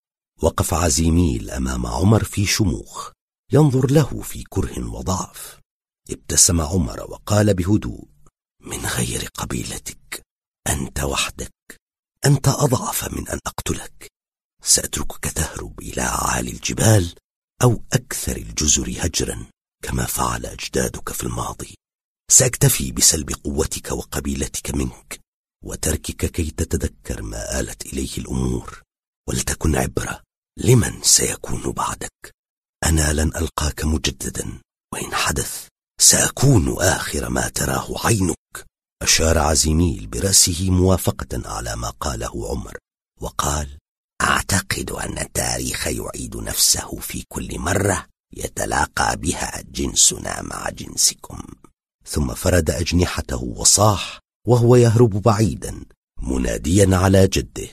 وقف عزيميل أمام عمر في شموخ ينظر له في كره وضعف. ابتسم عمر وقال بهدوء: من غير قبيلتك، أنت وحدك، أنت أضعف من أن أقتلك. سأتركك تهرب إلى أعالي الجبال أو أكثر الجزر هجرا كما فعل أجدادك في الماضي. سأكتفي بسلب قوتك وقبيلتك منك وتركك كي تتذكر ما آلت إليه الأمور، ولتكن عبرة لمن سيكون بعدك. أنا لن ألقاك مجددا، وإن حدث سأكون آخر ما تراه عينك. أشار عزيميل برأسه موافقة على ما قاله عمر، وقال: أعتقد أن التاريخ يعيد نفسه في كل مرة يتلاقى بها جنسنا مع جنسكم. ثم فرد أجنحته وصاح وهو يهرب بعيدا مناديا على جده: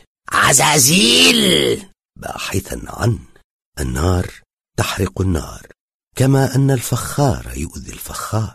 عزازيل! باحثا عنه. النار تحرق النار كما أن الفخار يؤذي الفخار.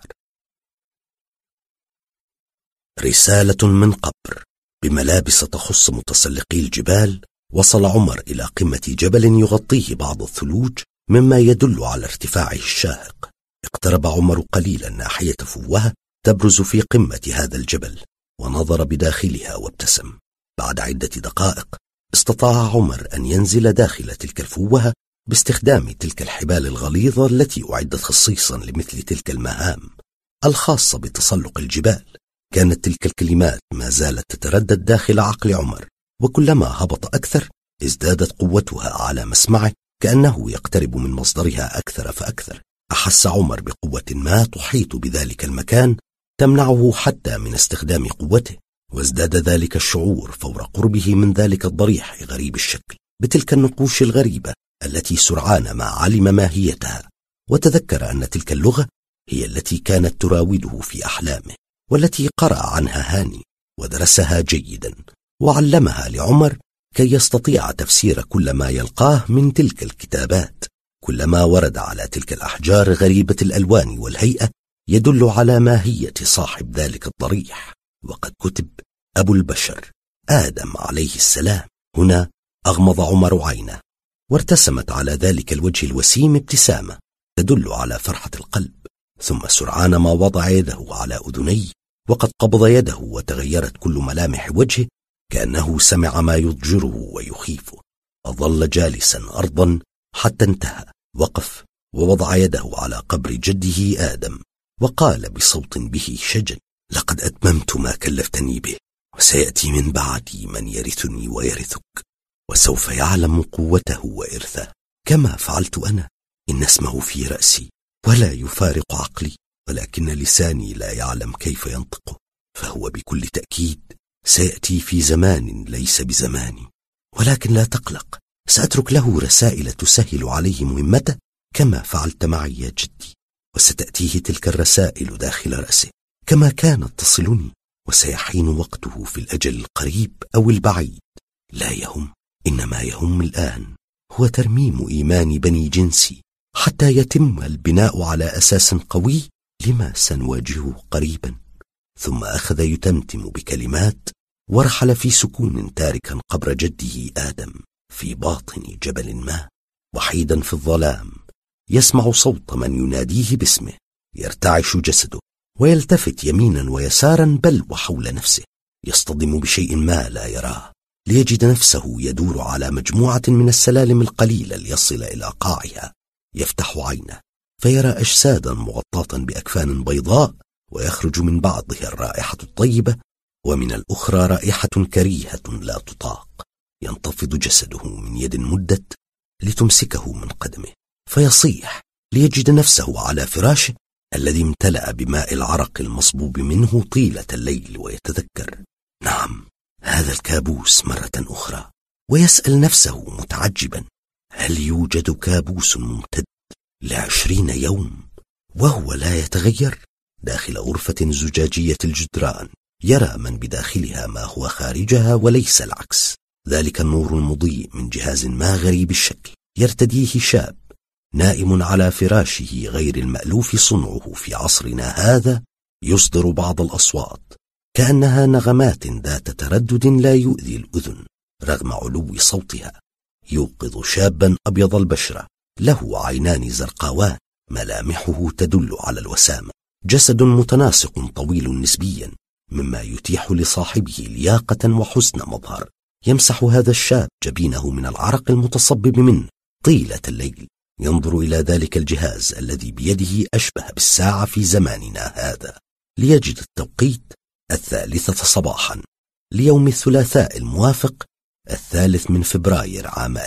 رسالة من قبر. بملابس تخص متسلقي الجبال، وصل عمر إلى قمة جبل يغطيه بعض الثلوج مما يدل على ارتفاعه الشاهق. اقترب عمر قليلا ناحية فوهة تبرز في قمة هذا الجبل، ونظر بداخلها وابتسم. بعد عدة دقائق استطاع عمر أن ينزل داخل تلك الفوهة باستخدام تلك الحبال الغليظة التي أعدت خصيصا لمثل تلك المهام الخاصة بتسلق الجبال. كانت تلك الكلمات ما زالت تتردد داخل عقل عمر، وكلما هبط أكثر ازدادت قوتها على مسمعه كأنه يقترب من مصدرها أكثر فأكثر. أحس عمر بقوة ما تحيط بذلك المكان تمنعه حتى من استخدام قوته، وازداد ذلك الشعور فور قربه من ذلك الضريح غريب الشكل بتلك النقوش الغريبة التي سرعان ما علم ماهيتها، وتذكر أن تلك اللغة هي التي كانت تراوده في أحلامه، والتي قرأ عنها هاني ودرسها جيدا وعلمها لعمر كي يستطيع تفسير كل ما يلقاه من تلك الكتابات. كلما ورد على تلك الأحجار غريبة الألوان والهيئة يدل على ماهية صاحب ذلك الضريح. وقد كتب أبو البشر آدم عليه السلام. هنا أغمض عمر عينه، وارتسمت على ذلك الوجه الوسيم ابتسامة تدل على فرحة القلب، ثم سرعان ما وضع يده على أذنيه، وقد قبض يده وتغيرت كل ملامح وجهه كأنه سمع ما يضجره ويخيفه. أظل جالسا أرضا حتى انتهى، وقف ووضع يده على قبر جده آدم، وقال بصوت به شجن: لقد أتممت ما كلفتني به، وسيأتي من بعدي من يرثني ويرثك، وسوف يعلم قوته وإرثه كما فعلت أنا. إن اسمه في رأسي ولا يفارق عقلي، ولكن لساني لا يعلم كيف ينطقه، فهو بكل تأكيد سيأتي في زمان ليس بزماني. ولكن لا تقلق، سأترك له رسائل تسهل عليه مهمته كما فعلت معي يا جدي، وستأتيه تلك الرسائل داخل رأسه كما كانت تصلني، وسيحين وقته في الأجل القريب أو البعيد. لا يهم، إنما يهم الآن هو ترميم إيمان بني جنسي حتى يتم البناء على أساس قوي لما سنواجهه قريبا. ثم أخذ يتمتم بكلمات، ورحل في سكون تاركا قبر جده آدم في باطن جبل ما، وحيدا في الظلام يسمع صوت من يناديه باسمه. يرتعش جسده ويلتفت يمينا ويسارا بل وحول نفسه، يصطدم بشيء ما لا يراه، ليجد نفسه يدور على مجموعة من السلالم القليلة ليصل إلى قاعها. يفتح عينه فيرى أجسادا مغطاة بأكفان بيضاء، ويخرج من بعضها الرائحة الطيبة، ومن الأخرى رائحة كريهة لا تطاق. ينتفض جسده من يد مدت لتمسكه من قدمه، فيصيح ليجد نفسه على فراشه الذي امتلأ بماء العرق المصبوب منه طيلة الليل، ويتذكر: نعم، هذا الكابوس مرة أخرى. ويسأل نفسه متعجبا: هل يوجد كابوس ممتد ل20 يوم وهو لا يتغير؟ داخل غرفة زجاجية الجدران يرى من بداخلها ما هو خارجها وليس العكس. ذلك النور المضيء من جهاز ما غريب الشكل يرتديه شاب نائم على فراشه غير المألوف صنعه في عصرنا هذا، يصدر بعض الأصوات كأنها نغمات ذات تردد لا يؤذي الأذن رغم علو صوتها. يوقظ شابا أبيض البشرة له عينان زرقاوان، ملامحه تدل على الوسامة، جسد متناسق طويل نسبيا مما يتيح لصاحبه لياقة وحسن مظهر. يمسح هذا الشاب جبينه من العرق المتصبب منه طيلة الليل، ينظر إلى ذلك الجهاز الذي بيده أشبه بالساعة في زماننا هذا، ليجد التوقيت 3 صباحا ليوم الثلاثاء الموافق 3 فبراير عام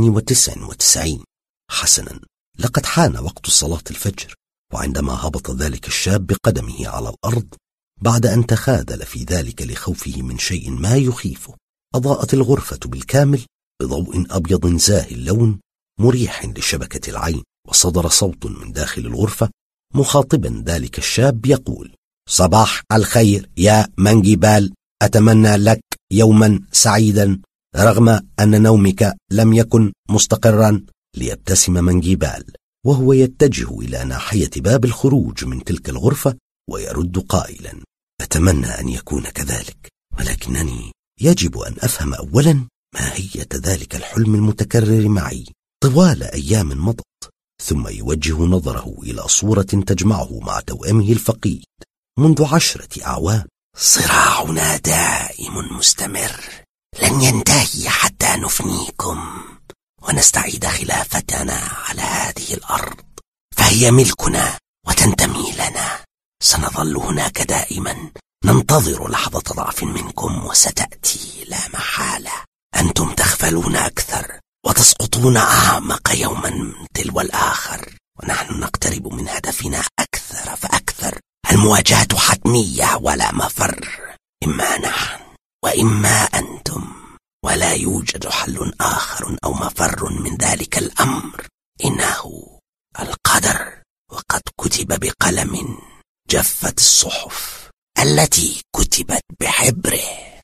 2099. حسنا، لقد حان وقت صلاة الفجر، وعندما هبط ذلك الشاب بقدمه على الأرض بعد أن تخاذل في ذلك لخوفه من شيء ما يخيفه، أضاءت الغرفة بالكامل بضوء أبيض زاهي اللون مريح لشبكة العين، وصدر صوت من داخل الغرفة مخاطبا ذلك الشاب يقول: صباح الخير يا منجبال، أتمنى لك يوما سعيدا رغم أن نومك لم يكن مستقرا. ليبتسم منجبال وهو يتجه إلى ناحية باب الخروج من تلك الغرفة ويرد قائلا: أتمنى أن يكون كذلك، ولكنني يجب أن أفهم أولا ماهية ذلك الحلم المتكرر معي طوال أيام مضت. ثم يوجه نظره إلى صورة تجمعه مع توأمه الفقيد منذ 10 أعوام. صراعنا دائم مستمر، لن ينتهي حتى نفنيكم ونستعيد خلافتنا على هذه الأرض، فهي ملكنا وتنتمي لنا. سنظل هناك دائما ننتظر لحظة ضعف منكم، وستأتي لا محالة. أنتم تغفلون أكثر وتسقطون أعمق يوما تلو الآخر، ونحن نقترب من هدفنا أكثر فأكثر. المواجهة حتمية ولا مفر. إما نحن وإما أنتم، ولا يوجد حل آخر أو مفر من ذلك الأمر. إنه القدر، وقد كتب بقلم، جفت الصحف التي كتبت بحبره.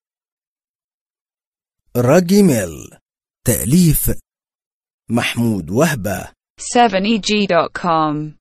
راجيميل، تأليف محمود وهبة. 7eg.com